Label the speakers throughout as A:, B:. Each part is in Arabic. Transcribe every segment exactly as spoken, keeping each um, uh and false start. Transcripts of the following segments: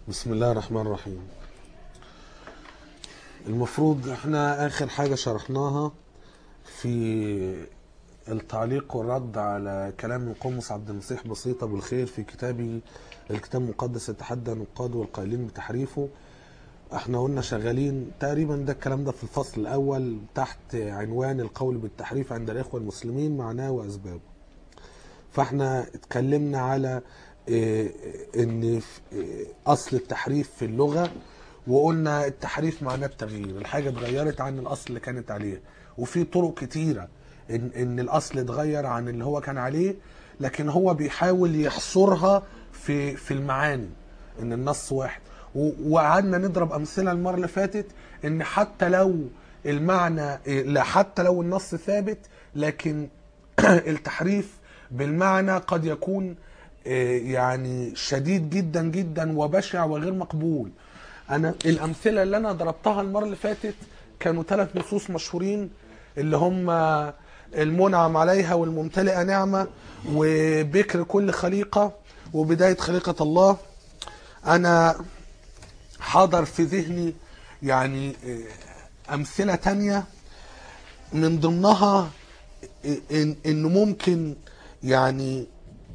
A: بسم الله الرحمن الرحيم. المفروض احنا اخر حاجة شرحناها في التعليق والرد على كلام القمص عبد المسيح بسيط ابو الخير في كتابه الكتاب المقدس يتحدى نقاد والقائلين بتحريفه. احنا قلنا شغالين تقريبا ده الكلام ده في الفصل الاول تحت عنوان القول بالتحريف عند الاخوة المسلمين معناه واسبابه. فاحنا اتكلمنا على اه ان اه اصل التحريف في اللغة، وقلنا التحريف معناه التغيير، الحاجة اتغيرت عن الاصل اللي كانت عليه، وفي طرق كتيرة ان, إن الاصل اتغير عن اللي هو كان عليه، لكن هو بيحاول يحصرها في في المعاني ان النص واحد. وقعدنا نضرب امثلة المرة اللي فاتت ان حتى لو المعنى لا حتى لو النص ثابت، لكن التحريف بالمعنى قد يكون يعني شديد جدا جدا وبشع وغير مقبول. انا الامثله اللي انا ضربتها المره اللي فاتت كانوا ثلاث نصوص مشهورين اللي هم المنعم عليها والممتلئه نعمه وبكر كل خليقه وبدايه خليقه الله. انا حاضر في ذهني يعني امثله تانية من ضمنها إن انه ممكن يعني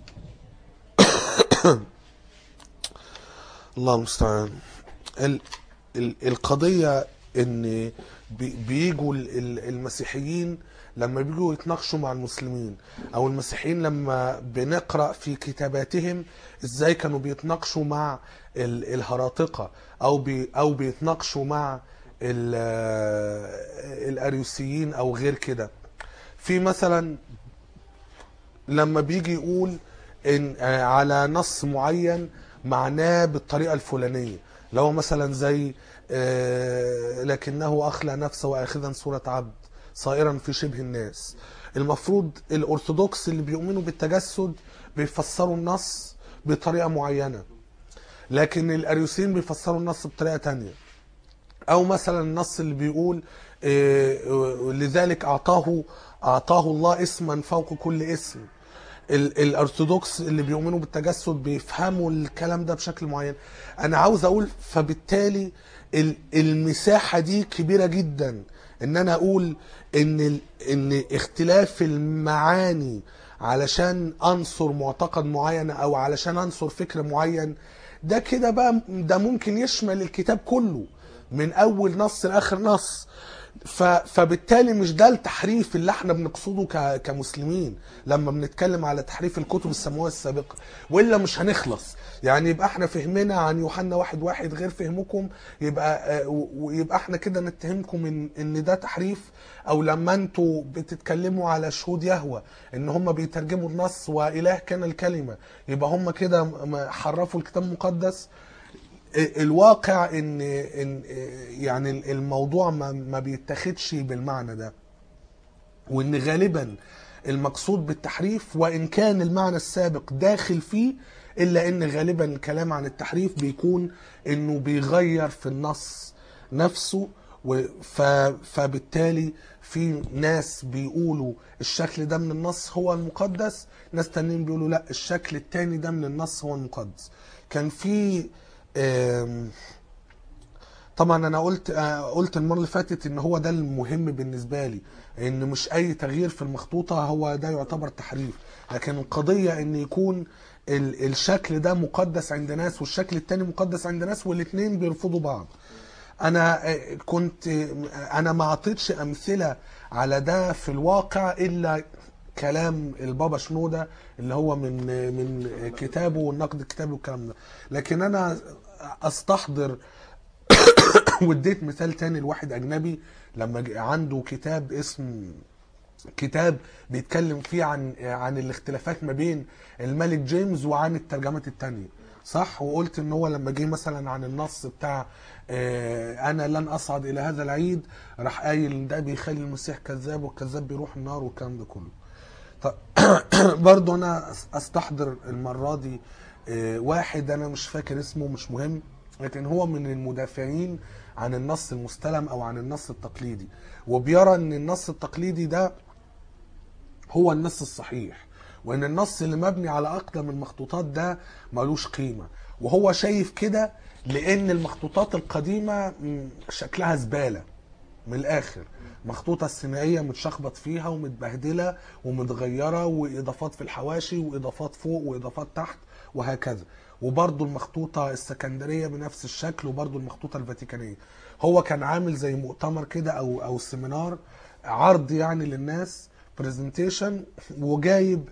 A: الله المستعان ال ال القضية ان بيجوا المسيحيين لما بيجوا يتناقشوا مع المسلمين، او المسيحيين لما بنقرأ في كتاباتهم ازاي كانوا بيتناقشوا مع الهراطقة او بي او بيتناقشوا مع الاريوسيين او غير كده. في مثلا لما بيجي يقول إن على نص معين معناه بالطريقة الفلانية، لو مثلا زي لكنه أخلى نفسه وآخذا صورة عبد صائرا في شبه الناس. المفروض الأرثوذكس اللي بيؤمنوا بالتجسد بيفسروا النص بطريقة معينة، لكن الأريوسيين بيفسروا النص بطريقة تانية. أو مثلا النص اللي بيقول لذلك أعطاه أعطاه الله اسما فوق كل اسم. الارثوذكس اللي بيؤمنوا بالتجسد بيفهموا الكلام ده بشكل معين. انا عاوز اقول فبالتالي المساحة دي كبيرة جدا ان انا اقول ان ان اختلاف المعاني علشان انصر معتقد معين او علشان انصر فكر معين، ده كده بقى ده ممكن يشمل الكتاب كله من اول نص لاخر نص. فبالتالي مش ده التحريف اللي احنا بنقصده كمسلمين لما بنتكلم على تحريف الكتب السماوية السابقة، وإلا مش هنخلص. يعني يبقى احنا فهمنا عن يوحنا واحد واحد غير فهمكم، يبقى ويبقى احنا كده نتهمكم ان ان ده تحريف. او لما انتوا بتتكلموا على شهود يهوه ان هم بيترجموا النص واله كان الكلمة، يبقى هم كده حرفوا الكتاب المقدس. الواقع ان ان يعني الموضوع ما, ما بيتاخدش بالمعنى ده، وان غالبا المقصود بالتحريف وان كان المعنى السابق داخل فيه، الا ان غالبا الكلام عن التحريف بيكون انه بيغير في النص نفسه. فبالتالي في ناس بيقولوا الشكل ده من النص هو المقدس، ناس تانيين بيقولوا لا الشكل التاني ده من النص هو المقدس. كان في طبعا انا قلت قلت المره اللي فاتت ان هو ده المهم بالنسبه لي، ان مش اي تغيير في المخطوطه هو ده يعتبر تحريف، لكن القضيه ان يكون الشكل ده مقدس عند ناس والشكل التاني مقدس عند ناس والاثنين بيرفضوا بعض. انا كنت انا ما اعطيتش امثله على ده في الواقع الا كلام البابا شنودة اللي هو من من كتابه والنقد الكتابي والكلام ده، لكن انا استحضر واديت مثال تاني لواحد اجنبي لما عنده كتاب اسم كتاب بيتكلم فيه عن عن الاختلافات ما بين الملك جيمس وعن الترجمات التانية، صح؟ وقلت ان هو لما جه مثلا عن النص بتاع انا لن اصعد الى هذا العيد، راح قايل ده بيخلي المسيح كذاب والكذاب بيروح النار والكلام ده كله. طب برضه انا استحضر المره دي واحد انا مش فاكر اسمه مش مهم، لكن هو من المدافعين عن النص المستلم او عن النص التقليدي، وبيرى ان النص التقليدي ده هو النص الصحيح، وان النص اللي مبني على اقدم المخطوطات ده ملوش قيمه. وهو شايف كده لان المخطوطات القديمة شكلها زبالة من الاخر. مخطوطة السينائية متشخبط فيها ومتبهدلة ومتغيرة، واضافات في الحواشي واضافات فوق واضافات تحت وهكذا. وبرضو المخطوطة السكندرية بنفس الشكل، وبرضو المخطوطة الفاتيكانية. هو كان عامل زي مؤتمر كده او او سيمينار، عرض يعني للناس، برزنتيشن، وجايب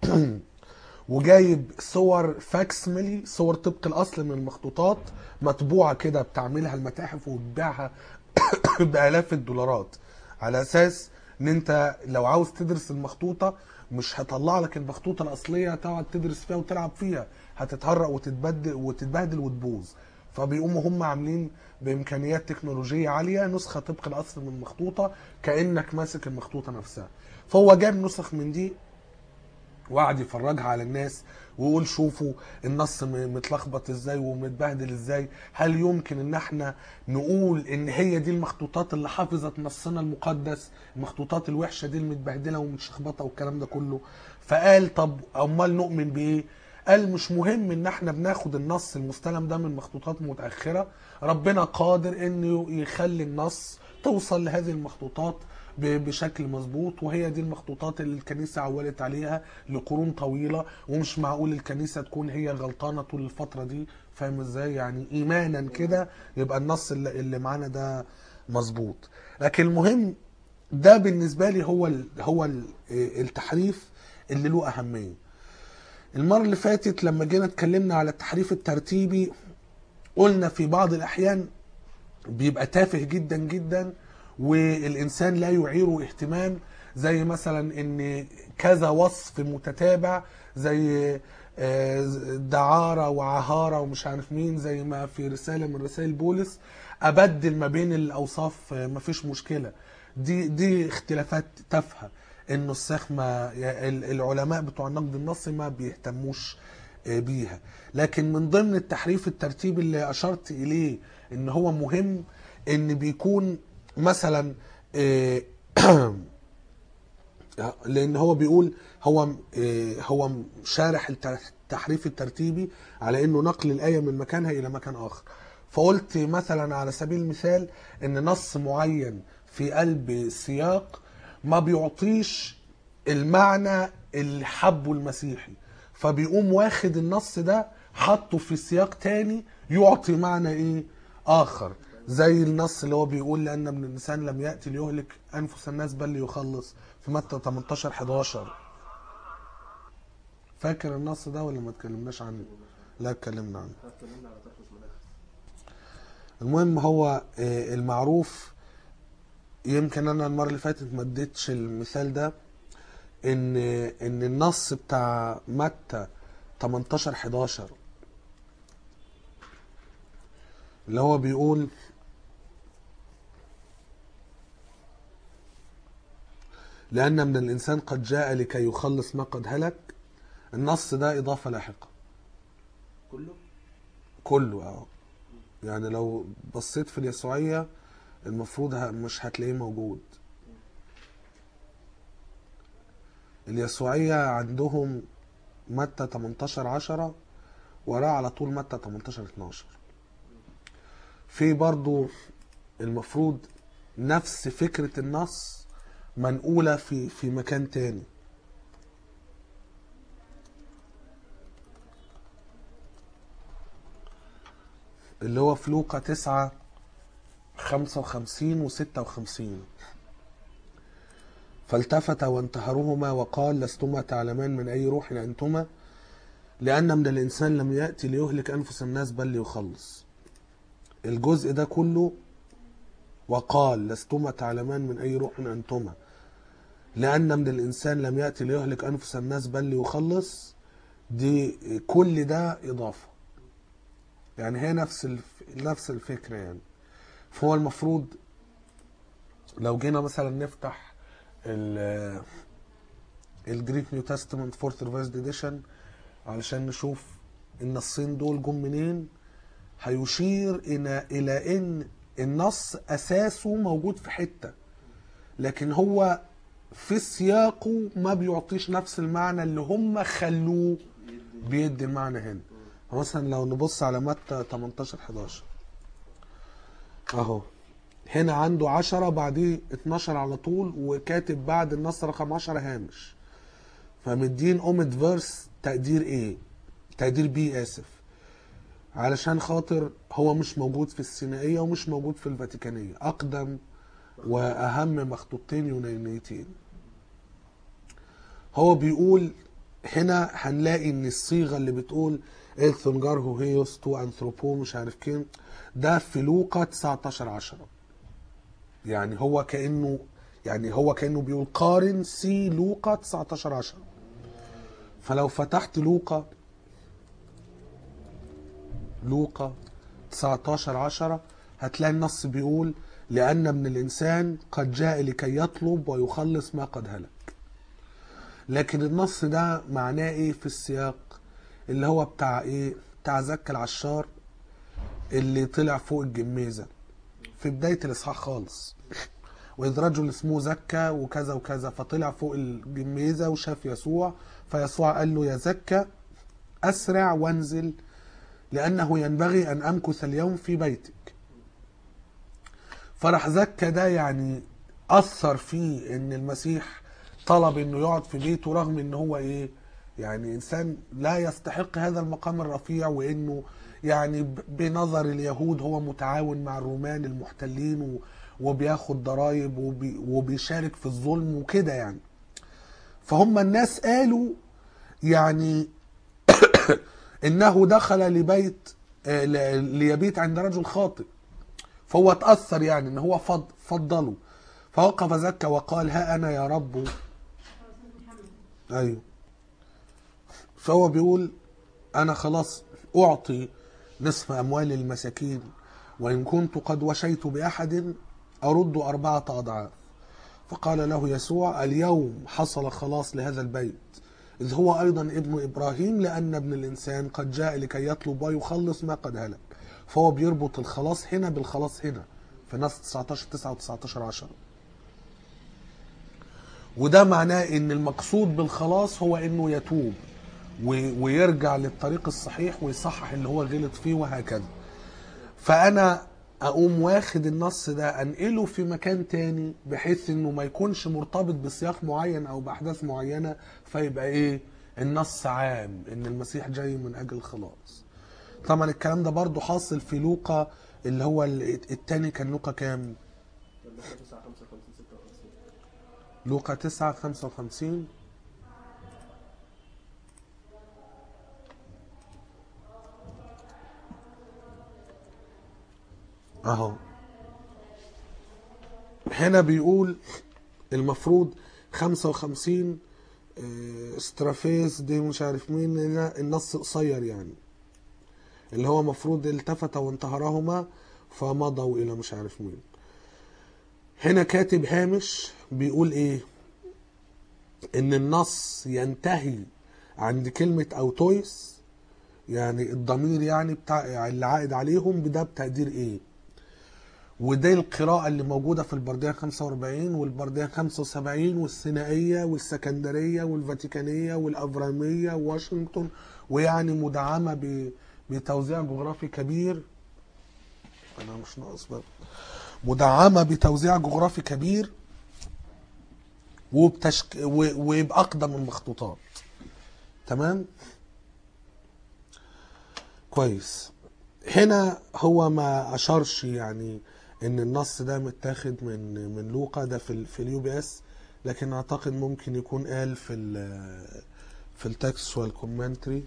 A: وجايب صور فاكسميلي، صور طبق الاصل من المخطوطات مطبوعه كده، بتعملها المتاحف وبتبيعها بالاف الدولارات، على اساس ان انت لو عاوز تدرس المخطوطه مش هطلع لك المخطوطه الاصليه تقعد تدرس فيها وتلعب فيها، هتتهرق وتتبدل وتتبهدل وتبوظ. فبيقوموا هم عاملين بامكانيات تكنولوجيه عاليه نسخه طبق الاصل من المخطوطه كانك ماسك المخطوطه نفسها. فهو جاب نسخ من دي وقعد يفرجها على الناس ويقول شوفوا النص متلخبط ازاي ومتبهدل ازاي، هل يمكن ان احنا نقول ان هي دي المخطوطات اللي حافظت نصنا المقدس، المخطوطات الوحشه دي المتبهدله ومتشخبطه والكلام ده كله. فقال طب امال نؤمن بايه؟ قال مش مهم ان احنا بناخد النص المستلم ده من مخطوطات متاخره، ربنا قادر انه يخلي النص توصل لهذه المخطوطات بشكل مظبوط، وهي دي المخطوطات اللي الكنيسة عولت عليها لقرون طويلة، ومش معقول الكنيسة تكون هي غلطانة طول الفترة دي. فاهم ازاي؟ يعني ايمانا كده يبقى النص اللي, اللي معانا ده مظبوط. لكن المهم ده بالنسبة لي هو ال هو ال التحريف اللي له أهمية. المرة اللي فاتت لما جينا اتكلمنا على التحريف الترتيبي قلنا في بعض الأحيان بيبقى تافه جدا جدا والإنسان لا يعيره اهتمام، زي مثلا ان كذا وصف متتابع زي دعارة وعهارة ومش عارف مين، زي ما في رسالة من رسائل بولس أبدل ما بين الأوصاف مفيش مشكلة. دي دي اختلافات تافهة النساخ ما العلماء بتوع النقد النصي ما بيهتموش بيها. لكن من ضمن التحريف الترتيب اللي أشرت إليه ان هو مهم، ان بيكون مثلا لان هو بيقول هو هو شارح التحريف الترتيبي على انه نقل الايه من مكانها الى مكان اخر. فقلت مثلا على سبيل المثال ان نص معين في قلب سياق ما بيعطيش المعنى اللي حبه المسيحي، فبيقوم واخد النص ده حطه في سياق تاني يعطي معنى ايه اخر، زي النص اللي هو بيقول لان من الانسان لم ياتي ليهلك انفس الناس بل ليخلص في متى تمنتاشر حداشر. فاكر النص ده ولا ما اتكلمناش عنه؟ لا اتكلمنا عنه. المهم هو المعروف، يمكن انا المره اللي فاتت ما اديتش المثال ده، ان ان النص بتاع متى تمنتاشر حداشر اللي هو بيقول لأن من الإنسان قد جاء لكي يخلص ما قد هلك، النص ده إضافة لاحقة.
B: كله؟
A: كله اه. يعني لو بصيت في اليسوعية المفروض مش هتلاقيه موجود. اليسوعية عندهم متى تمنتاشر عشرة وراه على طول متى تمنتاشر اتناشر. في برضو المفروض نفس فكرة النص منقولة في في مكان تاني، اللي هو في لوقا تسعة خمسة وخمسين وستة وخمسين. فالتفت وانتهرهما وقال لستما تعلمان من أي روح أنتما، لأن من الإنسان لم يأتي ليهلك أنفس الناس بل ليخلص. الجزء ده كله وقال لستما تعلمان من أي روح أنتما، لأن من الإنسان لم يأتي ليهلك أنفس الناس بل ليخلص، دي كل ده إضافة. يعني هي نفس الف... نفس الفكرة يعني. فهو المفروض لو جينا مثلا نفتح ال الجريك نيو تestament فورث ريفايزد اديشن علشان نشوف النصين دول جم منين، هيشير إلى إلى إن النص أساسه موجود في حتة، لكن هو في سياقه ما بيعطيش نفس المعنى اللي هم خلوه بيدي المعنى هنا. مثلا لو نبص على متى تمنتاشر حداشر اهو، هنا عنده عشرة بعديه اتناشر على طول، وكاتب بعد النص رقم عشرة هامش، فمدين اومد فيرس تقدير ايه، تقدير بي اسف، علشان خاطر هو مش موجود في السينائية ومش موجود في الفاتيكانية، اقدم واهم مخطوطتين يونانيتين. هو بيقول هنا هنلاقي ان الصيغة اللي بتقول الثنجار هوهيوس تو انثروبو مش عارف كام، ده في لوقا تسعتاشر عشرة. يعني هو كأنه يعني هو كأنه بيقول قارن سي لوقا تسعتاشر عشرة. فلو فتحت لوقا لوقا تسعتاشر عشرة هتلاقي النص بيقول لأن ابن الإنسان قد جاء لكي يطلب ويخلص ما قد هلك. لكن النص ده معناه ايه في السياق اللي هو بتاع ايه، بتاع زكا العشار اللي طلع فوق الجميزة في بداية الإصحاح خالص، وإذ رجل اسمه زكا وكذا وكذا، فطلع فوق الجميزة وشاف يسوع، فيسوع قال له يا زكا أسرع وانزل لأنه ينبغي أن أمكث اليوم في بيتك. فرح زكا ده يعني أثر فيه إن المسيح طلب إنه يقعد في بيته، رغم إن هو إيه يعني إنسان لا يستحق هذا المقام الرفيع، وإنه يعني بنظر اليهود هو متعاون مع الرومان المحتلين وبياخد ضرائب وبي وبيشارك في الظلم وكده يعني. فهم الناس قالوا يعني إنه دخل لبيت ليبيت عند رجل خاطئ، فهو اتأثر يعني إن هو فض فضله، فوقف زكا وقال ها أنا يا رب. أيوه، فهو بيقول أنا خلاص أعطي نصف أموال المساكين، وإن كنت قد وشيت بأحد أرد أربعة أضعاف. فقال له يسوع اليوم حصل خلاص لهذا البيت، إذ هو أيضا ابن إبراهيم، لأن ابن الإنسان قد جاء لكي يطلب ويخلص ما قد هلك. فهو بيربط الخلاص هنا بالخلاص هنا في نص تسعتاشر تسعة و تسعتاشر عشرة. وده معناه ان المقصود بالخلاص هو انه يتوب ويرجع للطريق الصحيح ويصحح اللي هو غلط فيه وهكذا. فانا اقوم واخد النص ده انقله في مكان تاني بحيث انه ما يكونش مرتبط بسياق معين او باحداث معينة، فيبقى ايه النص عام ان المسيح جاي من اجل الخلاص. طبعا الكلام ده برضو حاصل في لوقا اللي هو التاني، كان لوقا كام؟ لوقا تسعة خمسة وخمسين. اهو هنا بيقول المفروض خمسة وخمسين استرافيس دي مش عارف مين، النص قصير يعني اللي هو مفروض التفت وانتهرهما فمضوا الى مش عارف مين. هنا كاتب هامش بيقول ايه، ان النص ينتهي عند كلمة اوتويس، يعني الضمير يعني بتاع اللي عائد عليهم بده بتقدير ايه. وده القراءة اللي موجودة في البردية خمسة وأربعين والبردية خمسة وسبعين والسينائية والسكندرية والفاتيكانية والأفرامية وواشنطن، ويعني مدعمة بتوزيع جغرافي كبير. أنا مش ناقص بقى، مدعمة بتوزيع جغرافي كبير وبتشك... وبأقدم المخطوطات. تمام كويس. هنا هو ما أشارش يعني ان النص ده متاخد من من لوقا ده في في اليو بي اس، لكن اعتقد ممكن يكون قال في ال في التكستوال كومنتري.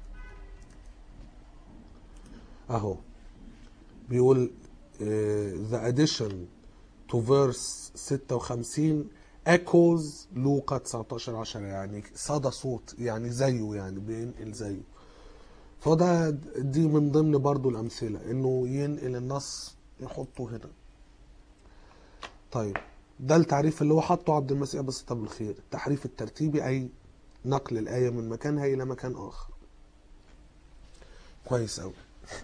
A: اهو بيقول the addition to verse ستة وخمسين echoes لوقا تسعتاشر عشرة، يعني صدى صوت يعني زيه، يعني بينقل زيه. فده دي من ضمن برضو الامثله انه ينقل النص يحطه هنا. طيب ده التعريف اللي هو حطه عبد المسيح بسيطة بالخير، التحريف الترتيبي أي نقل الآية من مكانها إلى مكان آخر. كويس أوي.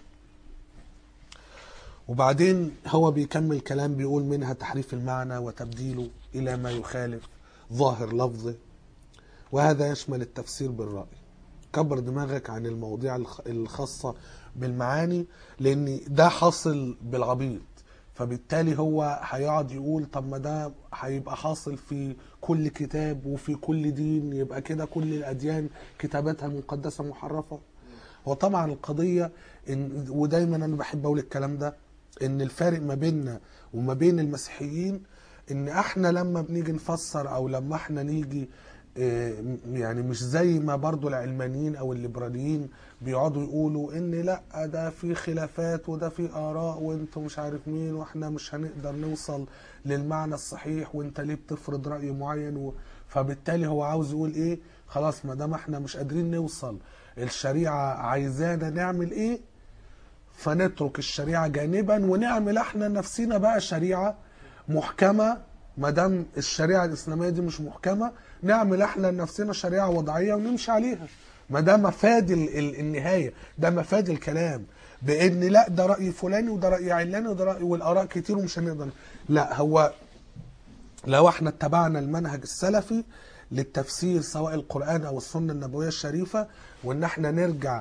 A: وبعدين هو بيكمل كلام بيقول منها تحريف المعنى وتبديله إلى ما يخالف ظاهر لفظه، وهذا يشمل التفسير بالرأي تكبر دماغك عن المواضيع الخاصة بالمعاني، لان ده حاصل بالعبيط. فبالتالي هو هيقعد يقول طب ما ده هيبقى حاصل في كل كتاب وفي كل دين، يبقى كده كل الأديان كتاباتها المقدسة محرفة. هو طبعا القضية إن، ودايما أنا بحب أقول الكلام ده، إن الفارق ما بيننا وما بين المسيحيين إن إحنا لما بنيجي نفسر أو لما إحنا نيجي يعني مش زي ما برضو العلمانيين او الليبراليين بيقعدوا يقولوا ان لا ده في خلافات وده في اراء وانتوا مش عارف مين واحنا مش هنقدر نوصل للمعنى الصحيح وانت ليه بتفرض رأي معين و... فبالتالي هو عاوز يقول ايه، خلاص ما دام احنا مش قادرين نوصل الشريعة عايزانا نعمل ايه، فنترك الشريعة جانبا ونعمل احنا نفسنا بقى شريعة محكمة. ما دام الشريعه الاسلاميه دي مش محكمه، نعمل احنا لنفسنا شريعه وضعيه ونمشي عليها. ما ده مفاد النهايه، ده مفاد الكلام بان لا ده راي فلاني وده راي علاني وده راي والاراء كتير ومش هنقدر. لا، هو لو احنا اتبعنا المنهج السلفي للتفسير سواء القرآن او السنة النبوية الشريفة، وان احنا نرجع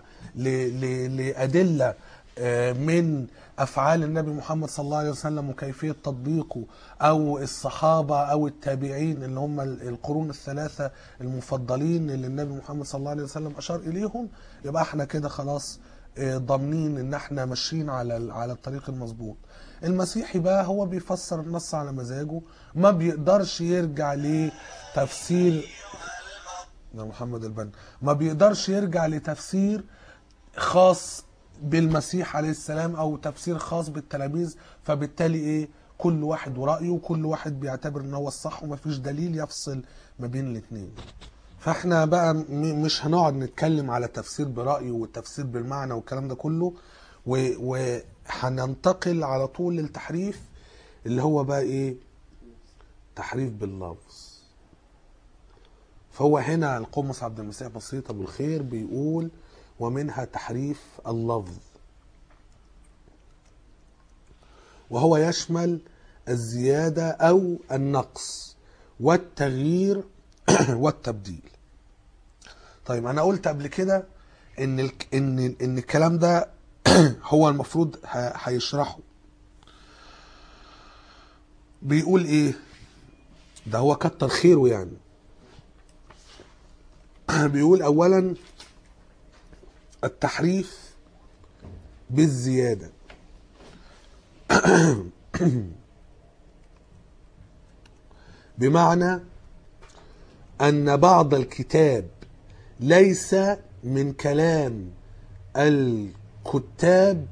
A: لأدلة من افعال النبي محمد صلى الله عليه وسلم وكيفية تطبيقه، او الصحابة او التابعين اللي هم القرون الثلاثة المفضلين اللي النبي محمد صلى الله عليه وسلم اشار اليهم، يبقى احنا كده خلاص ضامنين ان احنا ماشيين على على الطريق المظبوط. المسيحي بقى هو بيفسر النص على مزاجه، ما بيقدرش يرجع لتفسير ده محمد البنا ما بيقدرش يرجع لتفسير خاص بالمسيح عليه السلام او تفسير خاص بالتلاميذ. فبالتالي ايه، كل واحد ورأيه وكل واحد بيعتبر ان هو الصح ومفيش دليل يفصل ما بين الاثنين. فاحنا بقى مش هنقعد نتكلم على تفسير برأي والتفسير بالمعنى والكلام ده كله، وهننتقل على طول للتحريف اللي هو بقى ايه، تحريف باللفظ. فهو هنا القمص عبد المسيح بسيط ابو الخير بيقول ومنها تحريف اللفظ، وهو يشمل الزيادة او النقص والتغيير والتبديل. طيب انا قلت قبل كده ان ال... ان ان الكلام ده هو المفروض هيشرحه. بيقول ايه ده، هو كتر خيره يعني. بيقول اولا التحريف بالزيادة بمعنى ان بعض الكتاب ليس من كلام الكتاب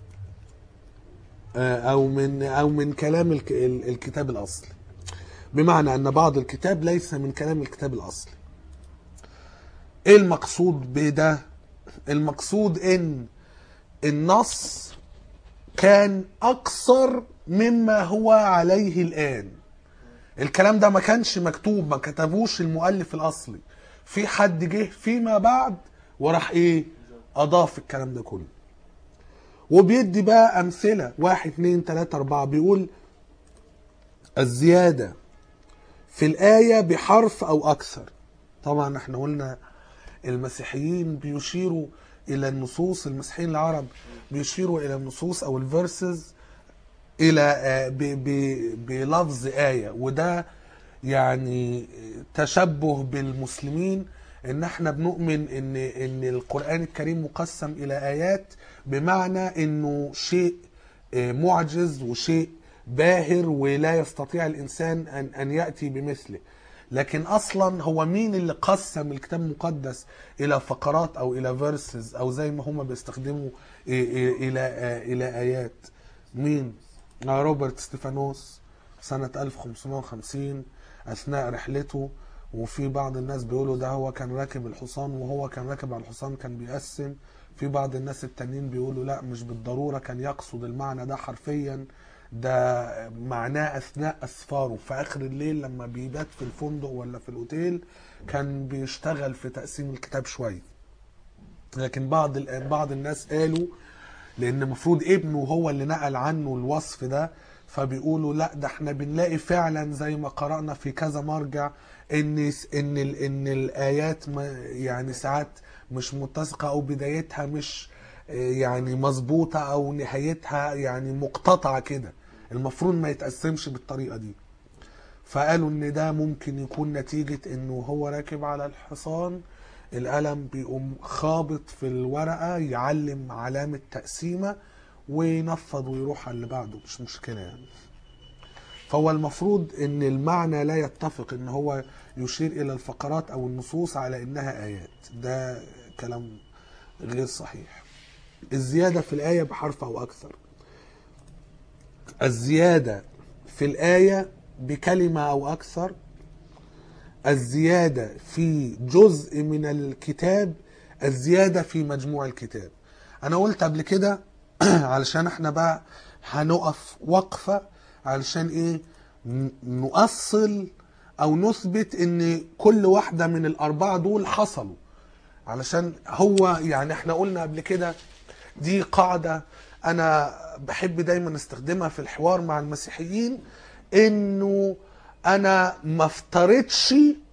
A: او من او من كلام الكتاب الاصلي. بمعنى ان بعض الكتاب ليس من كلام الكتاب الاصلي. ايه المقصود بده؟ المقصود ان النص كان اقصر مما هو عليه الان. الكلام ده ما كانش مكتوب، ما كتبوش المؤلف الاصلي، في حد جه فيما بعد وراح ايه اضاف الكلام ده كله. وبيدي بقى امثله واحد اتنين تلاته اربعه. بيقول الزياده في الايه بحرف او اكثر. طبعا احنا قلنا المسيحيين بيشيروا الى النصوص، المسيحيين العرب بيشيروا الى النصوص او الفيرسز الى بلفظ ايه، وده يعني تشبه بالمسلمين ان احنا بنؤمن ان ان القرآن الكريم مقسم الى ايات، بمعنى انه شيء معجز وشيء باهر ولا يستطيع الانسان ان ان ياتي بمثله. لكن اصلا هو مين اللي قسم الكتاب المقدس الى فقرات او الى فيرسز او زي ما هم بيستخدموا الى الى ايات؟ مين؟ روبرت ستيفانوس سنة ألف وخمسمائة وخمسين اثناء رحلته. وفي بعض الناس بيقولوا ده هو كان راكب الحصان وهو كان راكب على الحصان كان بيقسم. في بعض الناس التانيين بيقولوا لا مش بالضرورة كان يقصد المعنى ده حرفيا، ده معناه اثناء اسفاره في اخر الليل لما بيبات في الفندق ولا في الاوتيل كان بيشتغل في تقسيم الكتاب شوية. لكن بعض بعض الناس قالوا لان المفروض ابنه هو اللي نقل عنه الوصف ده، فبيقولوا لا ده احنا بنلاقي فعلا زي ما قرأنا في كذا مرجع ان ان ان الايات يعني ساعات مش متسقة او بدايتها مش يعني مظبوطة او نهايتها يعني مقتطعة كده، المفروض ما يتقسمش بالطريقة دي. فقالوا ان ده ممكن يكون نتيجة انه هو راكب على الحصان، القلم بيقوم خابط في الورقة يعلم علامة تقسيمة وينفض ويروح على اللي بعده، مش مشكلة يعني. فهو المفروض ان المعنى لا يتفق ان هو يشير الى الفقرات او النصوص على انها ايات، ده كلام غير صحيح. الزيادة في الآية بحرف او اكثر، الزيادة في الآية بكلمة او اكثر، الزيادة في جزء من الكتاب، الزيادة في مجموع الكتاب. انا قلت قبل كده علشان احنا بقى هنقف وقفة علشان ايه، نؤصل او نثبت ان كل واحدة من الاربعة دول حصلوا. علشان هو يعني احنا قلنا قبل كده دي قاعدة انا بحب دايما استخدمها في الحوار مع المسيحيين، انه انا ما افترضش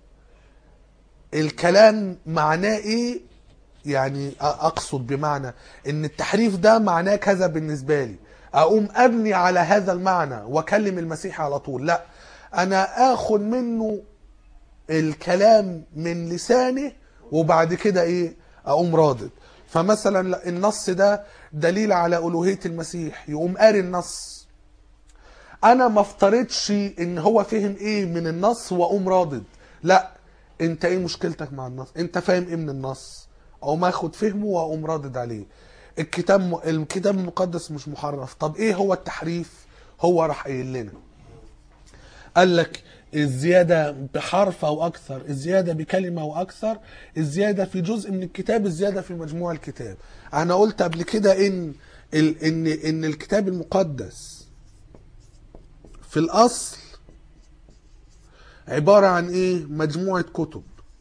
A: الكلام معناه ايه، يعني اقصد بمعنى ان التحريف ده معناه كذا بالنسبة لي، اقوم ابني على هذا المعنى واكلم المسيح على طول. لا، انا اخد منه الكلام من لسانه وبعد كده ايه اقوم رادد. فمثلا النص ده دليل على الوهية المسيح، يقوم قاري النص، انا ما افترضش ان هو فهم ايه من النص واقوم رادد. لا، انت ايه مشكلتك مع النص؟ انت فاهم ايه من النص؟ او ما اخد فهمه واقوم رادد عليه. الكتاب الكتاب المقدس مش محرف. طب ايه هو التحريف؟ هو راح قايل لنا، قال لك الزيادة بحرف او اكثر، الزيادة بكلمة او اكثر، الزيادة في جزء من الكتاب، الزيادة في مجموع الكتاب. انا قلت قبل كده ان ال ان ان الكتاب المقدس في الاصل عبارة عن ايه؟ مجموعة كتب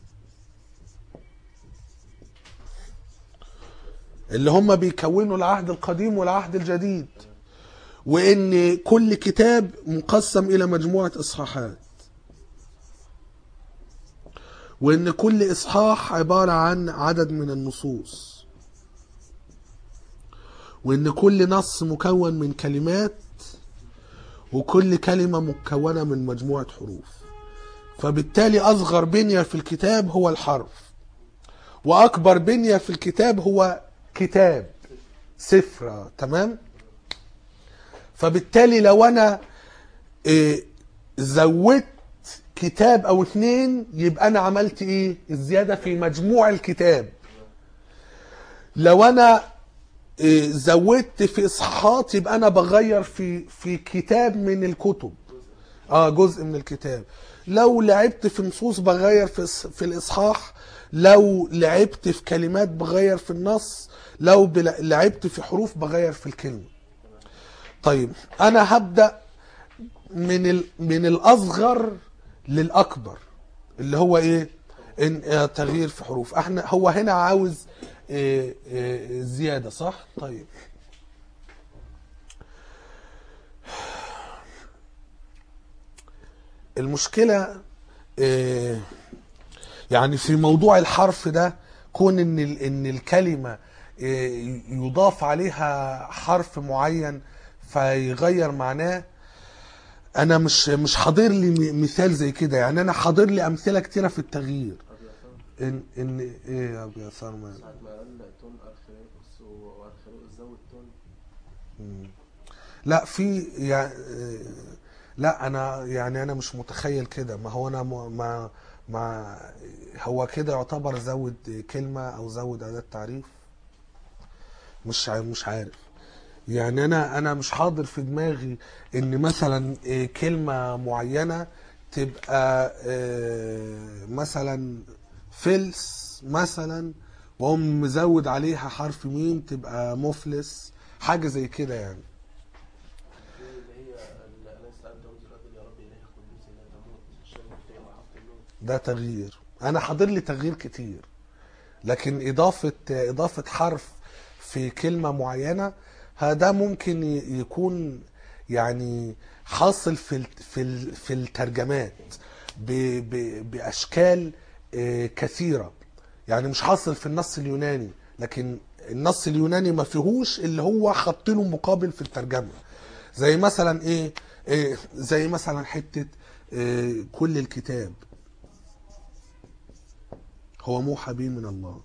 A: اللي هم بيكونوا العهد القديم والعهد الجديد، وان كل كتاب مقسم الى مجموعة اصحاحات، وان كل اصحاح عبارة عن عدد من النصوص، وان كل نص مكون من كلمات، وكل كلمة مكونة من مجموعة حروف. فبالتالي اصغر بنية في الكتاب هو الحرف، واكبر بنية في الكتاب هو كتاب سفر. تمام؟ فبالتالي لو انا إيه زودت كتاب او اتنين يبقى انا عملت ايه؟ الزيادة في مجموع الكتاب. لو انا إيه زودت في اصحاحات يبقى انا بغير في في كتاب من الكتب، اه جزء من الكتاب. لو لعبت في نصوص بغير في في الاصحاح، لو لعبت في كلمات بغير في النص، لو لعبت في حروف بغير في الكلمة. طيب انا هبدأ من ال... من الاصغر للاكبر، اللي هو ايه؟ إن... آه تغيير في حروف. احنا هو هنا عاوز إيه إيه زيادة، صح؟ طيب المشكلة إيه يعني في موضوع الحرف ده، كون ان ال... ان الكلمة إيه يضاف عليها حرف معين فيغير معناه. انا مش مش حاضر لي مثال زي كده، يعني انا حاضر لي امثله كتيره في التغيير. ان ان ايه يا ابو يسار؟ ما
B: ساعة ما قال تون ارخيوس وارخيوس زود تون.
A: لا في يعني لا انا يعني انا مش متخيل كده. ما هو انا ما ما هو كده يعتبر زود كلمه او زود اداه تعريف. مش مش عارف يعني. انا انا مش حاضر في دماغي ان مثلا كلمه معينه تبقى مثلا فلس مثلا واقوم مزود عليها حرف ميم تبقى مفلس، حاجه زي كده يعني. ده تغيير، انا حاضر لي تغيير كتير، لكن اضافه اضافه حرف في كلمه معينه هذا ممكن يكون يعني حاصل في في في الترجمات باشكال كثيره. يعني مش حاصل في النص اليوناني، لكن النص اليوناني ما فيهوش اللي هو حط له مقابل في الترجمه. زي مثلا ايه, إيه زي مثلا حته إيه كل الكتاب هو موحى به من الله.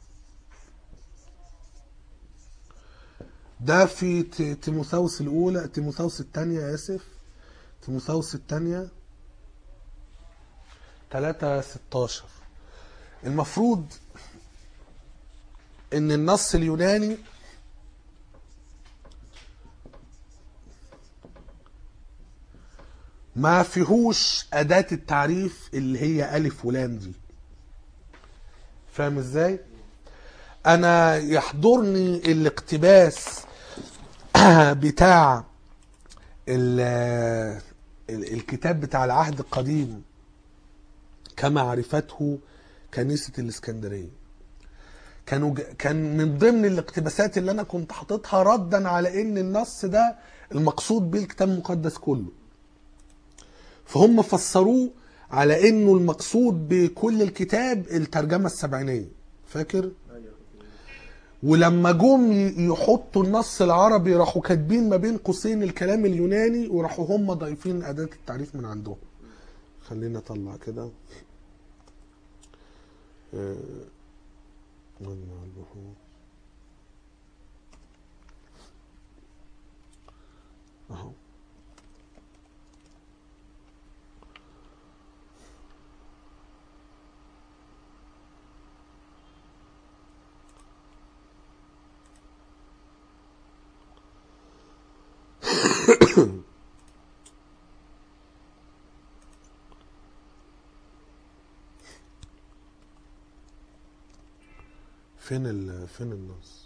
A: ده في ت- تيموثاوس الاولى تيموثاوس الثانيه اسف تيموثاوس الثانيه ثلاثة ستاشر. المفروض ان النص اليوناني ما فيهوش اداة التعريف اللي هي الف ولام دي. فاهم ازاي؟ انا يحضرني الاقتباس بتاع ال- ال- الكتاب بتاع العهد القديم كما عرفته كنيسة الاسكندرية. كانوا ج- كان من ضمن الاقتباسات اللي انا كنت حاططها ردا على ان النص ده المقصود به الكتاب المقدس كله، فهم فسروه على انه المقصود بكل الكتاب الترجمة السبعينية. فاكر؟
B: ايوه كنت-
A: ولما جم ي- يحطوا النص العربي راحوا كاتبين ما بين قوسين الكلام اليوناني، وراحوا هم ضايفين أداة التعريف من عندهم. خلينا اطلع كده. آه، مجمع البحوث اهو. فين ال فين النص؟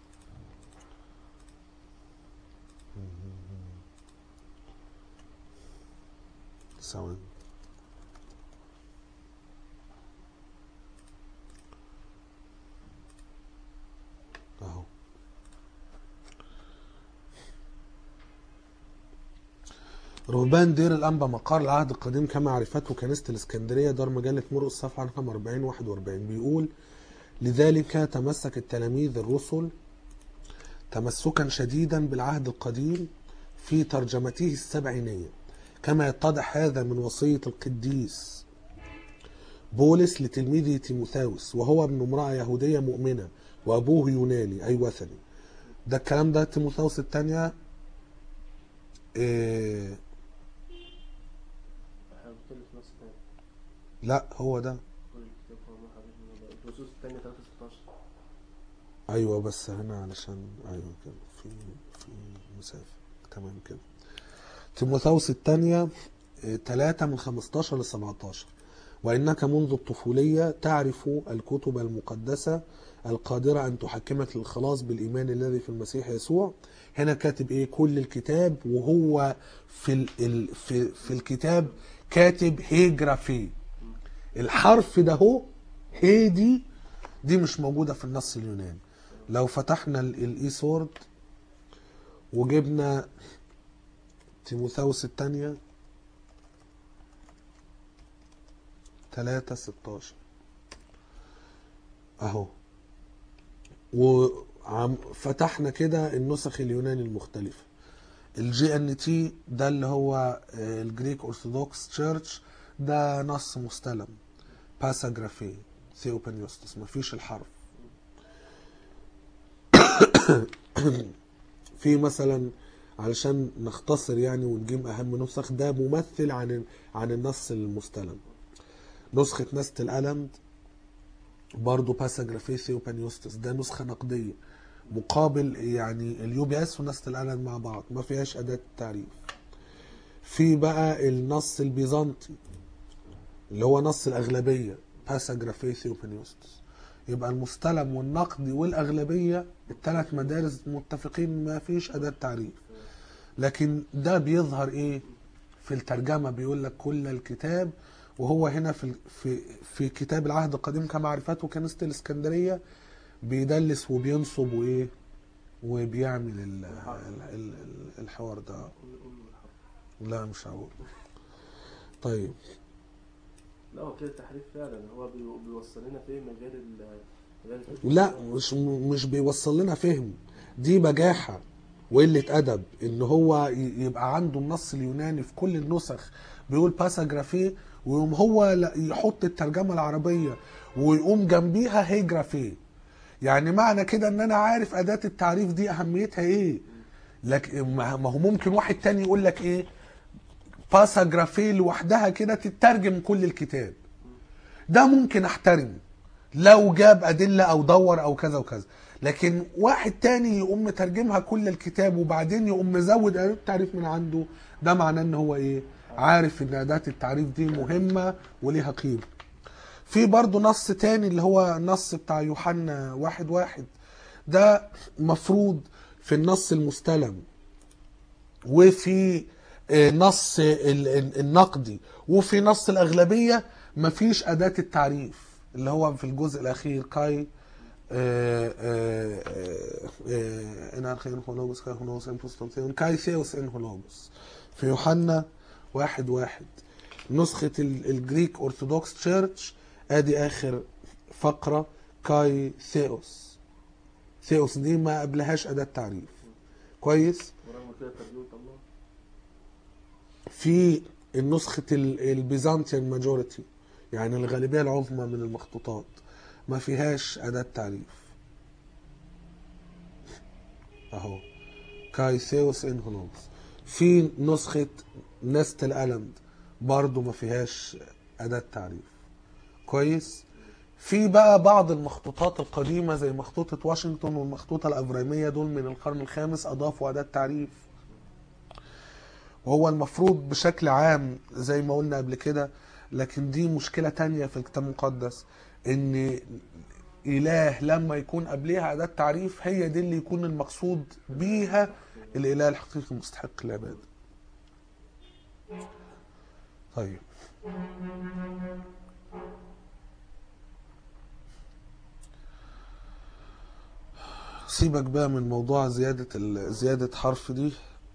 A: ثواني. اهو. رهبان دير الأنبا مقار العهد القديم كما عرفته كنيسة الإسكندرية، دار مجلة مرقس صفحة رقم أربعين واحد وأربعين، بيقول: لذلك تمسك التلاميذ الرسل تمسكا شديدا بالعهد القديم في ترجمته السبعينية، كما يتضح هذا من وصية القديس بولس لتلميذه تيموثاوس، وهو ابن امرأة يهودية مؤمنة وأبوه يوناني أي وثني. ده الكلام ده تيموثاوس الثانية. إيه
B: احنا بنتكلم في نص تاني.
A: لا هو ده.
B: كل الكتاب هو موحى به من الله. الفصوص التانية ثلاثة ستاشر.
A: ايوه بس هنا علشان ايوه كده في في مسافة. تمام كده. تيموثاوس الثانية ثلاثة من خمستاشر ل سبعتاشر. وإنك منذ الطفولية تعرف الكتب المقدسة القادرة أن تحكمك للخلاص بالإيمان الذي في المسيح يسوع. هنا كاتب إيه؟ كل الكتاب، وهو في ال ال في, في الكتاب كاتب هيجرافي. الحرف ده هو هي دي دي مش موجودة في النص اليوناني. لو فتحنا الإي سورد وجبنا تيموثاوس الثانية ثلاثة ستاشر اهو، وفتحنا كده النسخ اليوناني المختلفة. الجي ان تي ده اللي هو الجريك اورثوذكس تشيرش، ده نص مستلم باساجرافي ثيوبانيوستس، مفيش الحرف. في مثلا علشان نختصر يعني ونجيب اهم نسخ، ده ممثل عن عن النص المستلم. نسخة نست الألم برضه باساجرافي ثيوبانيوستس، ده نسخة نقدية مقابل يعني اليو بي اس ونست الألم مع بعض، ما فيهاش أداة التعريف. في بقى النص البيزنطي اللي هو نص الأغلبية باساجرافي ثيوبانيوستس. يبقى المستلم والنقدي والأغلبية الثلاث مدارس متفقين ما فيش أداة تعريف. لكن ده بيظهر ايه في الترجمة؟ بيقول لك كل الكتاب، وهو هنا في في في كتاب العهد القديم كما عرفته كنيسة الإسكندرية بيدلس وبينصب وايه وبيعمل ال ال ال الحوار ده.
B: كل كل الحرف.
A: لا مش هقول. طيب
B: لا هو كده تحريف فعلا. هو بي- بيوصل لنا في مجال ال-
A: لا مش مش بيوصل لنا فهم، دي بجاحة وقلة أدب إن هو ي- يبقى عنده النص اليوناني في كل النسخ بيقول باساجرافيه، ويقوم هو لا- يحط الترجمة العربية ويقوم جنبيها هيجرافيه. يعني معنى كده إن أنا عارف أداة التعريف دي أهميتها إيه. لكن ما ما هو ممكن واحد تاني يقول لك إيه، باساجرافيه لوحدها كده تترجم كل الكتاب، ده ممكن احترمه لو جاب ادله او دور او كذا وكذا. لكن واحد تاني يقوم مترجمها كل الكتاب وبعدين يقوم مزود اداه التعريف من عنده، ده معناه ان هو ايه، عارف ان اداه التعريف دي مهمه وليها قيمه. في برضو نص تاني اللي هو النص بتاع يوحنا واحد واحد، ده مفروض في النص المستلم وفي آه، نص ال- ال- النقدي وفي نص الأغلبية مفيش أداة التعريف اللي هو في الجزء الأخير كاي آه، آه، آه، إن أرخين هولوجوس كاي هولوجوس إن بوستانتيون كاي ثيوس إن هولوجوس في يوحنا واحد واحد. نسخة ال- الجريك أرثوذكس تشيرش آدي آخر فقرة كاي ثيوس. ثيوس دي ما قبلهاش أداة تعريف. كويس.
B: ورغم كده ترجمة الله.
A: في النسخة البيزنطيان ماجوريتي، يعني الغالبية العظمى من المخطوطات ما فيهاش أداة تعريف أهو كاي ثيوس إن هولوجوس. في نسخة نستل ألند برضو ما فيهاش أداة تعريف. كويس. في بقى بعض المخطوطات القديمة زي مخطوطة واشنطن والمخطوطة الأفريمية، دول من القرن الخامس أضافوا أداة تعريف. وهو المفروض بشكل عام زي ما قلنا قبل كده، لكن دي مشكلة تانية في الكتاب المقدس، ان اله لما يكون قبلها اداة تعريف هي دي اللي يكون المقصود بيها الاله الحقيقي المستحق العبادة. طيب سيبك بقى من موضوع زيادة ال- زيادة حرف دي،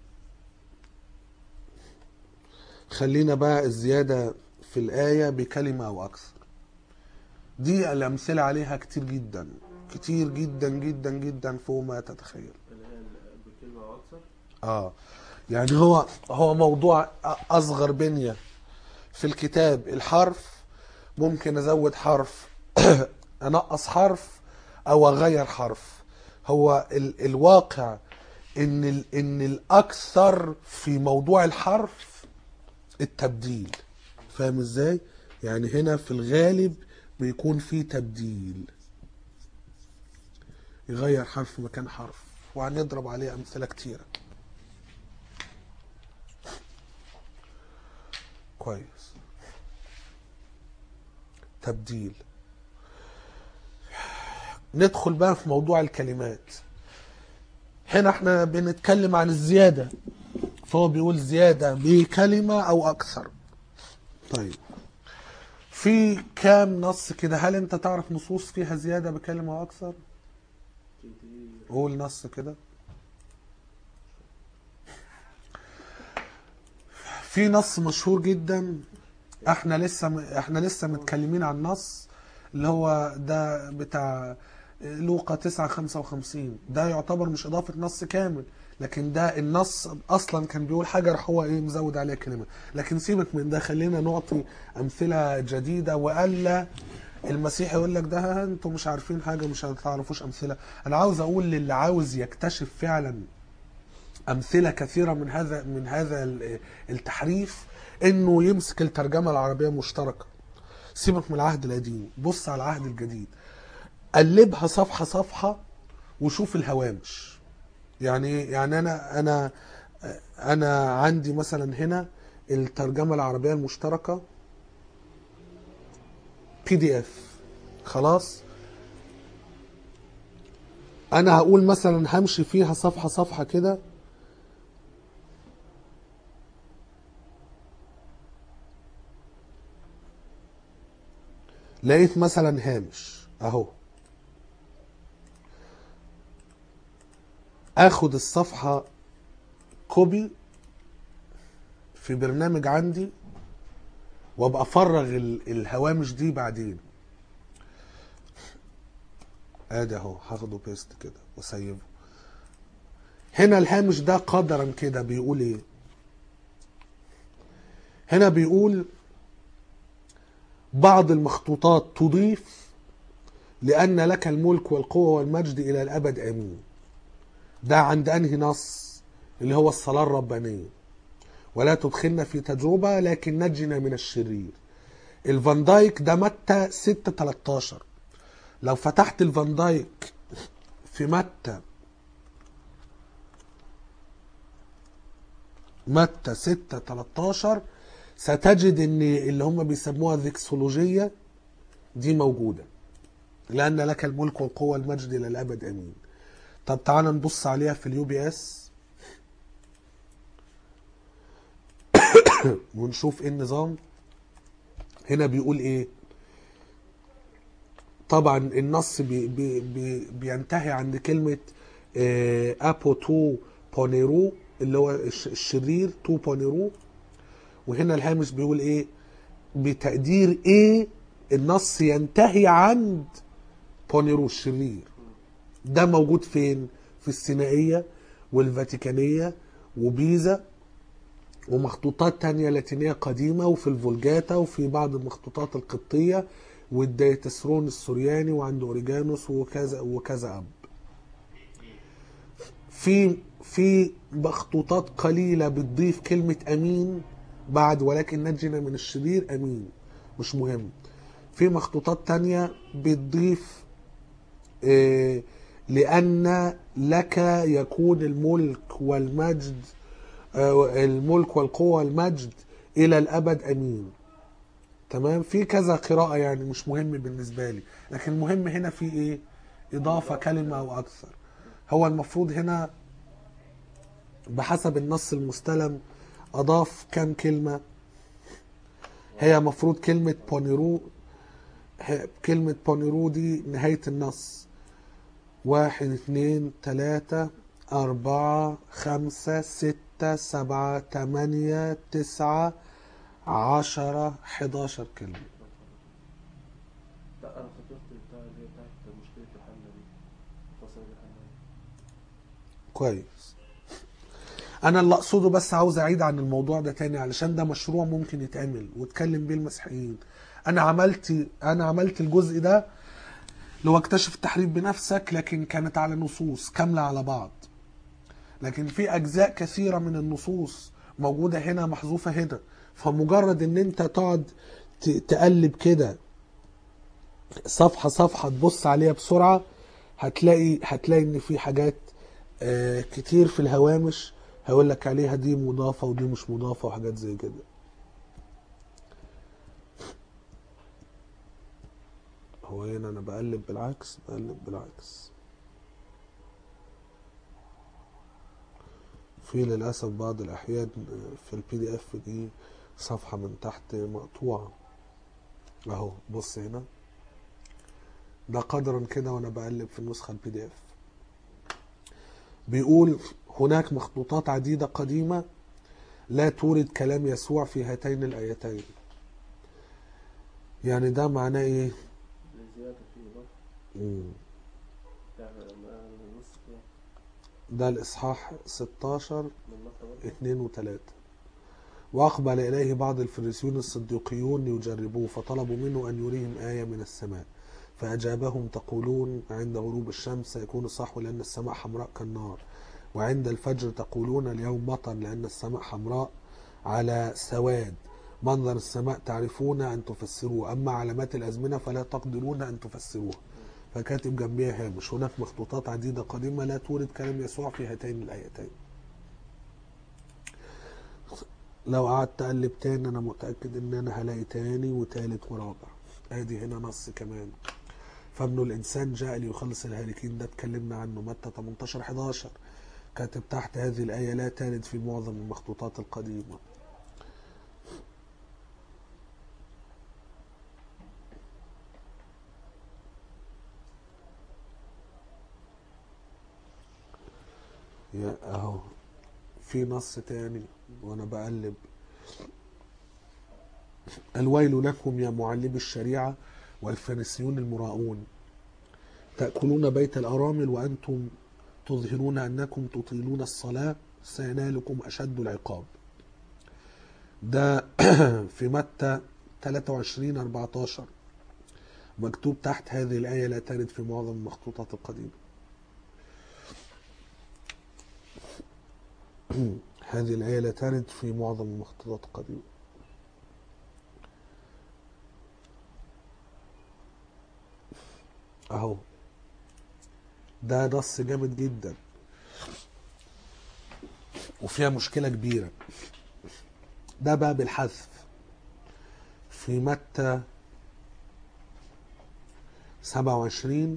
A: خلينا بقى الزيادة في الآية بكلمة أو أكثر. دي الأمثلة عليها كتير جدا كتير جدا جدا جدا فوق ما تتخيل.
B: اللي هي ال- بكلمة أو أكثر.
A: اه يعني هو هو موضوع أصغر بنية في الكتاب الحرف، ممكن أزود حرف أنقص حرف أو أغير حرف. هو ال الواقع إن ال إن الأكثر في موضوع الحرف التبديل. فاهم إزاي؟ يعني هنا في الغالب بيكون في تبديل، يغير حرف مكان حرف، وهنضرب عليه أمثلة كتيرة. كويس. تبديل. ندخل بقى في موضوع الكلمات. هنا احنا بنتكلم عن الزيادة، فهو بيقول زيادة بكلمة أو أكثر. طيب في كام نص كده، هل انت تعرف نصوص فيها زيادة بكلمة أو أكثر؟
B: كتير.
A: قول نص كده. في نص مشهور جدا، احنا لسه احنا لسه متكلمين عن نص اللي هو ده بتاع لوقا تسعة خمسة وخمسين، ده يعتبر مش إضافة نص كامل، لكن ده النص أصلا كان بيقول حاجة راح هو إيه مزود عليها كلمة. لكن سيبك من ده، خلينا نعطي أمثلة جديدة، وألا المسيح يقول لك ده انتوا مش عارفين حاجة مش هتعرفوش أمثلة. أنا عاوز أقول للي عاوز يكتشف فعلا أمثلة كثيرة من هذا من هذا التحريف إنه يمسك الترجمة العربية المشتركة. سيبك من العهد القديم، بص على العهد الجديد، قلبها صفحة صفحة وشوف الهوامش. يعني يعني انا انا انا عندي مثلا هنا الترجمة العربية المشتركة بي دي اف. خلاص انا هقول مثلا همشي فيها صفحة صفحة كده، لقيت مثلا هامش اهو، اخد الصفحة كوبي في برنامج عندي وابقى افرغ ال- الهوامش دي بعدين. ادي اهو هاخده بيست كده واسيبه. هنا الهامش ده قدرا كده بيقول ايه؟ هنا بيقول بعض المخطوطات تضيف لأن لك الملك والقوة والمجد إلى الأبد آمين. ده عند أنهي نص؟ اللي هو الصلاة الربانية. ولا تدخلنا في تجربة لكن نجنا من الشرير. الفان دايك ده متى ستة تلتاشر. لو فتحت الفان دايك في متى متى ستة تلتاشر ستجد ان اللي هم بيسموها الذكسولوجية دي موجودة. لأن لك الملك والقوة والمجد إلى الأبد آمين. طب تعالى نبص عليها في اليو بي اس ونشوف ايه النظام. هنا بيقول ايه؟ طبعا النص بي بي بي بينتهي عند كلمة آه ابو تو بونيرو اللي هو الشرير تو بونيرو. وهنا الهامش بيقول ايه؟ بتقدير ايه النص ينتهي عند بونيرو الشرير. ده موجود فين؟ في السينائية والفاتيكانية وبيزا ومخطوطات تانية لاتينية قديمة، وفي الفولجاتا، وفي بعض المخطوطات القبطية والديتسرون السورياني وعند اوريجانوس وكذا وكذا اب. في في مخطوطات قليلة بتضيف كلمة امين بعد ولكن نجنا من الشرير امين، مش مهم. في مخطوطات تانية بتضيف إيه لأن لك يكون الملك والمجد، الملك والقوة والمجد إلى الأبد أمين. تمام. في كذا قراءة يعني مش مهم بالنسبة لي، لكن المهم هنا في إيه؟ إضافة كلمة أو أكثر. هو المفروض هنا بحسب النص المستلم أضاف كم كلمة؟ هي مفروض كلمة بونيرو. كلمة بونيرو دي نهاية النص. واحد اثنين ثلاثة أربعة خمسة ستة سبعة تمانية تسعة عشرة حداشر كلمة.
B: لا انا فكرت بتاع اللي هي بتاعت مشكلة الحملة دي، فصل الحملة دي.
A: كويس. أنا اللي أقصده بس عاوز أعيد عن الموضوع ده تاني علشان ده مشروع ممكن يتعمل واتكلم بيه المسيحيين. أنا عملت أنا عملت الجزء ده اللي هو اكتشف التحريف بنفسك، لكن كانت على نصوص كاملة على بعض. لكن في أجزاء كثيرة من النصوص موجودة هنا محذوفة هنا، فمجرد ان انت تقعد تقلب كده صفحة صفحة تبص عليها بسرعة هتلاقي هتلاقي ان في حاجات كتير في الهوامش هقول لك عليها دي مضافة ودي مش مضافة وحاجات زي كده. هو هنا انا بقلب بالعكس بقلب بالعكس في للأسف بعض الأحيان في البي دي اف دي صفحة من تحت مقطوعة اهو. بص هنا ده قدرا كده وانا بقلب في النسخة البي دي اف بيقول هناك مخطوطات عديدة قديمة لا تورد كلام يسوع في هاتين الآيتين. يعني ده معناه ايه؟
B: لزيادة في إضافة.
A: مم.
B: نص كده.
A: ده الإصحاح ستاشر
B: من متى برضه.
A: اتنين وتلاتة. وأقبل إليه بعض الفريسيون الصديقيون ليجربوه فطلبوا منه أن يريهم آية من السماء فأجابهم تقولون عند غروب الشمس سيكون الصحو لأن السماء حمراء كالنار، وعند الفجر تقولون اليوم مطر لأن السماء حمراء على سواد. منظر السماء تعرفون أن تفسروه، أما علامات الأزمنة فلا تقدرون أن تفسروها. فكاتب جنبيها هامش هناك مخطوطات عديدة قديمة لا تورد كلام يسوع في هاتين الآيتين. لو قعدت اقلب تاني انا متأكد ان انا هلاقي تاني وتالت ورابع. ادي هنا نص كمان فابن الانسان جاء ليخلص الهالكين، ده اتكلمنا عنه متى تمنتاشر حداشر. كاتب تحت هذه الآية لا ترد في معظم المخطوطات القديمة. يا اهو في نص تاني وانا بقلب. الويل لكم يا معلمي الشريعة والفريسيون المراؤون تأكلون بيت الأرامل وأنتم تظهرون أنكم تطيلون الصلاة سينالكم أشد العقاب. ده في متى ثلاثة وعشرين أربعة عشر مكتوب تحت هذه الآية لا ترد في معظم المخطوطات القديمة. هذه الآية لا ترد في معظم المخطوطات القديمة. أهو ده نص جامد جدا وفيها مشكلة كبيرة. ده بقى بالحذف في متى سبعة وعشرين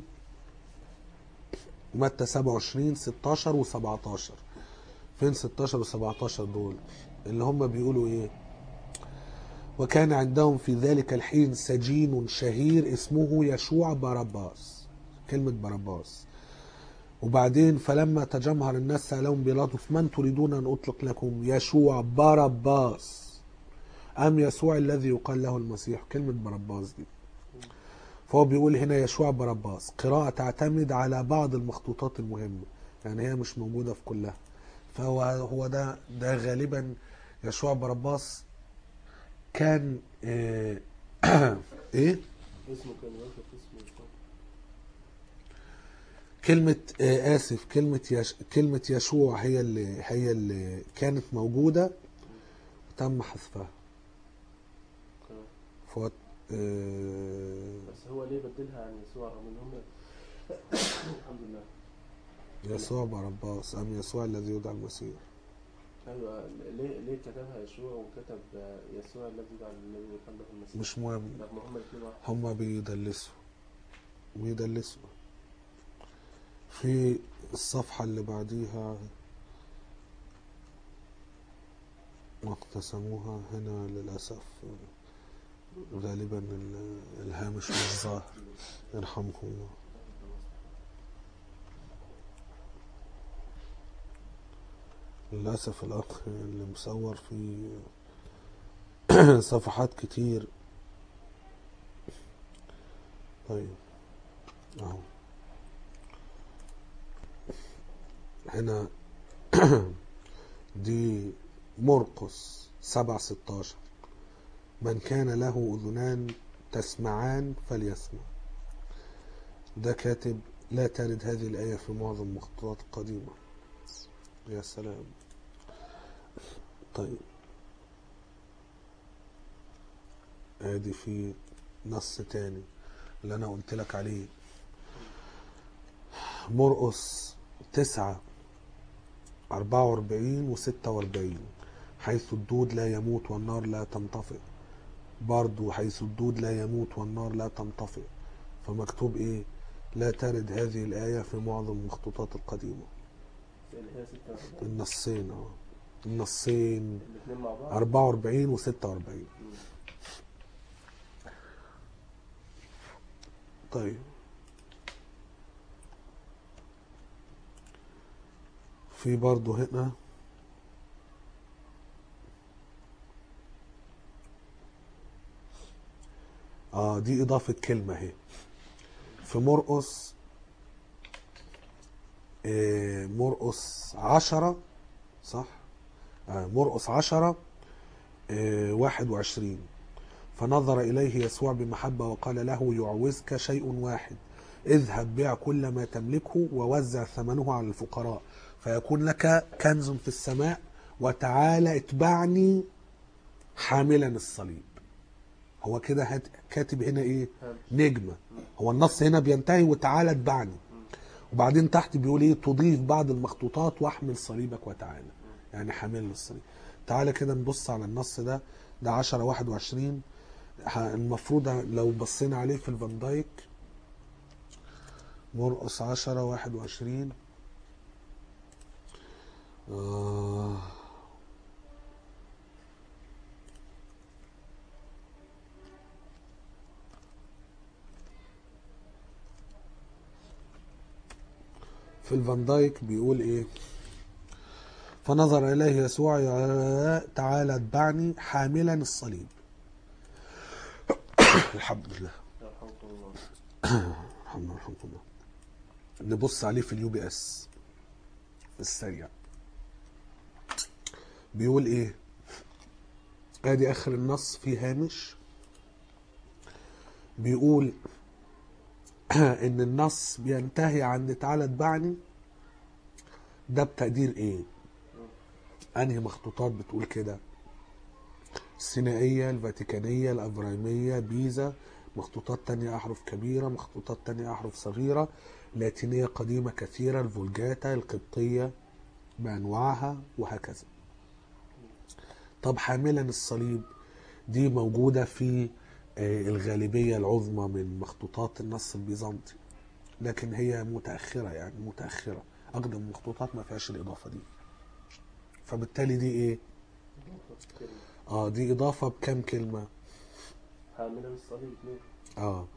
A: متى سبعة وعشرين ستاشر وسبعتاشر. فين ستاشر وسبعتاشر دول؟ اللي هم بيقولوا ايه؟ وكان عندهم في ذلك الحين سجين شهير اسمه يشوع بارباس. كلمة بارباس. وبعدين فلما تجمهر الناس سألهم بيلاطس من تريدون أن أطلق لكم؟ يشوع بارباس أم يسوع الذي يقال له المسيح؟ كلمة بارباس دي. فهو بيقول هنا يشوع بارباس. قراءة تعتمد على بعض المخطوطات المهمة، يعني هي مش موجودة في كلها. فهو هو ده ده غالبا يشوع بارباس كان ايه, إيه؟
B: اسمه كان واخد اسمه صح.
A: كلمة آه آسف كلمة يش كلمة يشوع هي اللي هي اللي كانت موجودة وتم حذفها.
B: تمام.
A: فوت آه
B: بس هو ليه بدلها عن يسوع رغم ان هم الحمد لله.
A: يسوع بارباس أم يسوع الذي يدعى المسيح.
B: ايوه ليه ليه كتبها يشوع وكتب يسوع الذي يدعى الذي يقال له المسيح؟
A: مش مهم،
B: رغم هم الاثنين واحد.
A: هما بيدلسوا بيدلسوا في الصفحة اللي بعديها واقتسموها. هنا للأسف غالبا الهامش مش ظاهر، يرحمكم الله. للأسف الأخ اللي مصور في صفحات كتير. طيب أهو هنا دي مرقس سبعة ستاشر من كان له أذنان تسمعان فليسمع. ده كاتب لا ترد هذه الآية في معظم المخطوطات القديمة. يا سلام. طيب ادي في نص تاني اللي انا قلت لك عليه، مرقس تسعة أربعة وأربعين وستة وأربعين حيث الدود لا يموت والنار لا تنطفئ. برضو حيث الدود لا يموت والنار لا تنطفئ. فمكتوب ايه؟ لا ترد هذه الآية في معظم المخطوطات القديمة.
B: اللي هي ستة وأربعين.
A: النصين اه النصين
B: الاثنين مع بعض
A: أربعة وأربعين وستة وأربعين. طيب في برضو هنا اه دي اضافة كلمة اهي في مرقس آه مرقس عشرة صح. آه مرقس عشرة آه واحد وعشرين فنظر إليه يسوع بمحبة وقال له يعوزك شيء واحد، اذهب بيع كل ما تملكه ووزع ثمنه على الفقراء فيكون لك كنز في السماء وتعالى اتبعني حاملا الصليب. هو كده كاتب هنا ايه؟ نجمة. هو النص هنا بينتهي وتعالى اتبعني، وبعدين تحت بيقول ايه؟ تضيف بعض المخطوطات واحمل صليبك وتعالى، يعني حامل الصليب. تعالى كده نبص على النص ده. ده عشرة واحد وعشرين. المفروض لو بصينا عليه في الفان دايك مرقس عشرة واحد وعشرين آه في الفان دايك بيقول ايه؟ فنظر اليه يسوع تعالى اتبعني حاملا الصليب. الحمد لله.
B: يرحمكم الله.
A: الحمد لله. نبص عليه في اليو بي اس السريع. بيقول ايه؟ ادي اخر النص في هامش. بيقول ان النص بينتهي عند تعالى اتبعني. ده بتقدير ايه؟ انهي مخطوطات بتقول كده؟ السينائية، الفاتيكانية، الأفرايمية، بيزا، مخطوطات تانية أحرف كبيرة، مخطوطات تانية أحرف صغيرة، لاتينية قديمة كثيرة، الفولجاتا، القبطية بأنواعها وهكذا. طب حاملا الصليب دي موجودة في الغالبية العظمى من مخطوطات النص البيزنطي، لكن هي متأخرة، يعني متأخرة. أقدم مخطوطات ما فيهاش الإضافة دي، فبالتالي دي إيه؟ اه دي إضافة بكم كلمة؟
B: حاملا الصليب اتنين.
A: اه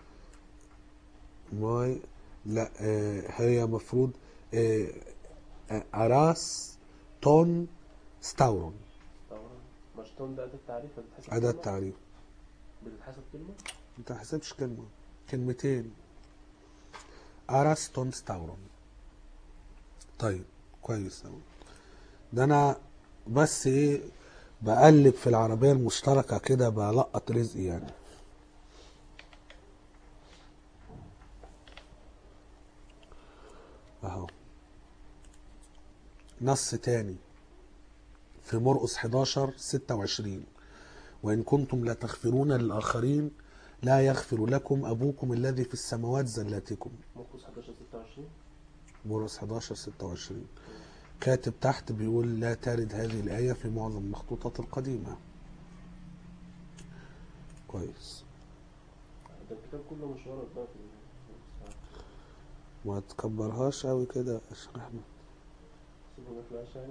A: ماي لا آه هي مفروض آه آه، أراس تون ستاورون.
B: طبعا مشطون ده أداة تعريف بتتحسب
A: أداة
B: كلمة؟
A: تعريف.
B: بتتحسب كلمة؟
A: ما تحسبش كلمة، كلمتين. أراس تون ستاورون. طيب كويس أوي. ده أنا بس إيه بقلب في العربية المشتركة كده بلقط رزقي يعني. أهو نص تاني في مرقس حداشر ستة وعشرين: وإن كنتم لا تغفرون للآخرين لا يغفر لكم أبوكم الذي في السماوات زلاتكم.
B: مرقس حداشر ستة وعشرين.
A: مرقس حداشر ستة وعشرين. كاتب تحت بيقول لا ترد هذه الآية في معظم المخطوطات القديمة. كويس.
B: ده الكتاب كله مش ورد بقى في
A: ما تكبرهاش قوي كده عشان احنا
B: سيبه ما يطلعش يعني.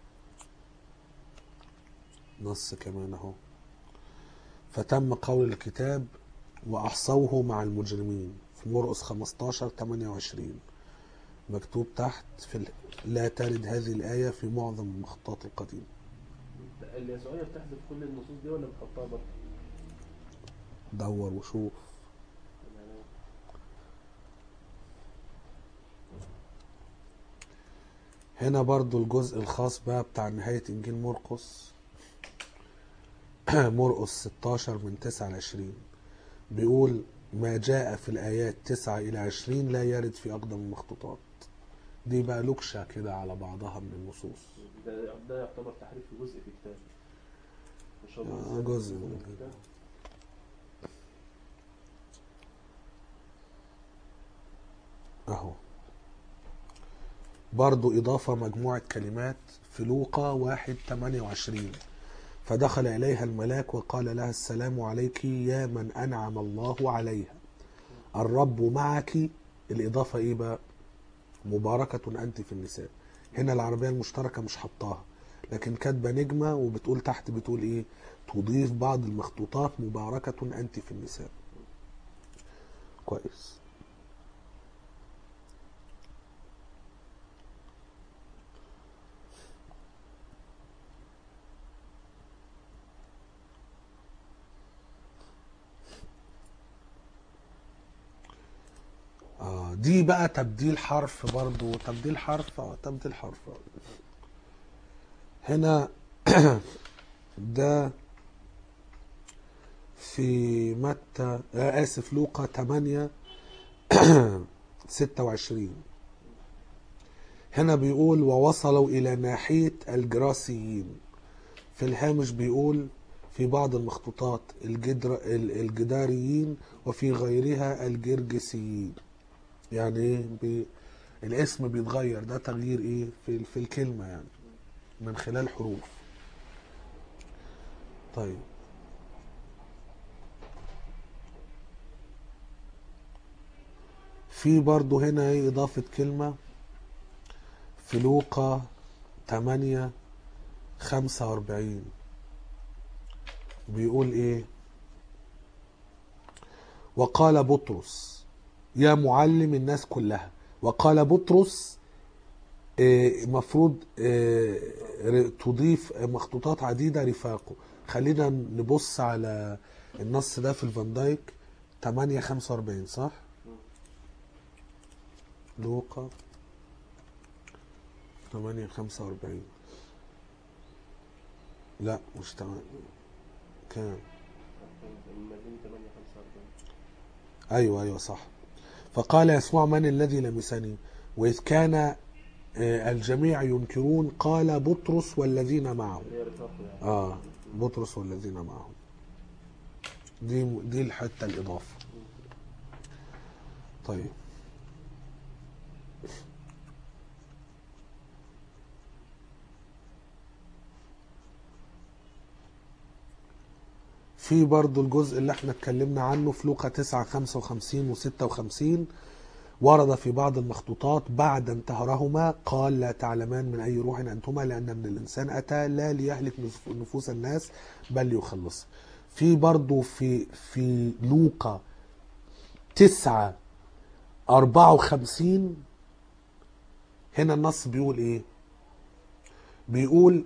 A: نص كمان اهو: فتم قول الكتاب وأحصوه مع المجرمين في مرقس خمستاشر تمانية وعشرين. مكتوب تحت في ال... لا ترد هذه الآية في معظم المخطوطات القديمة.
B: اليسوعية بتحذف كل النصوص دي ولا بتحطها برضه؟
A: دور وشوف.
B: يعني
A: هنا برضو الجزء الخاص بقى بتاع نهاية إنجيل مرقس مرقس ستاشر من تسعة ل عشرين بيقول ما جاء في الآيات تسعة إلى عشرين لا يرد في أقدم المخطوطات. دي بقى لكشة كده على بعضها من النصوص.
B: ده ده يعتبر تحريف في جزء في كتاب، مش هو
A: آه، جزء من
B: الكتاب.
A: أهو برضو إضافة مجموعة كلمات في لوقا واحد تمانية وعشرين: فدخل إليها الملاك وقال لها السلام عليك يا من أنعم الله عليها الرب معك. الإضافة إيه بقى؟ مباركة أنت في النساء. هنا العربية المشتركة مش حطاها، لكن كاتبة نجمة وبتقول تحت بتقول إيه؟ تضيف بعض المخطوطات مباركة أنت في النساء. كويس. آه دي بقى تبديل حرف، برضو تبديل حرف اه تبديل حرف. هنا ده في متى آه آسف لوقا تمانية ستة وعشرين. هنا بيقول ووصلوا إلى ناحية الجراسيين. في الهامش بيقول في بعض المخطوطات الجدر الجداريين وفي غيرها الجرجسيين. يعني ايه بي الاسم بيتغير، ده تغيير ايه في في الكلمة يعني من خلال حروف. طيب في برضو هنا ايه اضافة كلمة في لوقا تمانية خمسة واربعين. بيقول ايه؟ وقال بطرس يا معلم الناس كلها. وقال بطرس مفروض تضيف مخطوطات عديدة رفاقه. خلينا نبص على النص ده في الفان دايك تمانية خمسة واربعين صح؟ لوقا ثمانية خمسة وأربعين. لا مش تمام، كام؟
B: المدينة ثمانية خمسة وأربعين.
A: ايوه ايوه صح. فقال يسوع من الذي لمسني، واذ كان الجميع ينكرون قال بطرس والذين معه.
B: هي رفاقه يعني.
A: اه بطرس والذين معه. دي دي الحته الاضافه. طيب في برضو الجزء اللي احنا اتكلمنا عنه في لوقا تسعة خمسة وخمسين وستة وخمسين، ورد في بعض المخطوطات بعد انتهرهما قال لا تعلمان من أي روح أنتما لأن ابن الإنسان أتى لا ليهلك نفوس الناس بل ليخلص. في برضو في في لوقا تسعة أربعة وخمسين هنا النص بيقول إيه؟ بيقول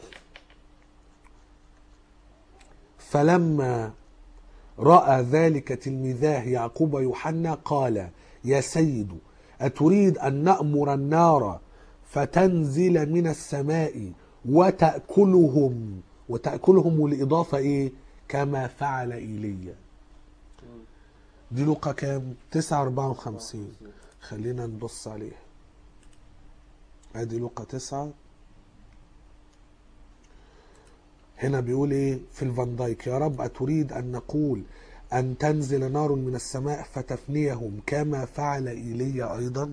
A: فلما رأى ذلك تلميذاه يعقوب ويوحنا قال يا سيد أتريد أن نأمر النار فتنزل من السماء وتأكلهم وتأكلهم الإضافة إيه كما فعل إيليا. دي لوقا كام؟ تسعة أربعة وخمسين. خلينا نبص عليها. ادي لوقا تسعة. هنا بيقول ايه في الفان دايك يا رب أتريد أن نقول أن تنزل نار من السماء فتفنيهم كما فعل إيليا أيضا.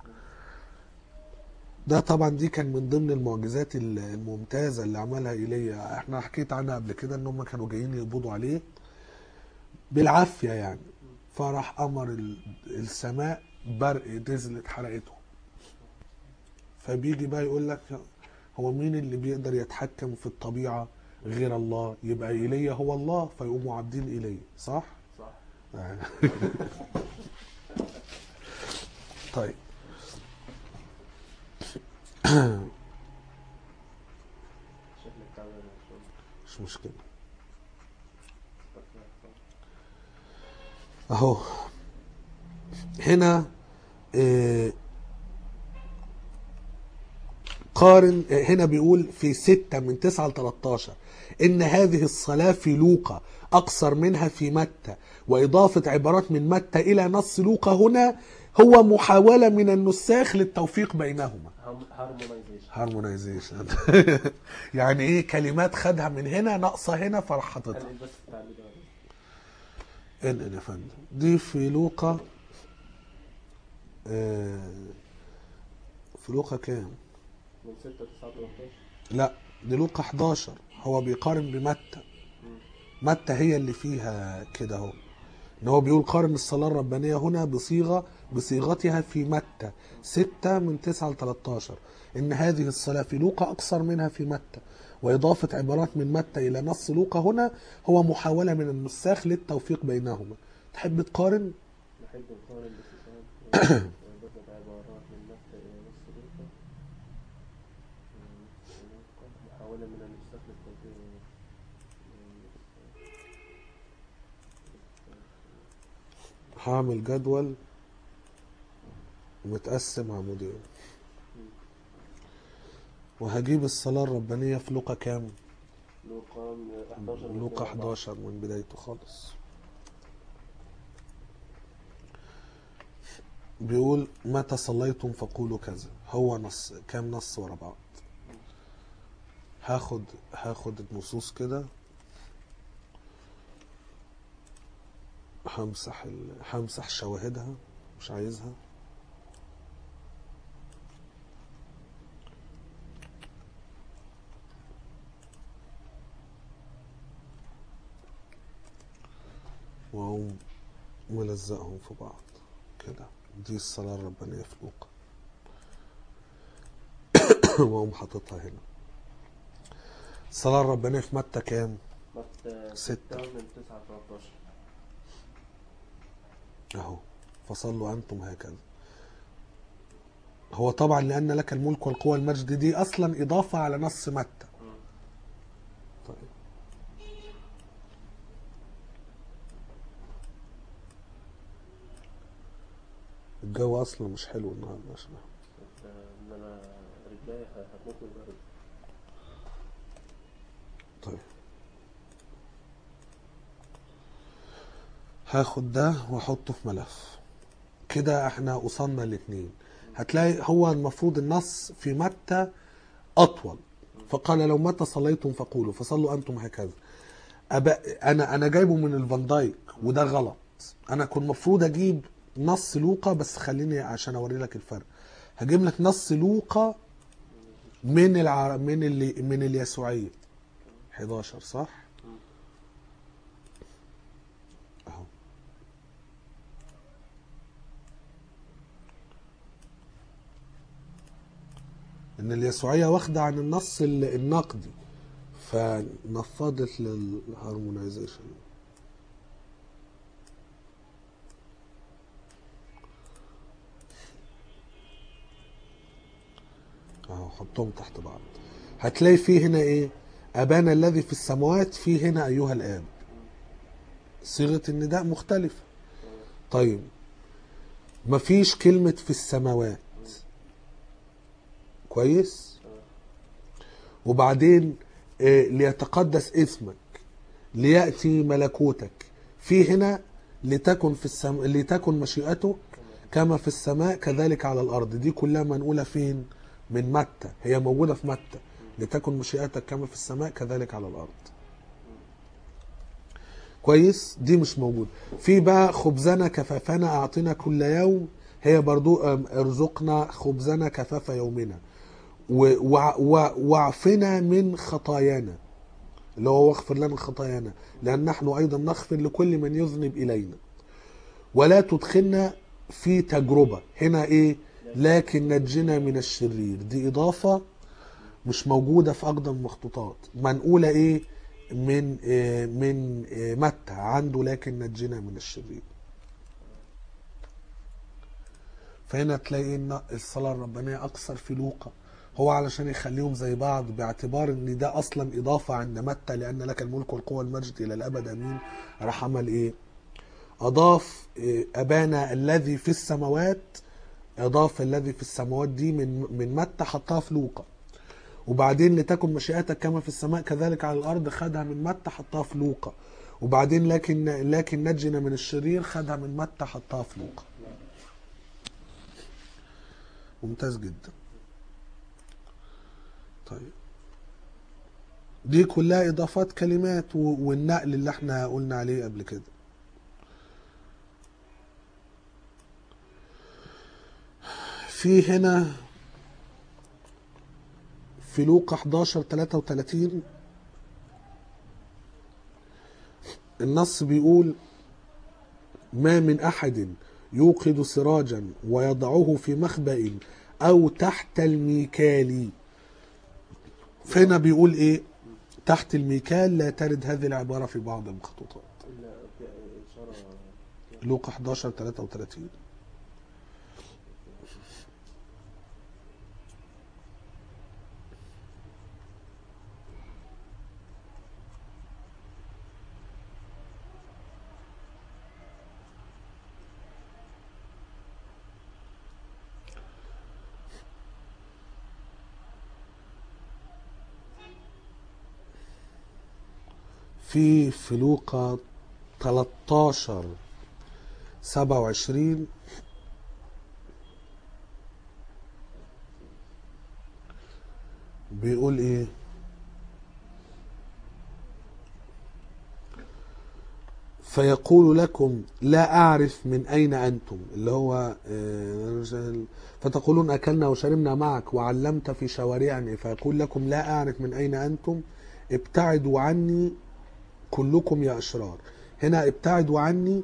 A: ده طبعا دي كان من ضمن المعجزات الممتازة اللي عملها إيليا. احنا حكيت عنها قبل كده ان هم كانوا جايين يقبضوا عليه بالعافية يعني، فراح أمر السماء برق نزلت حرقته. فبيجي بقى يقول لك هو مين اللي بيقدر يتحكم في الطبيعة غير الله؟ يبقى إيليا هو الله، فيقوموا عابدين إيليا. صح؟
B: صح.
A: طيب
B: شكلك تعبان يا شباب.
A: مش مشكلة. اهو هنا اه قارن هنا بيقول في ستة من تسعة ل تلتاشر ان هذه الصلاة في لوقا اقصر منها في متى، واضافة عبارات من متى الى نص لوقا هنا هو محاولة من النساخ للتوفيق بينهما. هارمونايزيشن. يعني ايه كلمات خدها من هنا ناقصة هنا فراح حاططها. ان يا فندم دي في لوقا آه في لوقا كام؟
B: من ستة تسعة تلتاشر.
A: لا دي لوقا حداشر. هو بيقارن بمتى. متى هي اللي فيها كده اهو، ان هو بيقول قارن الصلاة الربانية هنا بصيغة بصيغتها في متى ستة من تسعة ل تلتاشر ان هذه الصلاة في لوقا اقصر منها في متى، واضافة عبارات من متى الى نص لوقا هنا هو محاولة من النساخ للتوفيق بينهما. تحب تقارن؟
B: نحب نقارن بصيغات وإضافة عبارات من متى إلى نص لوقا، محاولة من النساخ للتوفيق.
A: هعمل جدول متقسم عمودين وهجيب الصلاة الربانية في لوقا كام؟
B: لوقا حداشر.
A: لوقا حداشر من بدايته خالص. بيقول متى صليتم فقولوا كذا. هو نص كام نص ورا بعض. هاخد هاخد النصوص كده همسح ال... همسح شواهدها مش عايزها. واقوم ملزقهم في بعض كده. دي الصلاة الربانية في لوقا. واقوم حاططها هنا. الصلاة الربانية في متى كام؟
B: متى
A: ستة
B: من تسعة تلتاشر.
A: اهو فصلوا انتم هكذا. هو طبعا لان لك الملك والقوة والمجد دي اصلا اضافة على نص متى. طيب الجو اصلا مش حلو النهارده عشان
B: ان انا رجلي هتموت من البرد.
A: طيب هاخد ده واحطه في ملف كده. احنا وصلنا الاثنين. هتلاقي هو المفروض النص في متى اطول، فقال لو متى صليتم فقولوا فصلوا انتم هكذا. أبا انا انا جايبه من الفان دايك وده غلط. انا كنت المفروض اجيب نص لوقا، بس خليني عشان اوري لك الفرق. هجيب لك نص لوقا من الع... من اللي من اليسوعيه حداشر صح اهو. ان اليسوعيه واخده عن النص ال- النقدي، فنفضت للهارمونايزيشن. اهو حطهم تحت بعض. هتلاقي فيه هنا ايه؟ ابانا الذي في السماوات، فيه هنا ايها الاب. صيغه النداء مختلفه. طيب مفيش كلمه في السماوات، كويس. وبعدين آه، ليتقدس اسمك، ليأتي ملكوتك. في هنا لتكن في السم... لتكن مشيئتك كما في السماء كذلك على الأرض. دي كلها منقولة فين؟ من متى. هي موجودة في متى، لتكن مشيئتك كما في السماء كذلك على الأرض. كويس. دي مش موجودة. في بقى خبزنا كفافنا أعطنا كل يوم، هي برضو آم، ارزقنا خبزنا كفاف يومنا، و- وع- وع- واعفنا من خطايانا، اللي هو واغفر لنا خطايانا لأن نحن أيضا نغفر لكل من يذنب إلينا، ولا تدخلنا في تجربة. هنا إيه؟ لكن نجنا من الشرير. دي إضافة مش موجودة في أقدم المخطوطات، منقولة إيه؟ من إيه؟ من إيه؟ متى عنده لكن نجنا من الشرير. فهنا تلاقي إن الصلاة الربانية أكثر في لوقا، هو علشان يخليهم زي بعض، باعتبار ان ده اصلا اضافه عند متى لان لك الملك والقوه والمجد الى الابد امين. راح عمل ايه؟ اضاف إيه؟ ابانا الذي في السماوات. اضاف الذي في السماوات دي من من متى حطها في لوقا. وبعدين لتكن مشيئتك كما في السماء كذلك على الارض خدها من متى حطها في لوقا. وبعدين لكن لكن نجنا من الشرير خدها من متى حطها في لوقا. ممتاز جدا. طيب دي كلها اضافات كلمات والنقل اللي احنا قلنا عليه قبل كده. في هنا في لوقا حداشر تلاتة وتلاتين النص بيقول ما من احد يوقد سراجا ويضعه في مخبأ او تحت الميكال. فهنا بيقول ايه؟ تحت الميكال. لا ترد هذه العبارة في بعض المخطوطات. لوقا حداشر تلاتة وتلاتين. في في لوقا تلتاشر سبعة وعشرين بيقول ايه؟ فيقول لكم لا أعرف من أين أنتم، اللي هو فتقولون أكلنا وشربنا معك وعلمت في شوارعنا. فيقول لكم لا أعرف من أين أنتم، ابتعدوا عني كلكم يا أشرار. هنا ابتعدوا عني.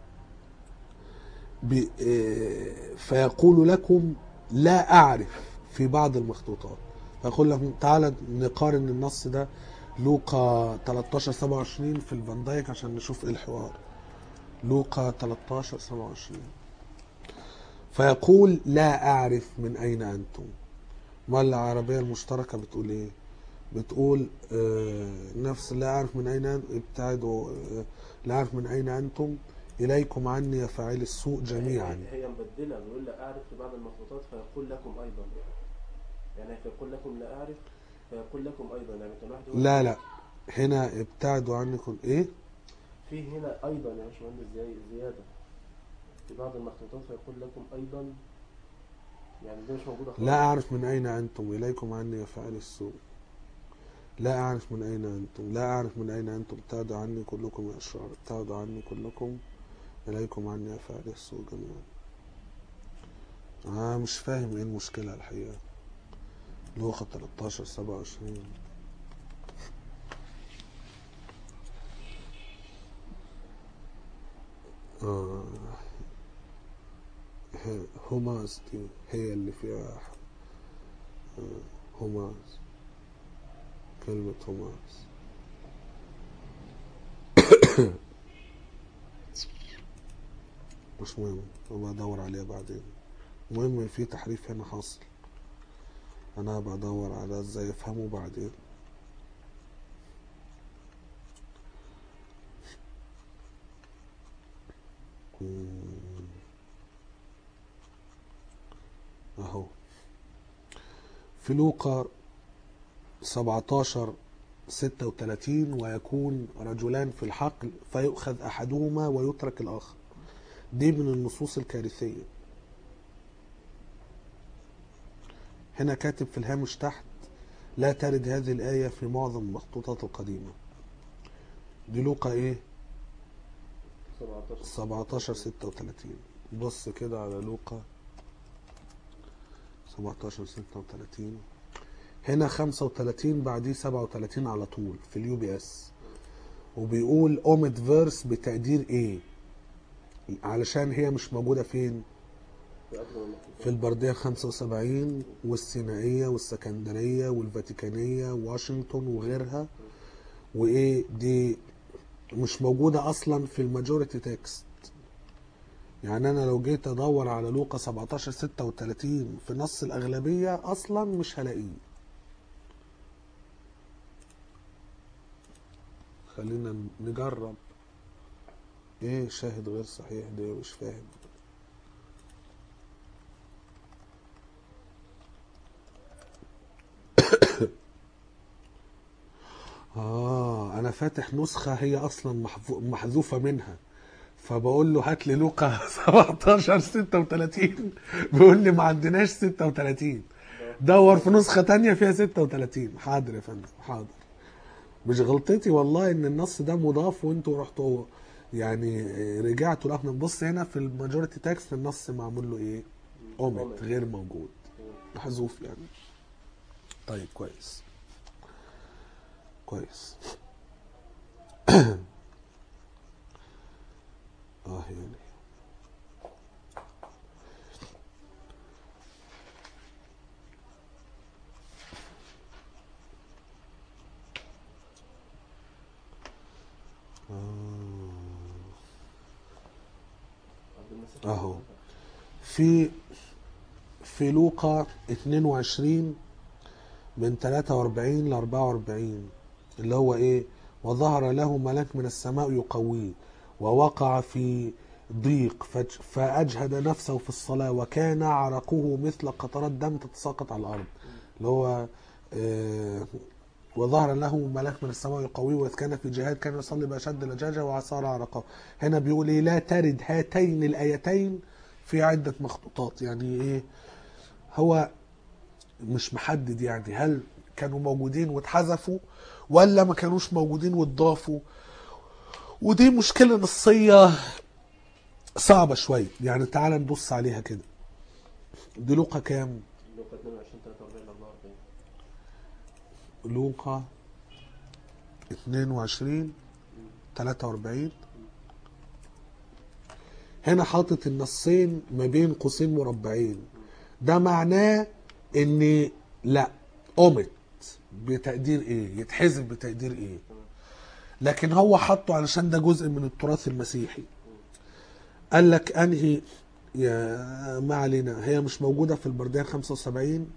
A: فيقول لكم لا أعرف في بعض المخطوطات. فيقول لكم تعالى نقارن النص ده لوقا تلتاشر سبعة وعشرين في الفان دايك عشان نشوف ايه الحوار. لوقا تلتاشر سبعة وعشرين فيقول لا أعرف من أين أنتم. ما العربية المشتركة بتقول ايه؟ بتقول آه نفس لا أعرف من أين ابتعدوا. آه لا أعرف من أين أنتم إليكم عني يا فاعل السوء جميعا.
B: هي هي مبدله، بيقول لا اعرف في بعض المخطوطات فيقول لكم ايضا، يعني فيقول لكم لا اعرف فيقول لكم ايضا، يعني كان واحد يقول
A: لا لا، هنا ابتعدوا عنكم ايه؟
B: في هنا ايضا يا باشمهندس زي زياده في بعض المخطوطات فيقول لكم ايضا، يعني دي مش موجوده خالص.
A: لا أعرف من أين أنتم إليكم عني يا فاعل السوء. لا أعرف من أين أنتم، لا أعرف من أين أنتم، ابتعدوا عني كلكم يا أشرار، ابتعدوا عني كلكم إليكم عني يا فاعل السوء جميعا. آه مش فاهم إيه المشكلة الحقيقة. لوقا تلتاشر سبعة وعشرين. آه هماس دي هي اللي فيها آه هماس، كلمة هماس. مش مهم، أبقى أدور عليها بعدين. المهم في تحريف هنا حاصل، أنا هبقى أدور على إزاي أفهمه بعدين. أهو في لوقا سبعتاشر ستة وثلاثين، ويكون رجلان في الحقل فيؤخذ أحدهما ويترك الآخر. دي من النصوص الكارثية. هنا كاتب في الهامش تحت لا ترد هذه الآية في معظم المخطوطات القديمة. دي لوقا إيه؟ سبعتاشر ستة وثلاثين. بص كده على لوقا سبعتاشر ستة وثلاثين. هنا خمسة وثلاثين بعديه سبعة وثلاثين على طول في اليو بي اس، وبيقول اوميد فيرس بتقدير ايه، علشان هي مش موجودة فين؟ في البردية خمسة وسبعين والسينائية والسكندرية والفاتيكانية وواشنطن وغيرها، وايه دي مش موجودة اصلا في الماجوريتي تكست. يعني انا لو جيت ادور على لوقا سبعتاشر ستة وثلاثين في نص الاغلبية اصلا مش هلاقيه. خلينا نجرب. ايه شاهد غير صحيح ده؟ مش فاهم. اه انا فاتح نسخة هي اصلا محذوفة منها، فبقول له هات لي لوقا سبعتاشر ستة وثلاثين، بيقول لي ما عندناش ستة وثلاثين، دور في نسخة تانية فيها ستة وثلاثين. حاضر يا فندم حاضر، مش غلطتي والله ان النص ده مضاف وانتوا رحتوا يعني رجعتوا. لا نبص هنا في الماجوريتي تكست النص معمول له ايه؟ اوميت، غير موجود، محذوف يعني. طيب كويس كويس. اه يعني آه. اهو في في لوقا اثنين وعشرين من ثلاثة وأربعين ل أربعة وأربعين، اللي هو ايه؟ وظهر له ملاك من السماء يقويه، ووقع في ضيق فأجهد نفسه في الصلاة، وكان عرقه مثل قطرات دم تتساقط على الأرض. اللي هو آه وظهر له ملاك من السماء يقويه، وإذ كان في جهاد كان يصلي بأشد لجاجة وعصار عرقه. هنا بيقول ايه؟ لا ترد هاتين الآيتين في عدة مخطوطات. يعني ايه؟ هو مش محدد يعني هل كانوا موجودين واتحذفوا ولا ما كانوش موجودين واتضافوا. ودي مشكلة نصية صعبة شوية. يعني تعال نبص عليها كده. دي لوقا كام؟
B: لوقا اثنين وعشرين ثلاثة وأربعين أربعة وأربعين.
A: لوقا اثنين وعشرين ثلاثة وأربعين. هنا حاطط النصين ما بين قوسين مربعين، ده معناه ان لا اومت بتقدير ايه، يتحذف بتقدير ايه. لكن هو حطه علشان ده جزء من التراث المسيحي. قال لك انهي يا ما علينا، هي مش موجودة في البردية خمسة وسبعين،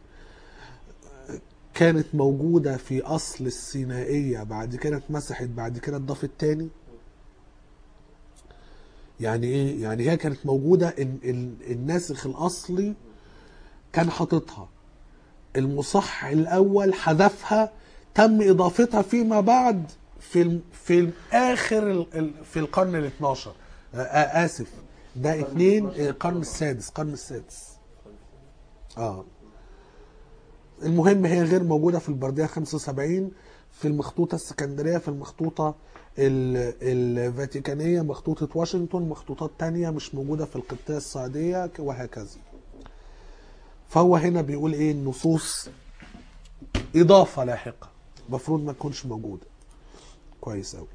A: كانت موجودة في اصل السينائية، بعد كده اتمسحت، بعد كده اتضافت تاني. يعني ايه؟ يعني هي كانت موجودة، إن ال- الناسخ الاصلي كان حاططها، المصحح الاول حذفها، تم اضافتها فيما بعد في ال- في اخر ال- ال- في القرن ال اتناشر. آه، آه، اسف، ده اتنين، آه، القرن السادس، القرن السادس. اه المهم هي غير موجودة في البردية خمسة وسبعين، في المخطوطة السكندرية، في المخطوطة ال- الفاتيكانية، مخطوطة واشنطن، مخطوطات تانية مش موجودة في القبطية الصعيدية، وهكذا. فهو هنا بيقول ايه؟ النصوص إضافة لاحقة المفروض ما تكونش موجودة. كويس أوي.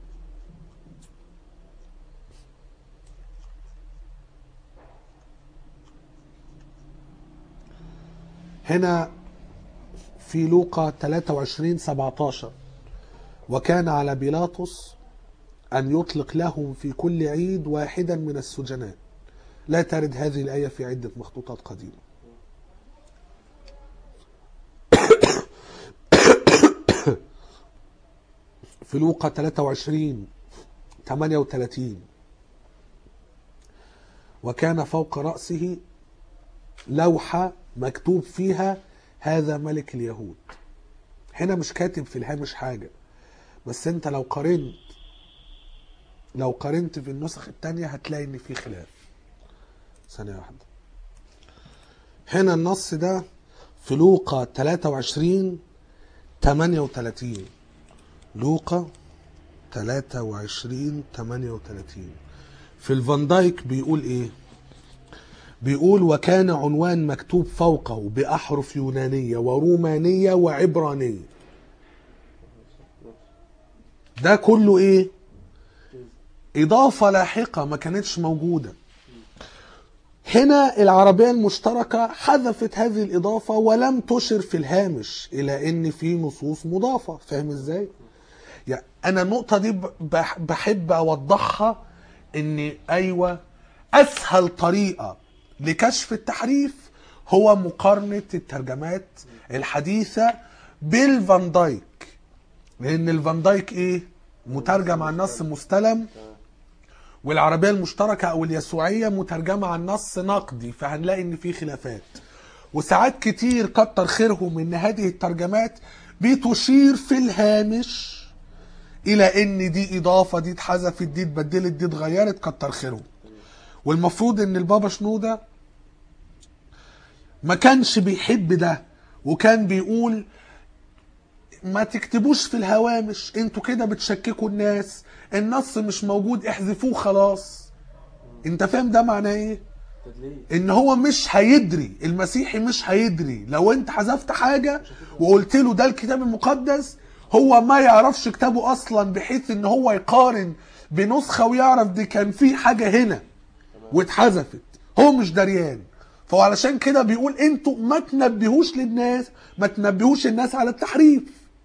A: هنا في لوقا ثلاثة وعشرين سبعتاشر، وكان على بيلاطس أن يطلق لهم في كل عيد واحدا من السجناء. لا ترد هذه الآية في عدة مخطوطات قديمة. في لوقا ثلاثة وعشرين ثمانية وثلاثين، وكان فوق رأسه لوحة مكتوب فيها هذا ملك اليهود. هنا مش كاتب في الهامش حاجة، بس انت لو قارنت لو قارنت في النسخ التانية هتلاقي ان في خلاف. ثانية واحدة. هنا النص ده في لوقا ثلاثة وعشرين ثمانية وثلاثين، لوقا ثلاثة وعشرين ثمانية وثلاثين. في الفان دايك بيقول ايه؟ بيقول وكان عنوان مكتوب فوقه بأحرف يونانية ورومانية وعبرانية. ده كله ايه؟ إضافة لاحقة ما كانتش موجودة. هنا العربية المشتركة حذفت هذه الإضافة ولم تشر في الهامش إلى إن في نصوص مضافة. فاهم إزاي؟ يعني أنا النقطة دي بح- بحب أوضحها، إن أيوة أسهل طريقة لكشف التحريف هو مقارنة الترجمات الحديثة بالفان دايك، لأن الفان دايك إيه؟ مترجم عن نص مستلم، والعربية المشتركة أو اليسوعية مترجمة عن نص نقدي، فهنلاقي إن في خلافات. وساعات كتير كتر خيرهم إن هذه الترجمات بتشير في الهامش إلى إن دي إضافة، دي اتحذفت، دي اتبدلت، دي اتغيرت، كتر خيرهم. والمفروض إن البابا شنودة ما كانش بيحب ده، وكان بيقول ما تكتبوش في الهوامش، انتوا كده بتشككوا الناس، النص مش موجود احذفوه خلاص. انت فاهم ده معناه ايه؟
B: تدليس.
A: ان هو مش هيدري، المسيحي مش هيدري لو انت حذفت حاجة وقلت له ده الكتاب المقدس، هو ما يعرفش كتابه اصلا بحيث ان هو يقارن بنسخة ويعرف دي كان في حاجة هنا واتحذفت، هو مش دريان. فهو علشان كده بيقول انتوا ما تنبهوش للناس، ما تنبهوش الناس على التحريف،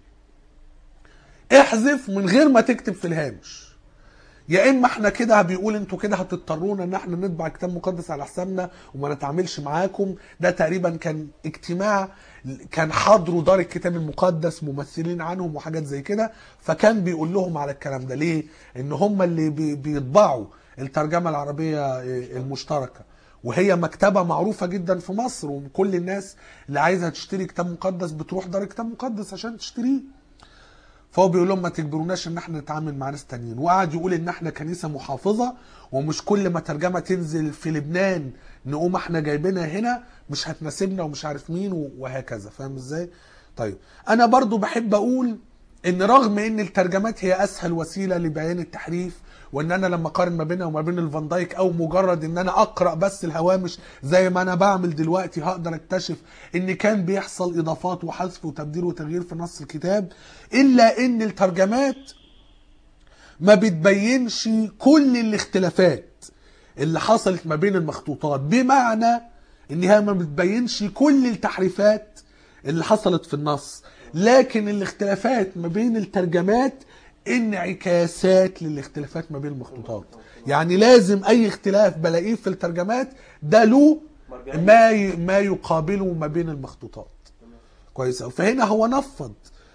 A: احذف من غير ما تكتب في الهامش. يا اما احنا كده بيقول انتوا كده هتضطرونا ان احنا نطبع كتاب مقدس على حسابنا وما نتعاملش معاكم. ده تقريبا كان اجتماع كان حضروا دار الكتاب المقدس ممثلين عنهم وحاجات زي كده، فكان بيقول لهم على الكلام ده. ليه؟ ان هم اللي بي- بيطبعوا الترجمة العربية المشتركة، وهي مكتبة معروفة جدا في مصر، وكل الناس اللي عايزة تشتري كتاب مقدس بتروح دار كتاب مقدس عشان تشتريه. فهو بيقول لهم ما تجبروناش ان احنا نتعامل مع ناس تانيين، وقعد يقول ان احنا كنيسه محافظه، ومش كل ما ترجمه تنزل في لبنان نقوم احنا جايبينها هنا مش هتناسبنا ومش عارف مين وهكذا. فاهم ازاي؟ طيب انا برضو بحب اقول ان رغم ان الترجمات هي اسهل وسيله لبيان التحريف، وان انا لما اقارن ما بينها وما بين الفان دايك او مجرد ان انا اقرا بس الهوامش زي ما انا بعمل دلوقتي هقدر اكتشف ان كان بيحصل اضافات وحذف وتبديل وتغيير في نص الكتاب، الا ان الترجمات ما بتبينش كل الاختلافات اللي حصلت ما بين المخطوطات، بمعنى انها ما بتبينش كل التحريفات اللي حصلت في النص، لكن الاختلافات ما بين الترجمات انعكاسات للاختلافات ما بين المخطوطات. يعني لازم اي اختلاف بلاقيه في الترجمات ده له ما ما يقابله ما بين المخطوطات. كويس. فهنا هو نفض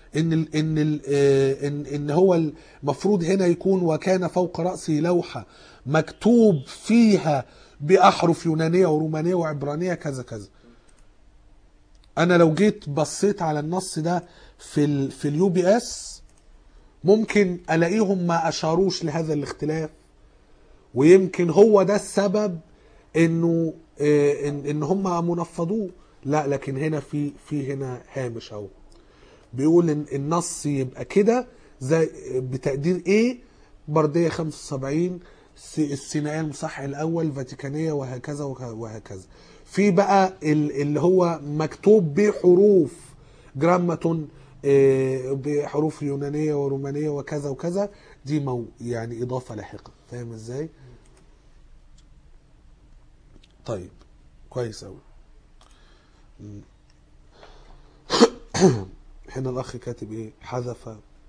A: ان ال ان ال ان ان هو المفروض هنا يكون وكان فوق راسه لوحه مكتوب فيها باحرف يونانيه ورومانيه وعبرانيه كذا كذا. انا لو جيت بصيت على النص ده في ال في اليو بي اس ممكن الاقيهم ما اشاروش لهذا الاختلاف، ويمكن هو ده السبب انه آه، ان ان هم منفضوه. لا لكن هنا في في هنا هامش اهو بيقول ان النص يبقى كده زي بتقدير ايه برديه خمسة وسبعين السينائيه المصحح الاول فاتيكانيه وهكذا وهكذا. في بقى اللي هو مكتوب بحروف جراماتون آه، بحروف يونانيه ورومانيه وكذا وكذا، دي مو يعني اضافه لاحقه. فاهم ازاي؟ طيب كويس قوي. هنا الاخ كاتب ايه؟ حذف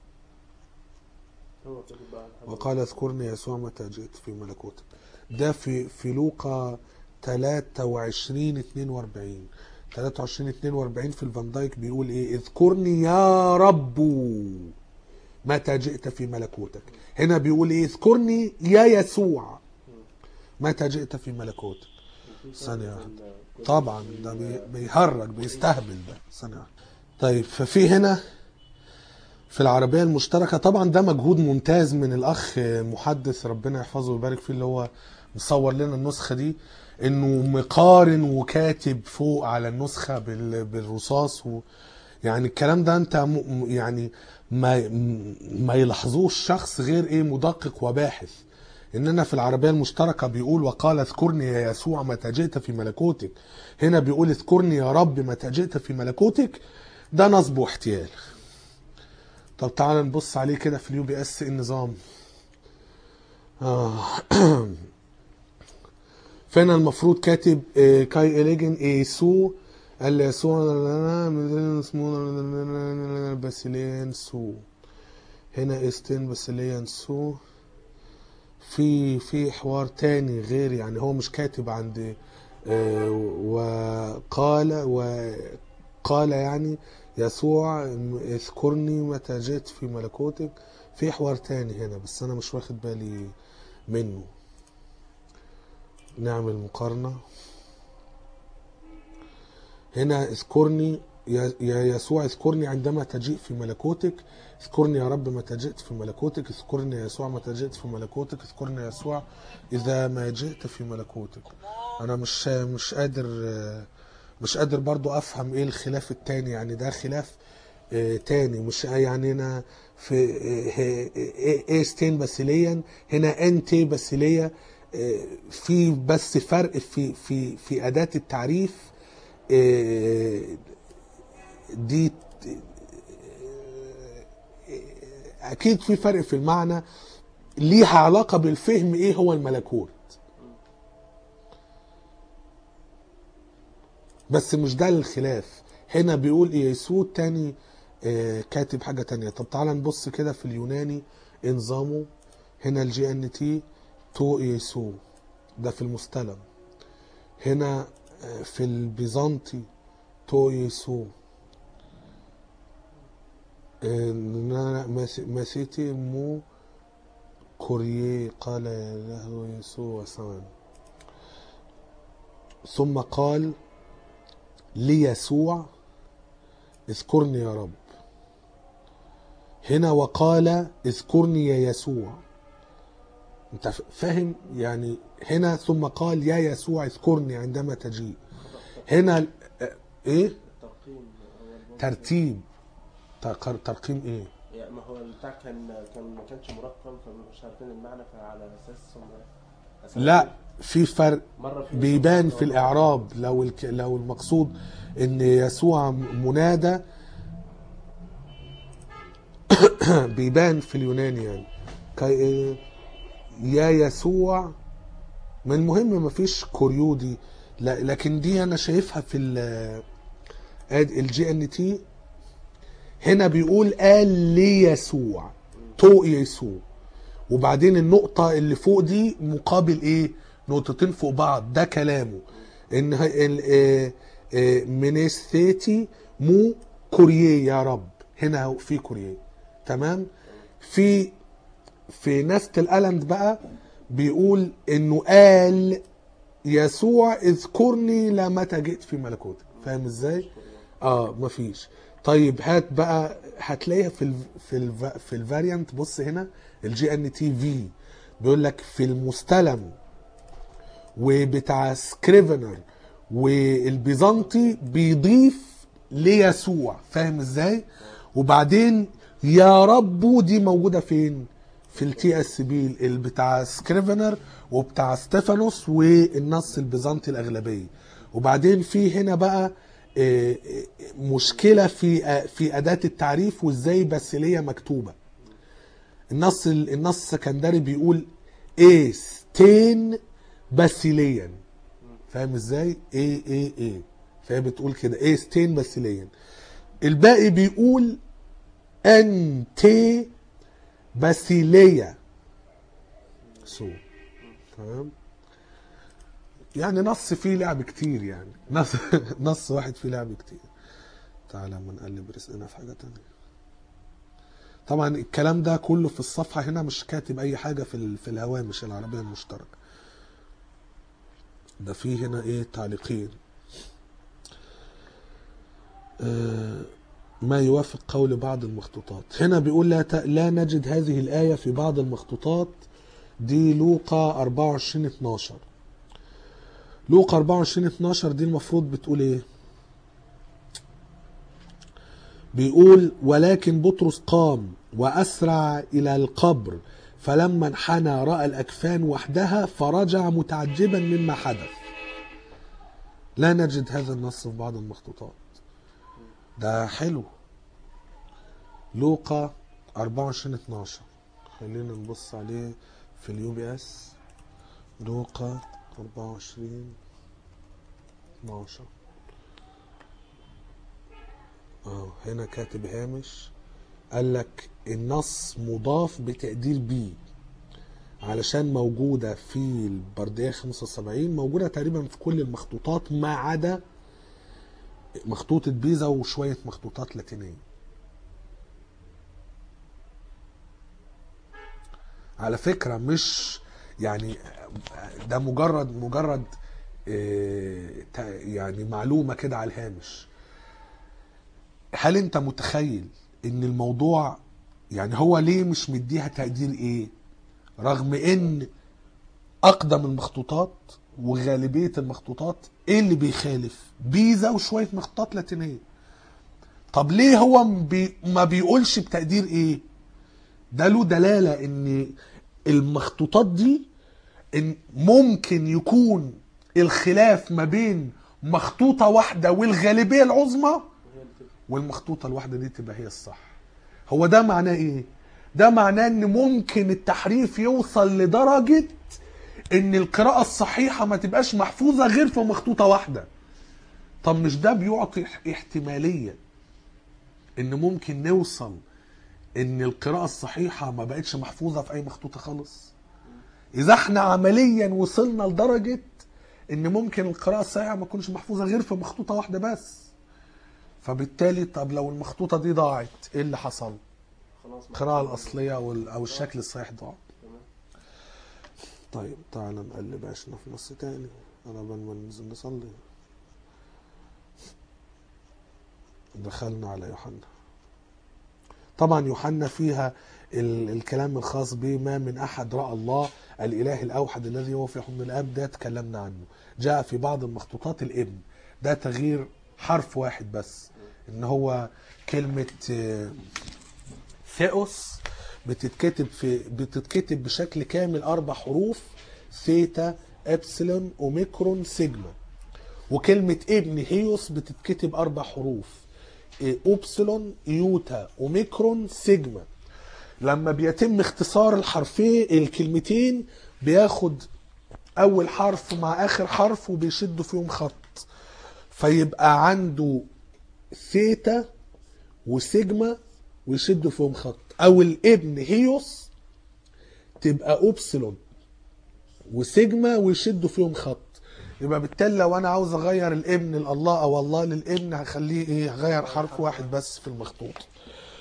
B: هو كاتب بقى الحاجة.
A: وقال اذكرني يسوع متى جئت في ملكوتك. ده في في لوقا ثلاثة وعشرين اثنين وأربعين ثلاثة وعشرين اثنين وأربعين في الفان دايك بيقول ايه؟ اذكرني يا رب متى جئت في ملكوتك. هنا بيقول ايه؟ اذكرني يا يسوع متى جئت في ملكوتك. ثانية واحدة. طبعا ده بي- بيهرج بيستهبل ده. ثانية واحدة. طيب ففي هنا في العربية المشتركة طبعا ده مجهود ممتاز من الأخ محدث ربنا يحفظه ويبارك فيه اللي هو مصور لنا النسخة دي، إنه مقارن وكاتب فوق على النسخة بال- بالرصاص و يعني الكلام ده أنت م- يعني ما ما يلاحظوش شخص غير إيه مدقق وباحث. إننا في العربية المشتركة بيقول وقال اذكرني يا يسوع متى جئت في ملكوتك، هنا بيقول اذكرني يا رب متى جئت في ملكوتك. ده نصب واحتيال. طب تعال نبص عليه كده في اليو بي اس النظام. آه. فين المفروض كاتب آه، كاي إليجن إيسو قال يسوع باسيليان سو. هنا استين باسيليان سو. في في حوار تاني غير يعني هو مش كاتب عند آه، وقال وقال يعني يسوع اذكرني متى جئت في ملكوتك. في حوار تاني هنا بس انا مش واخد بالي منه. نعمل مقارنة. هنا اذكرني يا يا يسوع اذكرني عندما تجيء في ملكوتك. اذكرني يا رب متى جئت في ملكوتك. اذكرني يا يسوع متى جئت في ملكوتك. اذكرني يا يسوع اذا ما جئت في ملكوتك. انا مش مش قادر مش قادر برضو افهم ايه الخلاف التاني. يعني ده خلاف آه، تاني مش يعني هنا في ايه ستين باسيليا هنا انتي باسيليا. آه، في بس فرق في في في اداة التعريف آه، دي اكيد في فرق في المعنى ليها علاقة بالفهم ايه هو الملكوت، بس مش ده الخلاف. هنا بيقول يسوع تاني آه، كاتب حاجة تانية. طب تعالى نبص كده في اليوناني انظامه. هنا الجي ان تي تو يسوع ده في المستلم. هنا آه، في البيزنطي تو يسوع. مسيتي مو كوريي قال له يسوع وسلام. ثم قال ليسوع اذكرني يا رب. هنا وقال اذكرني يا يسوع. انت فاهم يعني؟ هنا ثم قال يا يسوع اذكرني عندما تجيء. هنا ال- ايه
B: الترقيم هو البنط.
A: ترتيب تق- ترقيم ايه؟
B: يعني ما هو البتاع كان كان ما كانش مرقم فمش عارفين المعنى فعلى اساس هم أساس
A: لا في فرق
B: مرة في
A: بيبان
B: اسم
A: في الاعراب. لو الك... لو المقصود ان يسوع منادى بيبان في اليوناني يعني كي... يا يسوع. ما المهم ما فيش كوريودي. لا لكن دي انا شايفها في الجي ان تي. هنا بيقول قال ليسوع تو يسوع، وبعدين النقطة اللي فوق دي مقابل ايه؟ نقطتين فوق بعض. ده كلامه ان ه- ال- آه، آه، منستيتي مو كوريي يا رب. هنا في كوريي. تمام. في في نست الألند بقى بيقول انه قال يسوع اذكرني لمتى جئت في ملكوتك. فاهم ازاي؟ اه مفيش. طيب هات بقى، هتلاقيها في ال في ال في الفاريانت. بص هنا الجي ان تي في بيقول لك في المستلم وبتاع سكريفنر والبيزنطي بيضيف ليسوع. فاهم ازاي؟ وبعدين يا رب دي موجوده فين؟ في التي اس بي بتاع سكريفنر وبتاع ستيفانوس والنص البيزنطي الاغلبيه. وبعدين في هنا بقى مشكله في في اداه التعريف وازاي باسيليه مكتوبه. النص النص السكندري بيقول ايستين باسيليا. فاهم ازاي؟ ايه ايه ايه فهي بتقول كده ايستين باسيليا. الباقي بيقول انتي باسيليا سو. تمام. يعني نص فيه لعب كتير، يعني نص نص واحد فيه لعب كتير. تعالى ما نقلب رزقنا في حاجه تانية. طبعا الكلام ده كله في الصفحه هنا، مش كاتب اي حاجه في في الهوامش العربيه المشتركه. ده فيه هنا ايه تعليقين. آه ما يوافق قول بعض المخطوطات. هنا بيقول لا, لا نجد هذه الآية في بعض المخطوطات. دي لوقا أربعة وعشرين اتناشر. لوقا أربعة وعشرين اتناشر دي المفروض بتقول ايه؟ بيقول ولكن بطرس قام وأسرع إلى القبر، فلما انحنى رأى الأكفان وحدها فرجع متعجبا مما حدث. لا نجد هذا النص في بعض المخطوطات. ده حلو. لوقا أربعة وعشرين اتناشر، خلينا نبص عليه في اليو بي اس. لوقا أربعة وعشرين اتناشر. اه هنا كاتب هامش قال لك النص مضاف بتقدير بي، علشان موجودة في البردية خمسة وسبعين، موجودة تقريبا في كل المخطوطات ما عدا مخطوطة بيزا وشوية مخطوطات لاتينية. على فكرة مش يعني ده مجرد مجرد يعني معلومة كده على الهامش. هل انت متخيل ان الموضوع يعني هو ليه مش مديها تقدير ايه، رغم ان اقدم المخطوطات وغالبية المخطوطات ايه اللي بيخالف؟ بيزا وشوية مخطوطات لاتينية. طب ليه هو بي ما بيقولش بتقدير ايه؟ ده له دلالة ان المخطوطات دي إن ممكن يكون الخلاف ما بين مخطوطة واحدة والغالبية العظمى، والمخطوطة الواحدة دي تبقى هي الصح. هو ده معناه ايه؟ ده معناه ان ممكن التحريف يوصل لدرجة ان القراءة الصحيحة ما تبقاش محفوظة غير في مخطوطة واحدة. طب مش ده بيعطي احتمالية ان ممكن نوصل ان القراءة الصحيحة ما بقتش محفوظة في اي مخطوطة خالص؟ اذا احنا عمليا وصلنا لدرجة ان ممكن القراءة الصحيحة ما تكونش محفوظة غير في مخطوطة واحدة بس، فبالتالي طب لو المخطوطة دي ضاعت ايه اللي حصل؟ القراءة الأصلية أو الشكل الصحيح ضاع. طيب تعالى نقلب عشنا في نص تاني على بال ما ننزل نصلي. دخلنا على يوحنا. طبعا يوحنا فيها الكلام الخاص به ما من أحد رأى الله الإله الأوحد الذي هو في حضن الآب، ده تكلمنا عنه. جاء في بعض المخطوطات الابن، ده تغيير حرف واحد بس، إن هو كلمة ثيوس بتتكتب في بتتكتب بشكل كامل اربع حروف، ثيتا ابسلون اوميكرون سيجما. وكلمة ابن هيوس بتتكتب اربع حروف، اوبسلون يوتا اوميكرون سيجما. لما بيتم اختصار الحرفين الكلمتين بياخد اول حرف مع اخر حرف وبيشدوا فيهم خط، فيبقى عنده ثيتا وسيجما ويشدوا فيهم خط. او الابن هيوس تبقى اوبسلون وسيجما ويشدوا فيهم خط. يبقى بالتالي لو انا عاوز اغير الابن لله او الله للابن هخليه ايه؟ هغير حرف واحد بس في المخطوط.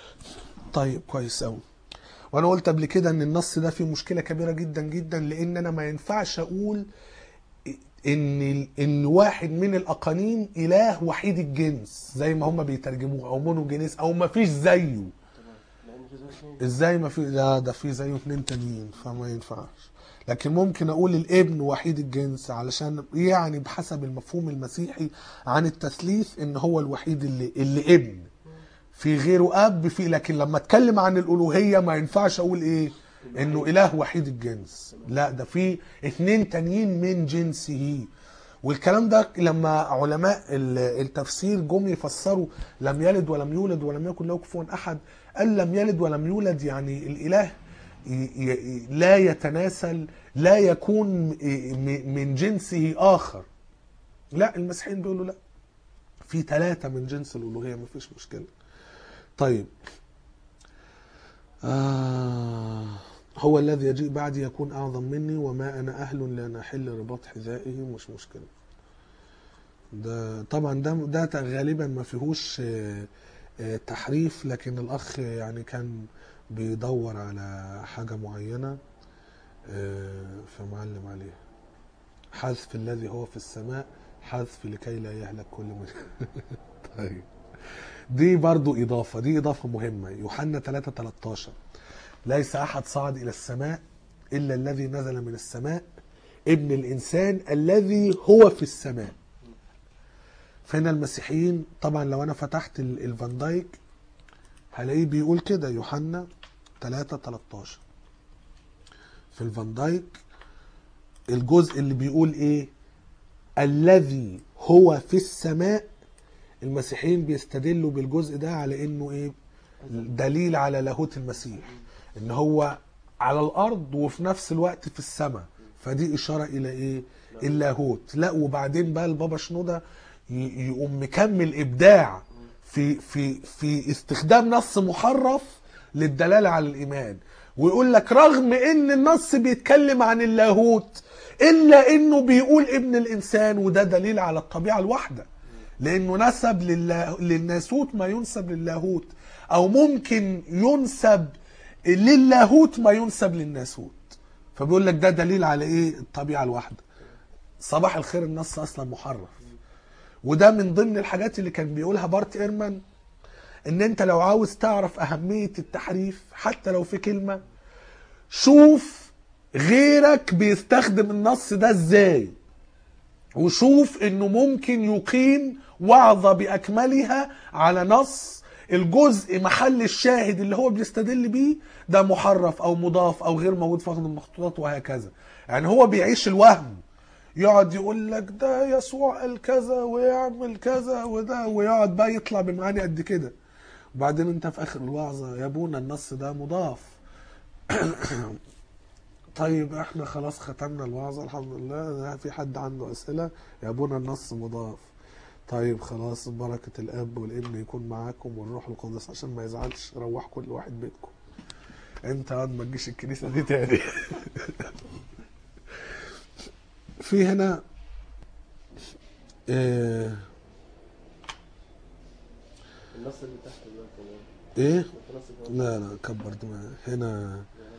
A: طيب كويس قوي. وانا قلت قبل كده ان النص ده فيه مشكله كبيره جدا جدا، لان انا ما ينفعش اقول ان ان واحد من الاقانيم اله وحيد الجنس زي ما هم بيترجموه، او مونوجينيس، او ما فيش زيه.
B: تمام. لان في زي اثنين.
A: ازاي ما في؟ لا ده في زيه اتنين تانيين، فما ينفعش. لكن ممكن اقول الابن وحيد الجنس علشان يعني بحسب المفهوم المسيحي عن التثليث ان هو الوحيد اللي اللي ابن، في غيره اب، في. لكن لما اتكلم عن الالوهيه ما ينفعش اقول ايه؟ انه اله وحيد الجنس. لا ده في اتنين تانيين من جنسه. والكلام ده لما علماء التفسير جم يفسروا لم يلد ولم يولد ولم يكن له كفوا احد، قال لم يلد ولم يولد يعني الاله لا يتناسل، لا يكون من جنسه اخر. لا المسيحيين بيقولوا لا، في ثلاثة من جنس الالوهيه، ما فيش مشكله. طيب آه هو الذي يجيء بعدي يكون أعظم مني وما أنا أهل لأن أحل رباط حذائه. مش مشكلة. ده طبعا ده ده غالبا ما فيهوش تحريف، لكن الأخ يعني كان بيدور على حاجة معينة فمعلم عليها. حذف الذي هو في السماء، حذف لكي لا يهلك كل من طيب دي برضو إضافة، دي إضافة مهمة. يوحنا ثلاثة ثلاثة عشر ليس أحد صعد إلى السماء إلا الذي نزل من السماء، ابن الإنسان الذي هو في السماء. فهنا المسيحيين طبعا لو أنا فتحت الفان دايك هلاقيه بيقول كده، يوحنا ثلاثة ثلاثة عشر في الفان دايك الجزء اللي بيقول إيه؟ الذي هو في السماء. المسيحيين بيستدلوا بالجزء ده على إنه إيه؟ دليل على لاهوت المسيح، ان هو على الارض وفي نفس الوقت في السماء، فدي اشاره الى ايه؟ اللاهوت. لا وبعدين بقى البابا شنودة يقوم مكمل ابداع في في في استخدام نص محرف للدلاله على الايمان، ويقول لك رغم ان النص بيتكلم عن اللاهوت الا انه بيقول ابن الانسان، وده دليل على الطبيعه الواحده، لانه نسب لله للناسوت ما ينسب للاهوت، او ممكن ينسب للاهوت ما ينسب للناسوت. فبيقول لك ده دليل على ايه؟ الطبيعه الواحده. صباح الخير، النص اصلا محرف. وده من ضمن الحاجات اللي كان بيقولها بارت ايرمان، ان انت لو عاوز تعرف اهميه التحريف حتى لو في كلمه، شوف غيرك بيستخدم النص ده ازاي، وشوف انه ممكن يقيم وعظه باكملها على نص الجزء محل الشاهد اللي هو بيستدل بيه ده محرف او مضاف او غير موجود في اخذ المخطوطات وهكذا. يعني هو بيعيش الوهم، يقعد يقول لك ده يسوع قال كذا ويعمل كذا وده، ويقعد بقى يطلع بمعاني قد كده، وبعدين انت في اخر الوعظه يا ابونا النص ده مضاف. طيب احنا خلاص ختمنا الوعظه الحمد لله، في حد عنده اسئله؟ يا ابونا النص مضاف. طيب خلاص، بركة الاب والابن يكون معاكم والروح القدس، عشان ما يزعلش روح كل واحد بيتكم. انت قاعد ما تجيش الكنيسة دي تاني. في هنا اه
B: النص اللي تحت ده
A: ايه؟ لا لا كبر دماغك هنا.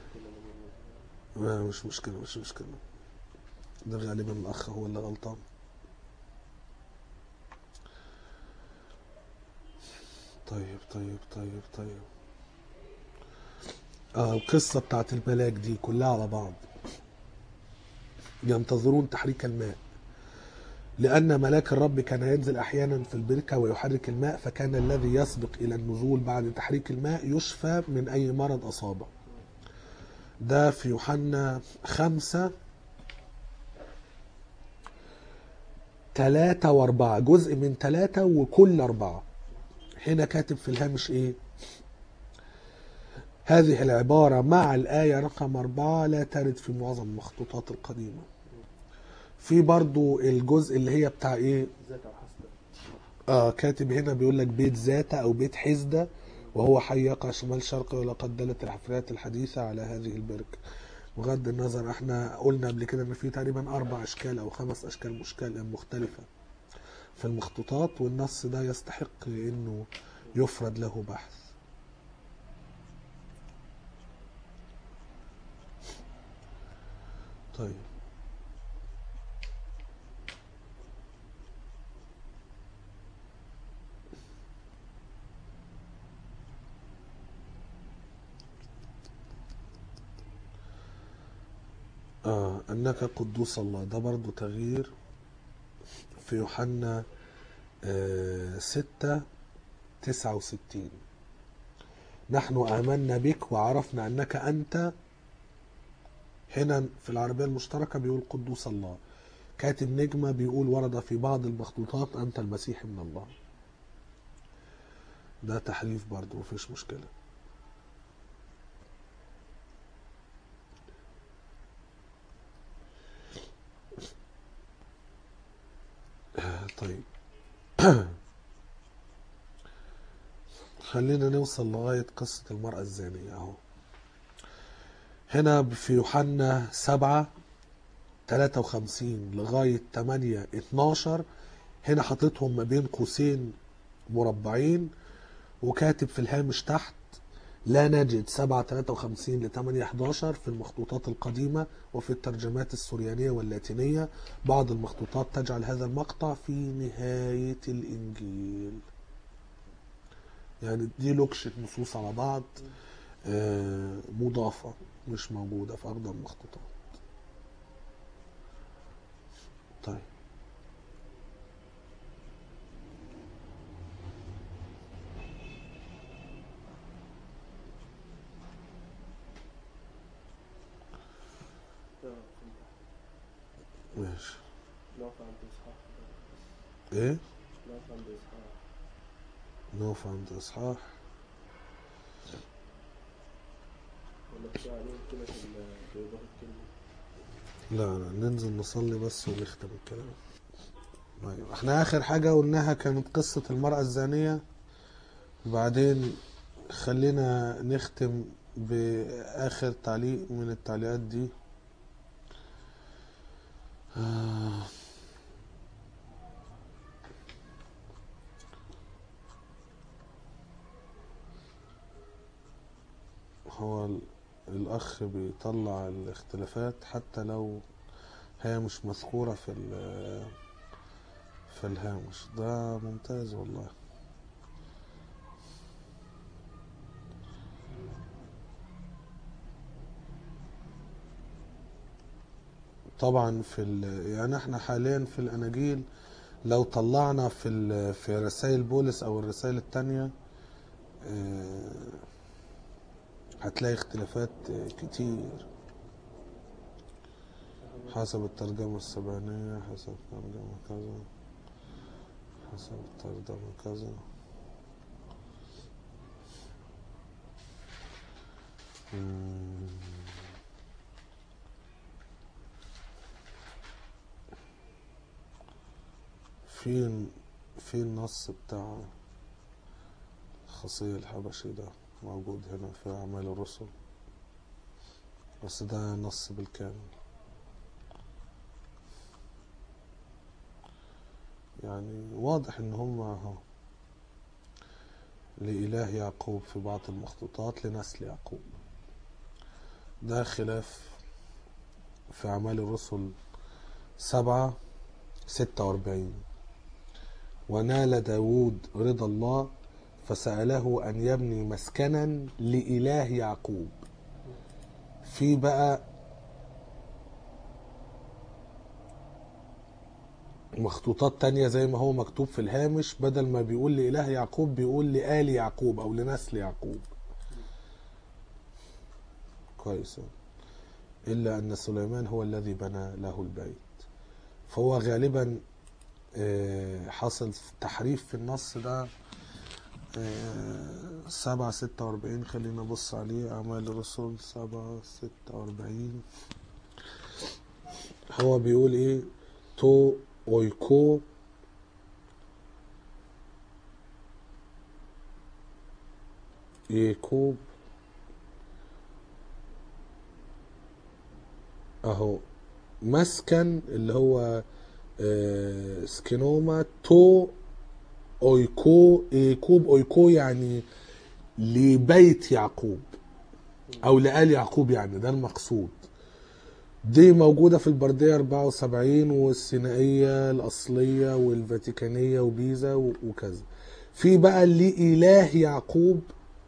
A: ما مش مشكلة مش مشكلة، ده غالبا الاخ هو اللي غلطان. طيب طيب طيب طيب اه القصة بتاعت الملاك دي كلها على بعض. ينتظرون تحريك الماء، لأن ملاك الرب كان ينزل أحيانا في البركة ويحرك الماء، فكان الذي يسبق إلى النزول بعد تحريك الماء يشفى من أي مرض أصابه. ده في يوحنا خمسة ثلاثة واربعة، جزء من ثلاثة وكل أربعة. هنا كاتب في الهامش إيه؟ هذه العبارة مع الآية رقم أربعة لا ترد في معظم المخطوطات القديمة. في برضو الجزء اللي هي بتاع إيه؟ آه كاتب هنا بيقول لك بيت زاتة أو بيت حزدة، وهو حي يقع شمال شرقي، ولقد دلت الحفريات الحديثة على هذه البركة. بغض النظر احنا قلنا قبل كده ان في تقريبا اربع اشكال او خمس اشكال مشكلة مختلفة في المخطوطات، والنص ده يستحق انه يفرد له بحث. طيب آه أنك قدوس الله، ده برضو تغيير في يوحنا آه ستة تسعة وستين. نحن آمنا بك وعرفنا أنك أنت، هنا في العربية المشتركة بيقول قدوس الله، كاتب نجمة بيقول ورد في بعض المخطوطات أنت المسيح من الله. ده تحريف برضو مفيش مشكلة. آه طيب خلينا نوصل لغاية قصة المرأة الزانية اهو. هنا في يوحنا سبعة تلاتة وخمسين لغاية تمانية اتناشر، هنا حاططهم ما بين قوسين مربعين وكاتب في الهامش تحت لا نجد سبعة تلاتة وخمسين ل تمانية حداشر في المخطوطات القديمة وفي الترجمات السريانية واللاتينية. بعض المخطوطات تجعل هذا المقطع في نهاية الإنجيل. يعني دي لوكشة نصوص على بعض آه، مضافة مش موجودة في أقدم المخطوطات. طيب
B: آه،
A: ماشي.
B: نقف عند إصحاح
A: ايه
B: نقف عند إصحاح
A: نقف عند إصحاح
B: ولا كفاية عليهم كده في ال- في إيضاح الكلمة؟
A: لا لا ننزل نصلي بس ونختم الكلام. طيب احنا آخر حاجة قلناها كانت قصة المرأة الزانية، وبعدين خلينا نختم بآخر تعليق من التعليقات دي. آه. هو ال- الأخ بيطلع الاختلافات حتى لو هي مش مذكورة في ال- في الهامش، ده ممتاز والله. طبعا في ال... يعني احنا حاليا في الأناجيل لو طلعنا في ال... في رسائل بولس أو الرسائل التانية آه، هتلاقي اختلافات كتير حسب الترجمة السبعينية، حسب الترجمة كذا، حسب الترجمة كذا. مم. في في النص بتاع خصي الحبشي ده موجود هنا في أعمال الرسل، بس ده نص بالكامل. يعني واضح ان هم اهو لإله يعقوب في بعض المخطوطات لنسل يعقوب. ده خلاف في أعمال الرسل سبعة ستة وأربعين. ونال داود رضا الله فسأله أن يبني مسكنا لإله يعقوب. في بقى مخطوطات تانية زي ما هو مكتوب في الهامش، بدل ما بيقول لإله يعقوب بيقول لآل يعقوب أو لنسل يعقوب. كويس. إلا أن سليمان هو الذي بنى له البيت. فهو غالبا حصل تحريف في النص ده. سبعة ستة وأربعين خلينا نبص عليه. أعمال الرسل سبعة ستة وأربعين هو بيقول إيه؟ تو أويكو يعقوب أهو مسكن اللي هو سكينوما تو أويكو يعقوب. أويكو يعني لبيت يعقوب أو لآل يعقوب، يعني ده المقصود. دي موجودة في البردية أربعة وسبعين والسينائية الأصلية والفاتيكانية وبيزا وكذا. في بقى اللي إله يعقوب،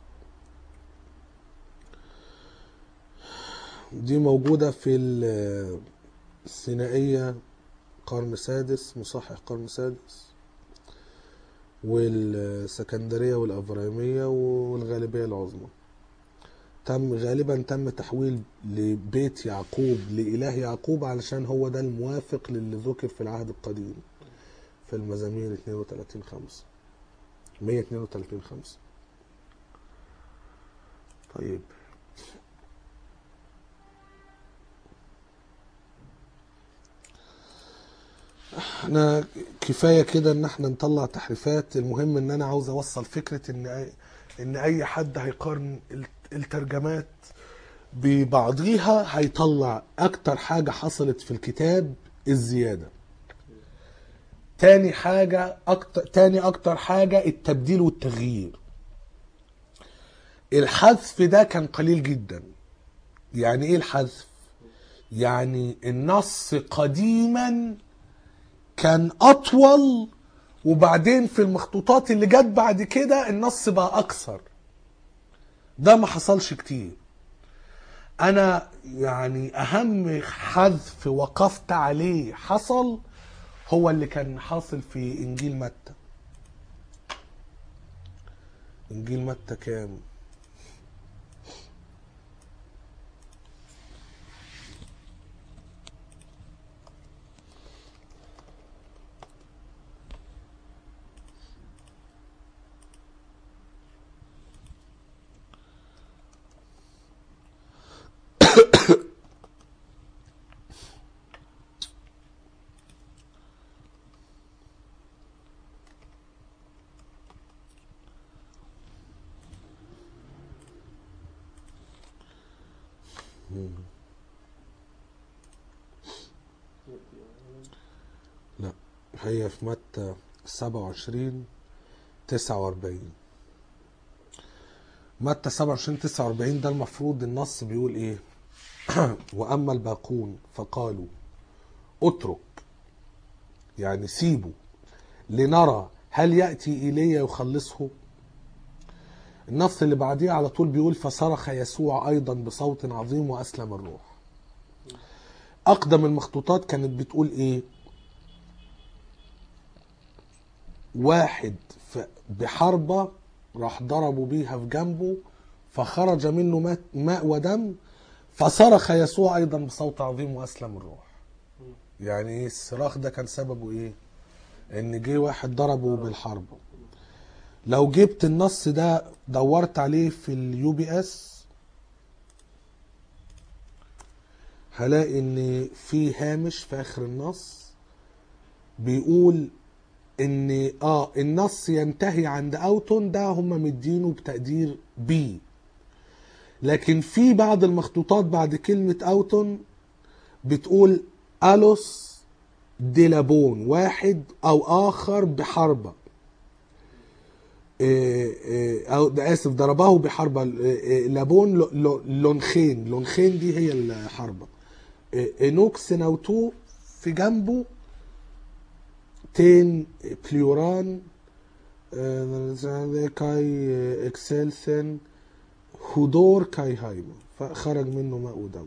A: دي موجودة في السينائية قرن سادس، مصحح قرن سادس، والسكندرية والأفرايمية والغالبية العظمى. تم غالبا تم تحويل لبيت يعقوب لإله يعقوب علشان هو ده الموافق للي ذكر في العهد القديم في المزامير اثنين وثلاثين خمسة مية واثنين وثلاثين خمسة. طيب احنا كفاية كده ان احنا نطلع تحريفات. المهم ان انا عاوز اوصل فكرة ان اي, إن أي حد هيقارن الترجمات ببعضيها هيطلع اكتر حاجة حصلت في الكتاب الزيادة. تاني حاجة أكتر تاني أكتر حاجة التبديل والتغيير. الحذف ده كان قليل جدا. يعني إيه الحذف؟ يعني النص قديما كان أطول، وبعدين في المخطوطات اللي جت بعد كده النص بقى أكثر. ده ما حصلش كتير. أنا يعني أهم حذف وقفت عليه حصل هو اللي كان حاصل في إنجيل متى. إنجيل متى كام؟ لا، هي في متى سبعة وعشرين تسعة وأربعين. متى سبعة وعشرين تسعة وأربعين ده المفروض النص بيقول ايه؟ واما الباقون فقالوا اترك، يعني سيبه، لنرى هل يأتي إيليا يخلصه. النص اللي بعديه على طول بيقول فصرخ يسوع أيضا بصوت عظيم وأسلم الروح. أقدم المخطوطات كانت بتقول إيه؟ واحد بحربة راح ضربوا بيها في جنبه فخرج منه ماء ودم، فصرخ يسوع أيضا بصوت عظيم وأسلم الروح. يعني إيه الصراخ ده؟ كان سببه إيه؟ إن جه واحد ضربه بالحربة. لو جبت النص ده دورت عليه في اليو بي اس هلاقي ان في هامش في اخر النص بيقول ان اه النص ينتهي عند اوتون، ده هم مدينه بتقدير بي. لكن في بعض المخطوطات بعد كلمة اوتون بتقول الوس ديلابون، واحد او اخر بحربة، او ده اسف ضربه بحربة. لابون لونخين، لونخين دي هي الحربة. انوكس ناوتو في جنبه تين بليوران كاي اكسلسن هودور كاي هايما، فخرج منه ماء ودم.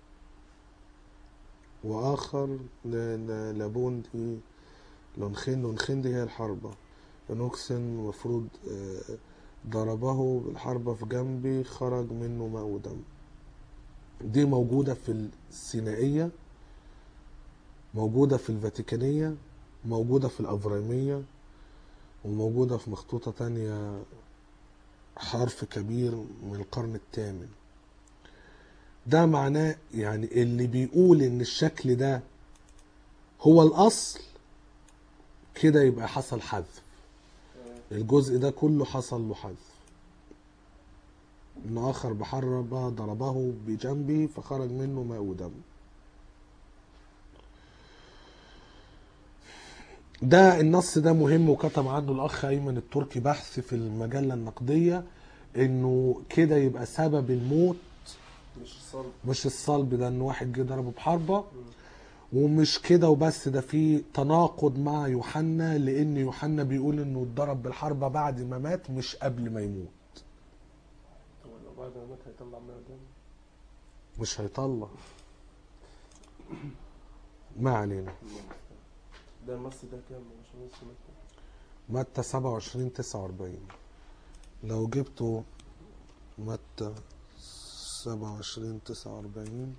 A: واخر لابون دي لونخين، لونخين دي هي الحربة. نوكسن مفروض ضربه بالحربة في جنبي خرج منه ماء ودم. دي موجودة في السينائية، موجودة في الفاتيكانية، موجودة في الأفرايمية، وموجودة في مخطوطة تانية حرف كبير من القرن الثامن. ده معناه يعني اللي بيقول ان الشكل ده هو الأصل كده يبقى حصل حذف. الجزء ده كله حصل له حذف. ان اخر بحربة ضربه بجنبه فخرج منه ماء ودم. ده النص ده مهم، وكتب عنه الاخ ايمن التركي بحث في المجلة النقدية انه كده يبقى سبب الموت
B: مش الصلب.
A: مش الصلب ده ان واحد جه ضربه بحربه.
B: مم.
A: ومش كده وبس، ده في تناقض مع يوحنا، لان يوحنا بيقول انه اتضرب بالحربه بعد ما مات مش قبل ما يموت.
B: هو لو بعد ما مات هيطلع ميه دم؟
A: مش هيطلع. ما علينا.
B: ده النص ده كام؟ مش نص متى؟
A: متى سبعة وعشرين تسعة وأربعين. لو جبتوا متى سبعة وعشرين تسعة وأربعين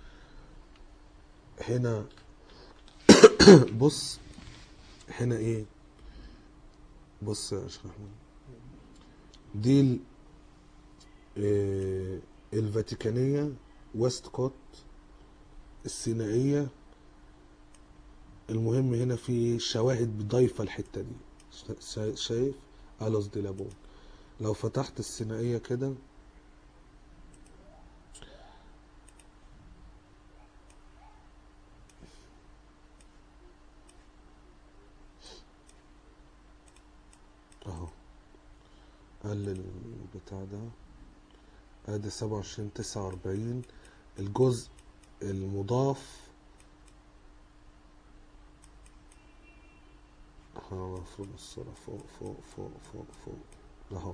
A: هنا بص هنا ايه، بص يا شيخ احمد، دي ال- إيه الفاتيكانية، ويست كوت، السينائية. المهم هنا في شواهد بضيفة الحتة دي. شا- شايف ألوس دي لابون. لو فتحت السينائية كده اهو، قلل البتاع ده، ادي سبعة وعشرين تسعة وأربعين الجزء المضاف. ها المفروض الصورة فوق فوق فوق فوق فوق اهو.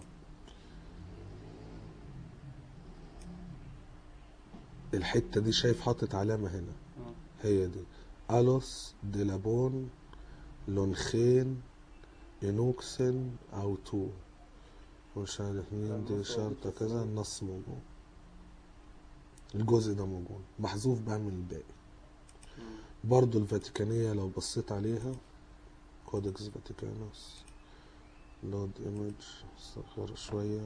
A: الحتة دي شايف حاطط علامة هنا،
B: مم.
A: هي دي ألوس دي لابون لونخين انوكسن او تو، مش عارف مين دي شرطة كذا. النص موجود، الجزء ده موجود محذوف بقى من الباقي.
B: مم.
A: برضو الفاتيكانية لو بصيت عليها، كودكس فاتيكانوس، لود ايمج، صغر شوية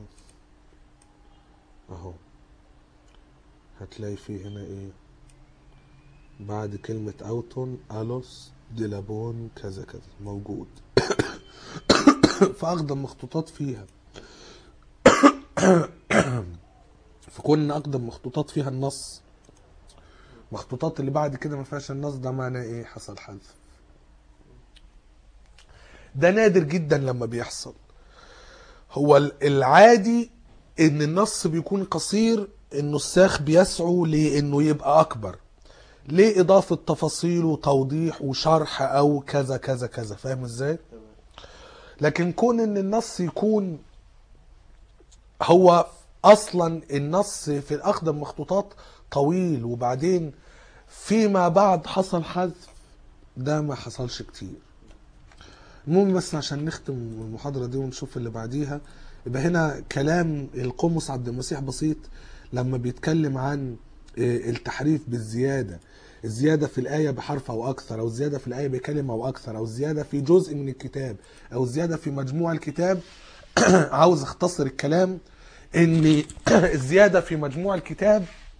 A: اهو، هتلاقي فيه هنا ايه بعد كلمة اوتون الوس دي لابون كذا كذا موجود. فاقدم مخطوطات فيها فكون اقدم مخطوطات فيها النص، مخطوطات اللي بعد كده ما فيهاش النص، ده معناه ايه؟ حصل حذف. ده نادر جدا لما بيحصل. هو العادي ان النص بيكون قصير، النساخ بيسعوا لانه يبقى اكبر، ليه اضافة تفاصيل وتوضيح وشرح او كذا كذا كذا، فاهم ازاي؟
B: تمام.
A: لكن كون ان النص يكون هو اصلا النص في الاقدم مخطوطات طويل، وبعدين فيما بعد حصل حذف، ده ما حصلش كتير. المهم بس عشان نختم المحاضرة دي ونشوف اللي بعديها، يبقى هنا كلام القمص عبد المسيح بسيط لما بيتكلم عن التحريف بالزيادة، الزيادة في الآية بحرف أو أكثر، أو الزيادة في الآية بكلمة أو أكثر، أو الزيادة في جزء من الكتاب، أو الزيادة في مجموع الكتاب. عاوز اختصر الكلام ان الزيادة في مجموع الكتاب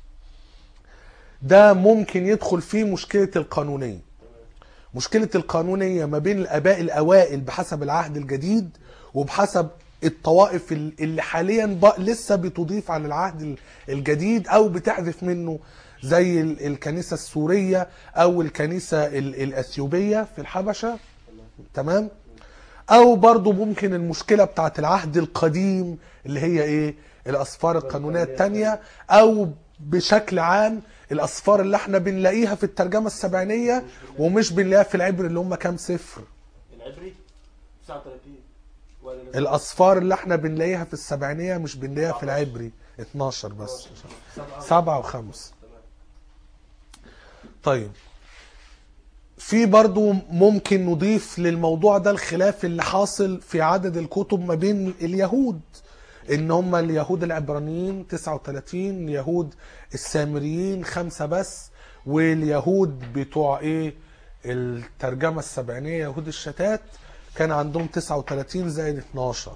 A: ده ممكن يدخل فيه مشكلة القانونية. مشكلة القانونية ما بين الآباء الأوائل بحسب العهد الجديد، وبحسب الطوائف اللي حاليا لسه بتضيف على العهد الجديد أو بتحذف منه، زي الكنيسة السورية أو الكنيسة الأثيوبية في الحبشة. تمام؟ أو برضو ممكن المشكلة بتاعت العهد القديم اللي هي إيه؟ الأسفار القانونية التانية، أو بشكل عام الأسفار اللي احنا بنلاقيها في الترجمة السبعينية ومش بنلاقيها في العبري، اللي هم كام سفر؟
B: العبري تسعة وثلاثين.
A: الأسفار اللي احنا بنلاقيها في السبعينية مش بنلاقيها في العبري، اتناشر بس، سبعة وخمس. طيب في برضو ممكن نضيف للموضوع ده الخلاف اللي حاصل في عدد الكتب ما بين اليهود، ان هم اليهود العبرانيين تسعة وثلاثين، اليهود السامريين خمسة بس، واليهود بتوع ايه الترجمة السبعينية يهود الشتات كان عندهم تسعة وثلاثين زائد اتناشر،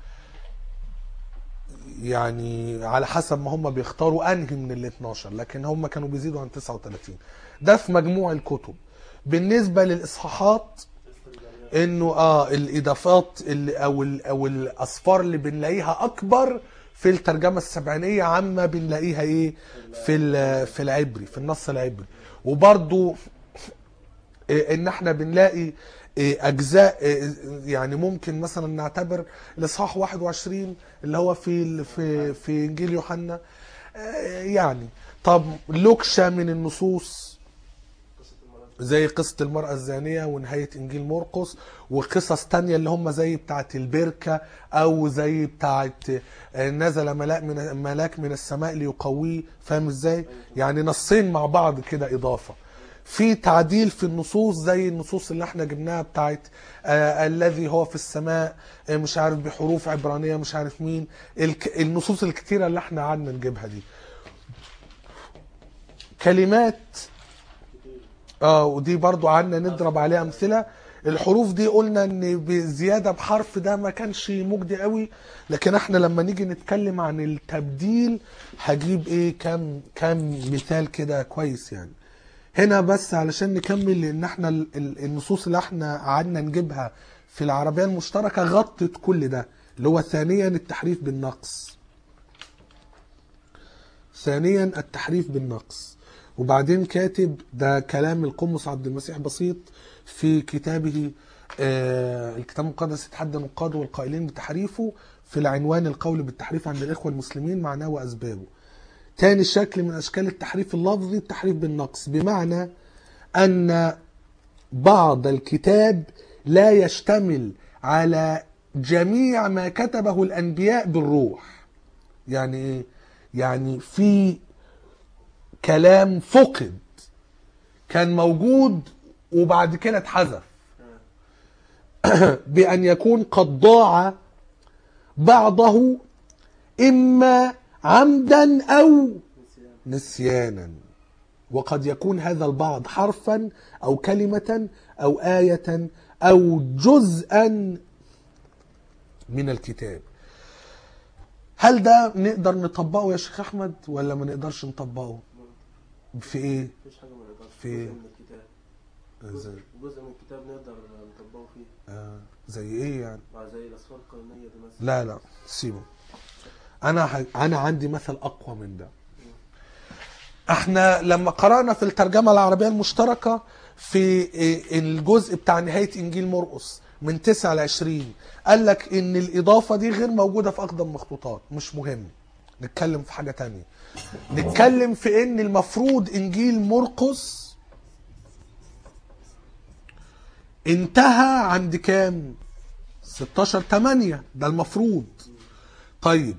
A: يعني على حسب ما هم بيختاروا انهي من ال اتناشر، لكن هم كانوا بيزيدوا عن تسعة وثلاثين. ده في مجموع الكتب. بالنسبة للإصحاحات انه اه الاضافات اللي او ال او الاصفار اللي بنلاقيها اكبر في الترجمه السبعينيه عما بنلاقيها ايه في في العبري، في النص العبري. وبرضو إيه ان احنا بنلاقي إيه اجزاء إيه يعني ممكن مثلا نعتبر الاصحاح واحد وعشرين اللي هو في في في انجيل يوحنا، آه، يعني طب لوكشة من النصوص
B: قصة المرأة
A: زي قصة المرأة الزانية ونهاية إنجيل مرقس، وقصص تانية اللي هم زي بتاعة البركة، أو زي بتاعة آه، نزل ملاك من ملاك من السماء ليقويه. فاهم إزاي؟ يعني نصين مع بعض كده إضافة. في تعديل في النصوص زي النصوص اللي احنا جبناها بتاعت آه الذي هو في السماء، آه مش عارف بحروف عبرانية مش عارف مين، الك النصوص الكتيرة اللي احنا قعدنا نجيبها دي كلمات.
B: كتير.
A: اه ودي برضو قعدنا نضرب عليها امثله. الحروف دي قلنا ان بزياده بحرف ده ما كانش مجدي قوي، لكن احنا لما نيجي نتكلم عن التبديل هجيب ايه كام كام مثال كده كويس يعني. هنا بس علشان نكمل، لان احنا ال- ال- النصوص اللي احنا قعدنا نجيبها في العربيه المشتركه غطت كل ده، اللي هو ثانيا التحريف بالنقص. ثانيا التحريف بالنقص. وبعدين كاتب ده كلام القمص عبد المسيح بسيط في كتابه آه الكتاب المقدس يتحدى نقاده والقائلين بتحريفه، في العنوان القول بالتحريف عند الإخوة المسلمين معناه وأسبابه. تاني شكل من أشكال التحريف اللفظي التحريف بالنقص، بمعنى أن بعض الكتاب لا يشتمل على جميع ما كتبه الأنبياء بالروح. يعني إيه؟ يعني في كلام فقد كان موجود وبعد كده اتحذف بأن يكون قد ضاع بعضه إما عمدا أو
B: نسيان.
A: نسيانا، وقد يكون هذا البعض حرفا أو كلمة أو آية أو جزءا من الكتاب. هل ده نقدر نطبقه يا شيخ أحمد ولا ما نقدرش نطبقه؟ في إيه؟
B: مفيش حاجة ما نقدرش.
A: في
B: جزء من الكتاب.
A: زي,
B: جزء من الكتاب نقدر نطبقه فيه.
A: آه زي إيه يعني؟
B: مع زي الأسفار القانونية دي مثلا.
A: لا لا سيبه. انا ح... انا عندي مثل اقوى من ده. احنا لما قرأنا في الترجمة العربية المشتركة في الجزء بتاع نهاية انجيل مرقس من تسعة ل عشرين، قال لك ان الاضافة دي غير موجودة في اقدم مخطوطات. مش مهم، نتكلم في حاجة تانية. نتكلم في ان المفروض انجيل مرقس انتهى عند كام؟ ستاشر تمانية، ده المفروض. طيب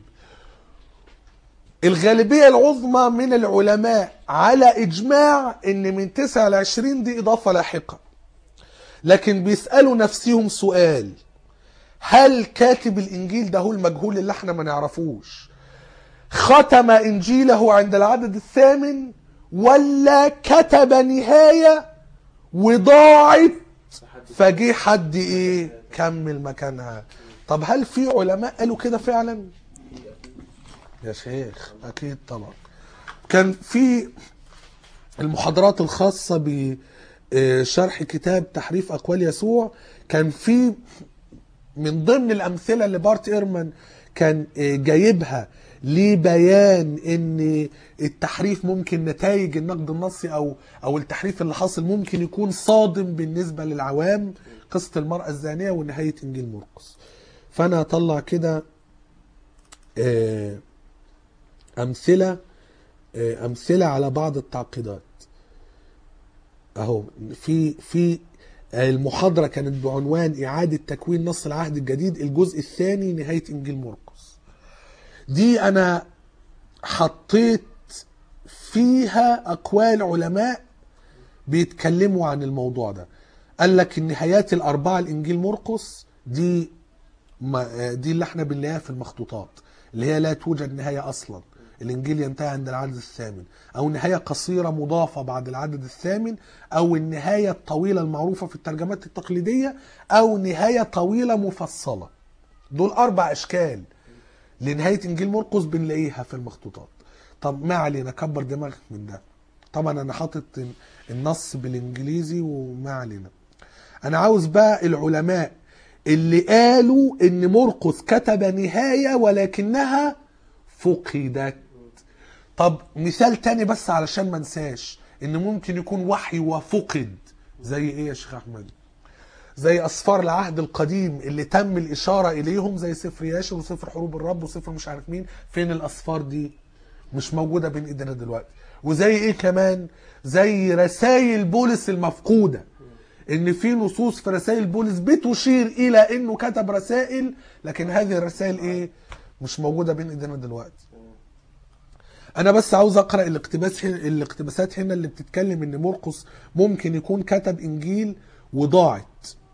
A: الغالبية العظمى من العلماء على إجماع إن من تسعة ل عشرين دي إضافة لاحقة، لكن بيسألوا نفسهم سؤال: هل كاتب الإنجيل ده هو المجهول اللي احنا ما نعرفوش ختم إنجيله عند العدد الثامن، ولا كتب نهاية وضاعت فجي حد إيه كمل مكانها؟ طب هل في علماء قالوا كده فعلا؟ يا شيخ اكيد طبعا. كان في المحاضرات الخاصة بشرح كتاب تحريف اقوال يسوع، كان في من ضمن الامثلة اللي بارت ايرمان كان جايبها لبيان ان التحريف ممكن نتائج النقد النصي او او التحريف اللي حاصل ممكن يكون صادم بالنسبة للعوام، قصة المرأة الزانية ونهاية انجيل مرقس. فانا اطلع كده آه أمثلة أمثلة على بعض التعقيدات أهو. في في المحاضرة كانت بعنوان إعادة تكوين نص العهد الجديد الجزء الثاني نهاية إنجيل مرقس. دي أنا حطيت فيها أقوال علماء بيتكلموا عن الموضوع ده. قال لك النهايات الأربعة الإنجيل مرقس دي دي اللي احنا بنلاقيها في المخطوطات، اللي هي لا توجد نهاية أصلا. الإنجيل ينتهي عند العدد الثامن، أو نهاية قصيرة مضافة بعد العدد الثامن، أو النهاية الطويلة المعروفة في الترجمات التقليدية، أو نهاية طويلة مفصلة. دول أربع أشكال لنهاية إنجيل مرقس بنلاقيها في المخطوطات. طب ما علينا، كبر دماغك من ده. طبعا أنا حاطط النص بالإنجليزي وما علينا. أنا عاوز بقى العلماء اللي قالوا إن مرقس كتب نهاية ولكنها فقدت. طب مثال تاني بس علشان ما نساش ان ممكن يكون وحي وفقد، زي ايه يا شيخ احمد؟ زي اسفار العهد القديم اللي تم الاشاره اليهم، زي سفر ياشر وسفر حروب الرب وسفر مش عارف مين. فين الاسفار دي؟ مش موجودة بين ايدينا دلوقتي. وزي ايه كمان؟ زي رسائل بولس المفقودة، ان في نصوص في رسائل بولس بتشير الى انه كتب رسائل، لكن هذه الرسائل ايه؟ مش موجودة بين ايدينا دلوقتي. انا بس عاوز اقرأ الاقتباس هنا، الاقتباسات هنا اللي بتتكلم ان مرقس ممكن يكون كتب انجيل وضاعت.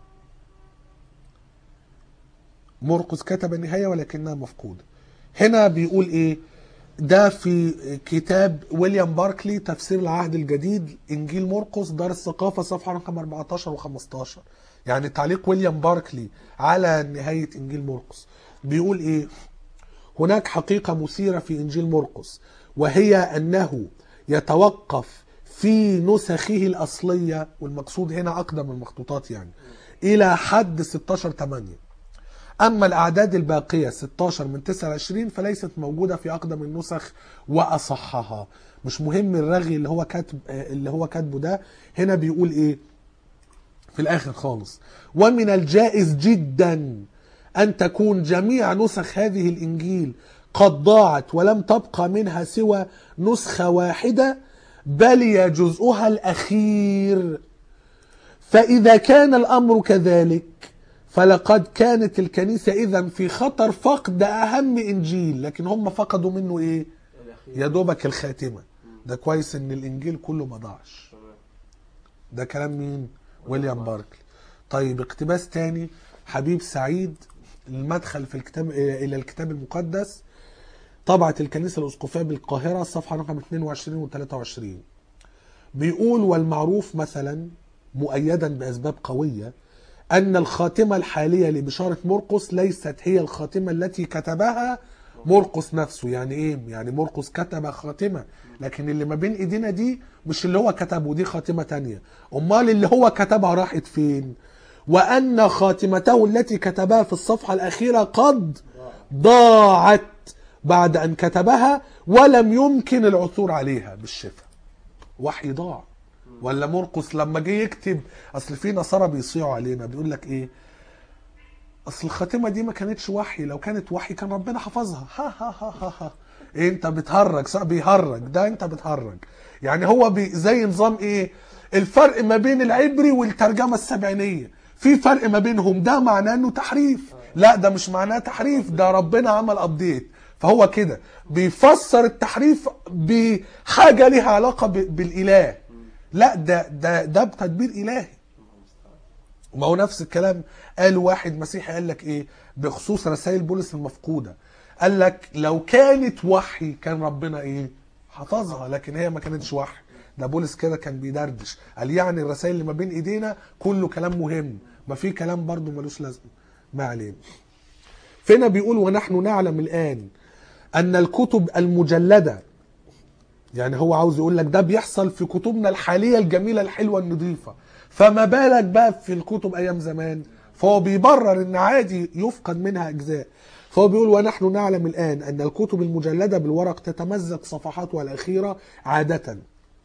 A: مرقس كتب النهاية ولكنها مفقودة. هنا بيقول ايه؟ ده في كتاب ويليام باركلي تفسير العهد الجديد انجيل مرقس دار الثقافة صفحة رقم أربعتاشر وخمستاشر. يعني تعليق ويليام باركلي على نهاية انجيل مرقس بيقول ايه؟ هناك حقيقة مثيرة في انجيل مرقس، وهي انه يتوقف في نسخه الاصلية، والمقصود هنا اقدم المخطوطات يعني، الى حد ستاشر تمانية. أما الأعداد الباقية ستاشر من تسعة وعشرين فليست موجودة في أقدم النسخ وأصحها. مش مهم الرغي اللي هو كاتب اللي هو كاتبه ده. هنا بيقول إيه في الآخر خالص؟ ومن الجائز جدا أن تكون جميع نسخ هذه الإنجيل قد ضاعت ولم تبقى منها سوى نسخة واحدة، بل هي جزءها الأخير. فإذا كان الأمر كذلك فلقد كانت الكنيسة إذن في خطر فقد أهم إنجيل، لكن هم فقدوا منه إيه؟ يا دوبك الخاتمة. ده كويس إن الإنجيل كله ما ضاعش. ده كلام مين؟ ويليام باركلي. طيب اقتباس تاني، حبيب سعيد، المدخل في الكتاب إلى الكتاب المقدس، طبعة الكنيسة الأسقفية بالقاهرة صفحة رقم اتنين وعشرين و تلاتة وعشرين. بيقول: والمعروف مثلا مؤيدا بأسباب قوية أن الخاتمة الحالية لبشارة مرقس ليست هي الخاتمة التي كتبها مرقس نفسه. يعني إيه؟ يعني مرقس كتب خاتمة، لكن اللي ما بين إيدينا دي مش اللي هو كتبه، دي خاتمة تانية. أمال اللي هو كتبها راحت فين؟ وأن خاتمته التي كتبها في الصفحة الأخيرة قد ضاعت بعد أن كتبها ولم يمكن العثور عليها بالشفاء. وحي ضاع. ولا مرقس لما جه يكتب، اصل في نصارى بيصيعوا علينا بيقول لك ايه؟ اصل الخاتمه دي ما كانتش وحي، لو كانت وحي كان ربنا حفظها. ها ها ها ها, ها. إيه انت بتهرج؟ صح بيهرج ده، انت بتهرج. يعني هو بي زي نظام ايه؟ الفرق ما بين العبري والترجمه السبعينيه، في فرق ما بينهم، ده معناه انه تحريف. لا ده مش معناه تحريف، ده ربنا عمل ابديت. فهو كده بيفسر التحريف بحاجه ليها علاقه بالاله. لا ده ده ده بتدبير الهي. وما هو نفس الكلام قال واحد مسيحي، قال لك ايه بخصوص رسائل بولس المفقوده؟ قال لك لو كانت وحي كان ربنا ايه؟ حفظها، لكن هي ما كانتش وحي. ده بولس كده كان بيدردش، قال يعني الرسائل اللي ما بين ايدينا كله كلام مهم، ما في كلام برضو ملوش لازمه. ما علينا. فينا بيقول: ونحن نعلم الان ان الكتب المجلده، يعني هو عاوز يقول لك ده بيحصل في كتبنا الحالية الجميلة الحلوة النظيفة، فما بالك بقى في الكتب أيام زمان. فهو بيبرر إن عادي يفقد منها أجزاء. فهو بيقول: ونحن نعلم الآن أن الكتب المجلدة بالورق تتمزق صفحاتها الأخيرة عادة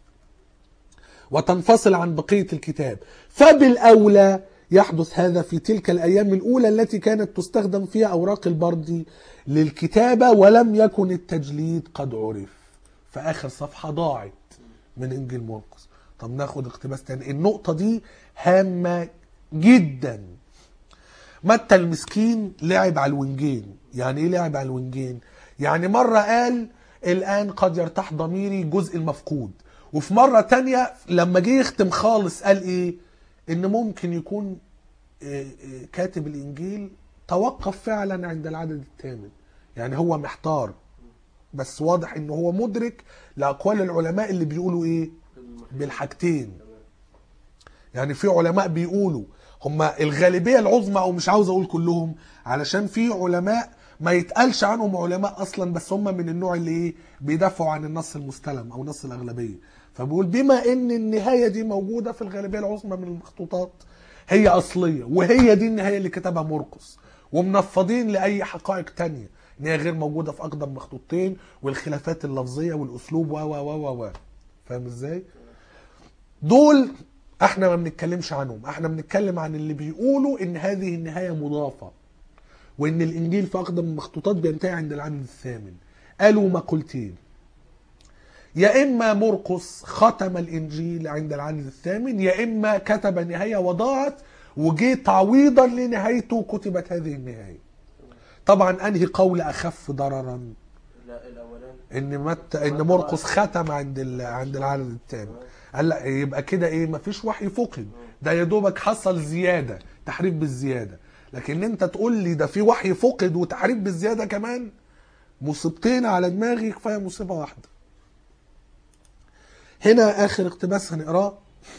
A: وتنفصل عن بقية الكتاب، فبالأولى يحدث هذا في تلك الأيام الأولى التي كانت تستخدم فيها أوراق البرد للكتابة ولم يكن التجليد قد عرف. فآخر صفحة ضاعت من إنجيل مرقس. طب ناخد اقتباس تاني، النقطة دي هامة جدا. متى المسكين لعب على الونجين. يعني ايه لعب على الونجين؟ يعني مرة قال الآن قد يرتاح ضميري جزء المفقود، وفي مرة تانية لما جه يختم خالص قال ايه؟ ان ممكن يكون كاتب الإنجيل توقف فعلا عند العدد الثامن. يعني هو محتار، بس واضح انه هو مدرك لأقوال العلماء اللي بيقولوا ايه؟ بالحاجتين. يعني في علماء بيقولوا، هم الغالبية العظمى، او مش عاوز اقول كلهم، علشان في علماء ما يتقالش عنهم علماء اصلا، بس هم من النوع اللي ايه؟ بيدافعوا عن النص المستلم او نص الاغلبية. فبيقول بما ان النهاية دي موجودة في الغالبية العظمى من المخطوطات هي اصلية، وهي دي النهاية اللي كتبها مرقس، ومنفضين لاي حقائق تانية ان هي غير موجودة في اقدم مخطوطتين، والخلافات اللفظية والاسلوب و و و و فاهم ازاي؟ دول احنا ما بنتكلمش عنهم، احنا بنتكلم عن اللي بيقولوا ان هذه النهاية مضافة، وان الانجيل في اقدم المخطوطات بينتهي عند العدد الثامن. قالوا مقولتين. يا إما مرقس ختم الإنجيل عند العدد الثامن، يا إما كتب نهاية وضاعت وجي تعويضا لنهايته كتبت هذه النهاية. طبعا أنهي قول أخف ضررا؟
B: لا الاولاني.
A: ان مت... ان مرقس ختم عند ال... عند العدد الثاني. قال لا يبقى كده ايه، مفيش وحي فقد، ده يا دوبك حصل زياده، تحريف بالزياده. لكن انت تقول لي ده في وحي فقد وتحريف بالزياده كمان، مصيبتين على دماغي، كفايه مصيبه واحده. هنا اخر اقتباس هنقراه،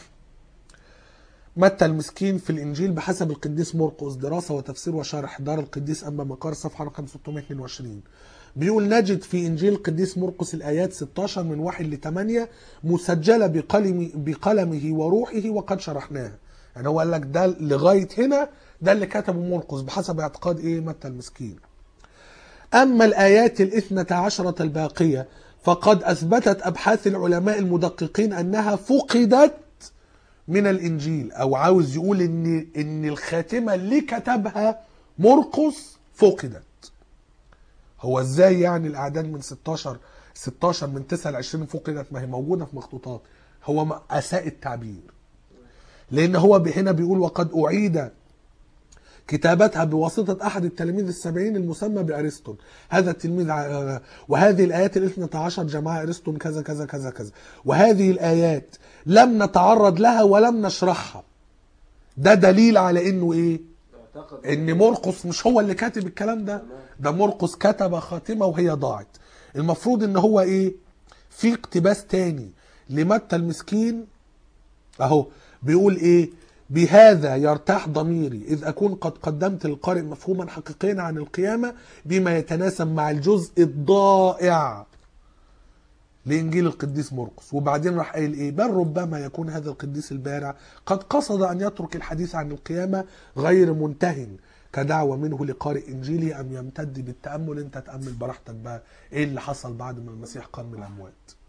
A: متى المسكين في الانجيل بحسب القديس مرقس، دراسه وتفسير وشرح، دار القديس انبا مقار، صفحه رقم ستمائة واثنين وعشرين. بيقول نجد في انجيل القديس مرقس الايات ستاشر من واحد لثمانية مسجله بقلم بقلمه وروحه وقد شرحناها. يعني هو قال لك ده لغايه هنا ده اللي كتبه مرقس بحسب اعتقاد ايه متى المسكين. اما الايات الاثنة عشرة الباقيه فقد اثبتت ابحاث العلماء المدققين انها فقدت من الانجيل، او عاوز يقول ان ان الخاتمه اللي كتبها مرقس فقدت. هو ازاي يعني الاعداد من ستاشر ستاشر من تسعة ل عشرين فقدت؟ ما هي موجوده في مخطوطات. هو اساء التعبير، لان هو هنا بيقول وقد اعيد كتابتها بواسطه احد التلاميذ السبعين المسمى بارسطون. هذا التلميذ وهذه الايات الاثنى عشر جمعها ارسطون كذا كذا كذا كذا، وهذه الايات لم نتعرض لها ولم نشرحها. ده دليل على انه ايه؟ ان مرقس مش هو اللي كاتب الكلام ده، ده مرقس كتب خاتمه وهي ضاعت. المفروض ان هو ايه، في اقتباس تاني لمتى المسكين اهو بيقول ايه، بهذا يرتاح ضميري اذ اكون قد قدمت للقارئ مفهوما حقيقيا عن القيامه بما يتناسب مع الجزء الضائع لإنجيل القديس مرقس. وبعدين راح قايل إيه، بل ربما يكون هذا القديس البارع قد قصد أن يترك الحديث عن القيامة غير منتهٍ كدعوة منه لقارئ إنجيله أم يمتد بالتأمل. أنت تأمل براحتك بقى إيه اللي حصل بعد ما المسيح قام من الأموات.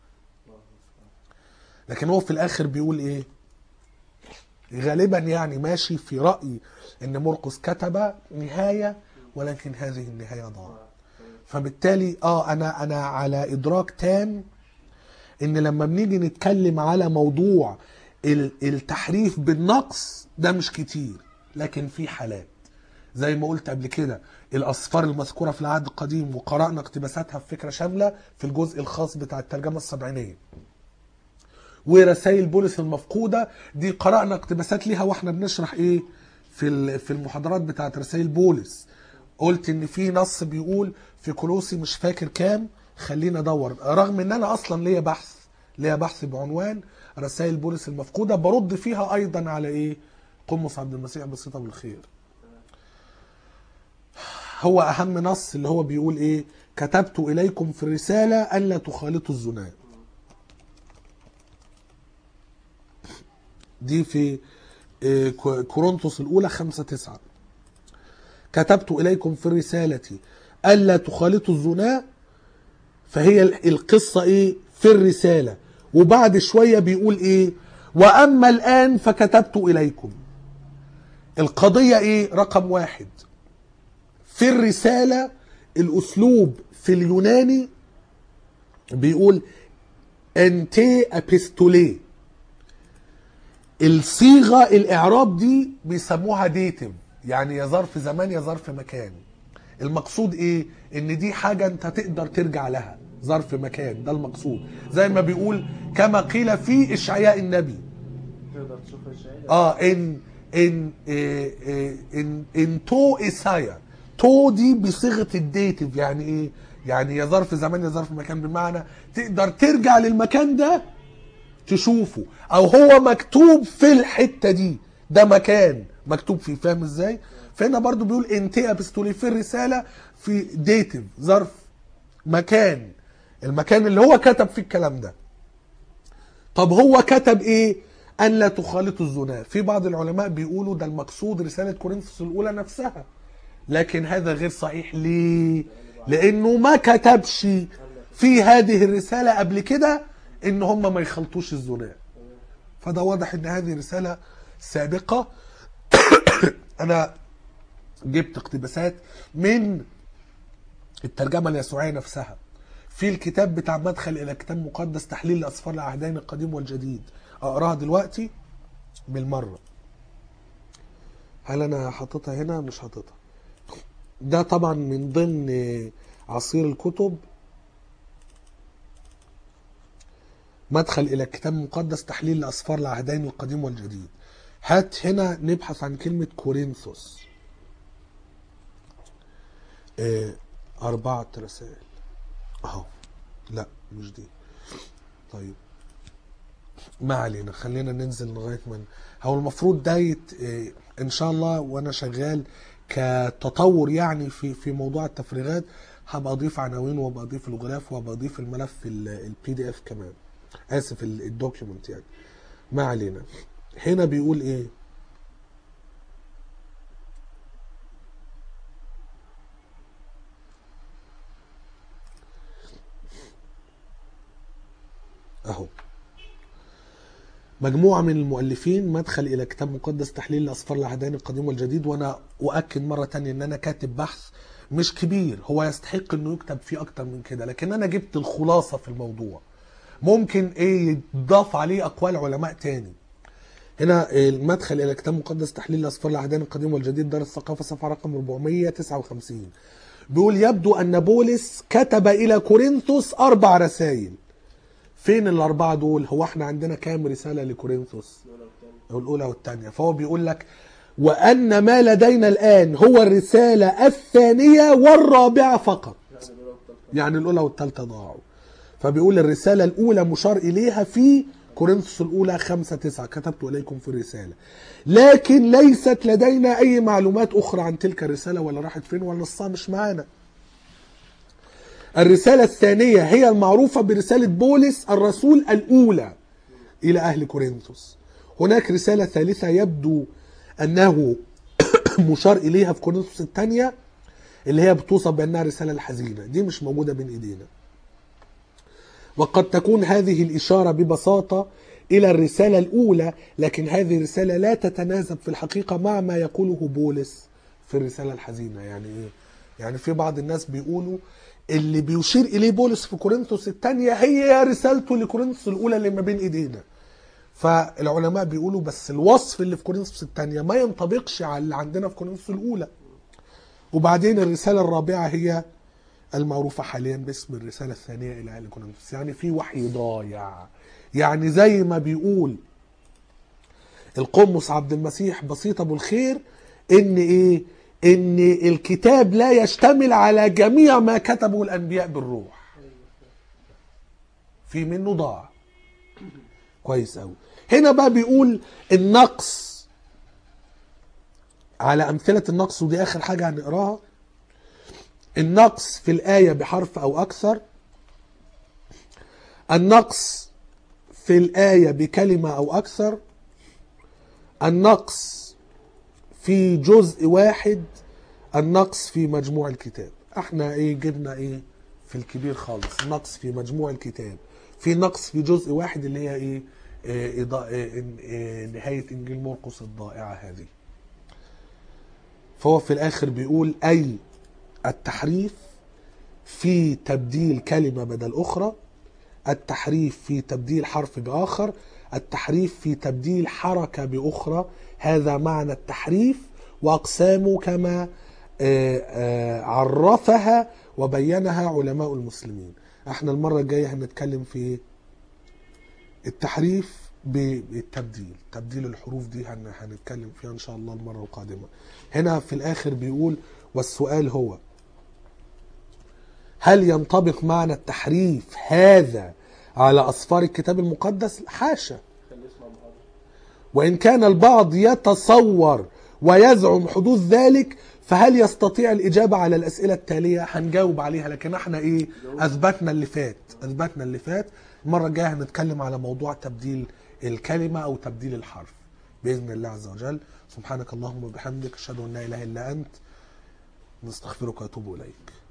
A: لكن هو في الآخر بيقول إيه، غالبا يعني ماشي في رأي إن مرقس كتب نهاية ولكن هذه النهاية ضاعت. فبالتالي آه أنا أنا على إدراك تام ان لما بنيجي نتكلم على موضوع التحريف بالنقص ده مش كتير، لكن في حالات زي ما قلت قبل كده الأسفار المذكورة في العهد القديم وقرأنا اقتباساتها في فكرة شاملة في الجزء الخاص بتاع الترجمة السبعينية، ورسائل بولس المفقودة دي قرأنا اقتباسات ليها واحنا بنشرح ايه في في المحاضرات بتاعت رسائل بولس. قلت ان في نص بيقول في كولوسي مش فاكر كام، خلينا ادور، رغم ان انا اصلا ليا بحث ليا بحث بعنوان رسائل بولس المفقودة برد فيها ايضا على ايه قمص عبد المسيح بسيطة بالخير. هو اهم نص اللي هو بيقول ايه، كتبت اليكم في الرسالة الا تخالطوا الزنا. دي في كورنثوس الاولى خمسة تسعة، كتبت اليكم في الرسالة الا تخالطوا الزنا. فهي القصة ايه في الرسالة، وبعد شوية بيقول ايه، واما الان فكتبت اليكم. القضية ايه، رقم واحد في الرسالة الاسلوب في اليوناني بيقول انتي ابيستولي. الصيغة الاعراب دي بيسموها ديتيف، يعني يا ظرف زمان يا ظرف مكان. المقصود ايه، ان دي حاجة انت تقدر ترجع لها، ظرف مكان، ده المقصود. زي ما بيقول كما قيل في اشعياء النبي،
B: تقدر تشوف اشعياء
A: اه ان ان إيه إيه ان ان تو اسايا. تو دي بصيغه الديتيف، يعني ايه، يعني يا ظرف زمان يا ظرف مكان، بمعنى تقدر ترجع للمكان ده تشوفه، او هو مكتوب في الحته دي، ده مكان مكتوب فيه، فاهم ازاي؟ فهنا برضو بيقول انتي ابستولي في الرساله في ديتيف، ظرف مكان، المكان اللي هو كتب فيه الكلام ده. طب هو كتب ايه، ان لا تخالطوا الزنا. في بعض العلماء بيقولوا ده المقصود رسالة كورنثوس الاولى نفسها، لكن هذا غير صحيح. ليه؟ لانه ما كتبش في هذه الرسالة قبل كده ان هم ما يخلطوش الزنا. فده واضح ان هذه رسالة سابقة. انا جبت اقتباسات من الترجمة اليسوعية نفسها في الكتاب بتاع مدخل الى كتاب مقدس تحليل لاسفار العهدين القديم والجديد، اقراها دلوقتي بالمره. هل انا حاططها هنا؟ مش حاططها. ده طبعا من ضمن عصير الكتب، مدخل الى الكتاب المقدس تحليل لاسفار العهدين القديم والجديد. هات هنا نبحث عن كلمة كورنثوس. اه أربعة رسائل أهو، لا مش دي. طيب ما علينا، خلينا ننزل لغاية من هو المفروض ده يت... اه إن شاء الله وأنا شغال كتطور يعني في في موضوع التفريغات، هبقى أضيف عناوين وابقى أضيف الغلاف وابقى أضيف الملف البي دي اف كمان، آسف الدوكيومنت يعني. ما علينا. هنا بيقول إيه؟ اهو مجموعة من المؤلفين، مدخل الى كتاب مقدس تحليل لاسفار العهدين القديم والجديد. وانا اؤكد مرة تانية ان انا كاتب بحث مش كبير، هو يستحق انه يكتب فيه اكتر من كده، لكن انا جبت الخلاصة في الموضوع. ممكن ايه يضاف عليه اقوال علماء تاني. هنا المدخل الى كتاب مقدس تحليل لاسفار العهدين القديم والجديد، دار الثقافة، صفحة رقم أربعمية وتسعة وخمسين. بيقول يبدو ان بولس كتب الى كورنثوس اربع رسائل. فين الأربعة دول؟ هو احنا عندنا كام رسالة لكورنثوس؟ الأولى والثانية. فهو بيقول لك وأن ما لدينا الآن هو الرسالة الثانية والرابعة فقط. يعني الأولى والثالثة ضاعوا. فبيقول الرسالة الأولى مشار إليها في كورنثوس الأولى خمسة تسعة، كتبت إليكم في الرسالة، لكن ليست لدينا أي معلومات أخرى عن تلك الرسالة، ولا راحت فين ولا نصها مش معانا. الرسالة الثانية هي المعروفة برسالة بولس الرسول الأولى إلى أهل كورنثوس. هناك رسالة ثالثة يبدو أنه مشار إليها في كورنثوس الثانية، اللي هي بتوصف بأنها رسالة الحزينة، دي مش موجودة بين إيدينا. وقد تكون هذه الإشارة ببساطة إلى الرسالة الأولى، لكن هذه الرسالة لا تتناسب في الحقيقة مع ما يقوله بولس في الرسالة الحزينة. يعني إيه؟ يعني في بعض الناس بيقولوا اللي بيشير إليه بولس في كورنثوس الثانية هي رسالته لكورنثوس الأولى اللي ما بين إيدينا. فالعلماء بيقولوا بس الوصف اللي في كورنثوس الثانية ما ينطبقش على اللي عندنا في كورنثوس الأولى. وبعدين الرسالة الرابعة هي المعروفة حاليا باسم الرسالة الثانية إلى أهل كورنثوس. يعني في وحي ضايع. يعني زي ما بيقول القمص عبد المسيح بسيط أبو الخير إن إيه؟ إن الكتاب لا يشتمل على جميع ما كتبه الأنبياء بالروح، في منه ضاع. كويس أوي. هنا بقى بيقول النقص، على أمثلة النقص، ودي آخر حاجة هنقراها. النقص في الآية بحرف أو أكثر، النقص في الآية بكلمة أو أكثر، النقص في جزء واحد، النقص في مجموع الكتاب. احنا ايه جبنا ايه في الكبير خالص، نقص في مجموع الكتاب، في نقص في جزء واحد اللي هي ايه, إيه, إيه, إيه نهاية انجيل مرقس الضائعة هذه. فهو في الاخر بيقول اي التحريف في تبديل كلمة بدل اخرى، التحريف في تبديل حرف باخر، التحريف في تبديل حركة باخرى. هذا معنى التحريف واقسامه كما عرفها وبينها علماء المسلمين. احنا المرة الجاية هنتكلم في التحريف بالتبديل، تبديل الحروف دي هنتكلم فيها ان شاء الله المرة القادمة. هنا في الاخر بيقول والسؤال هو هل ينطبق معنى التحريف هذا على أسفار الكتاب المقدس؟ حاشا. وإن كان البعض يتصور ويزعم حدوث ذلك، فهل يستطيع الإجابة على الأسئلة التالية؟ هنجاوب عليها، لكن احنا ايه أثبتنا اللي فات أثبتنا اللي فات المرة الجاية هنتكلم على موضوع تبديل الكلمة أو تبديل الحرف بإذن الله عز وجل. سبحانك اللهم وبحمدك، أشهد أن لا إله إلا أنت، نستغفرك وأتوب إليك.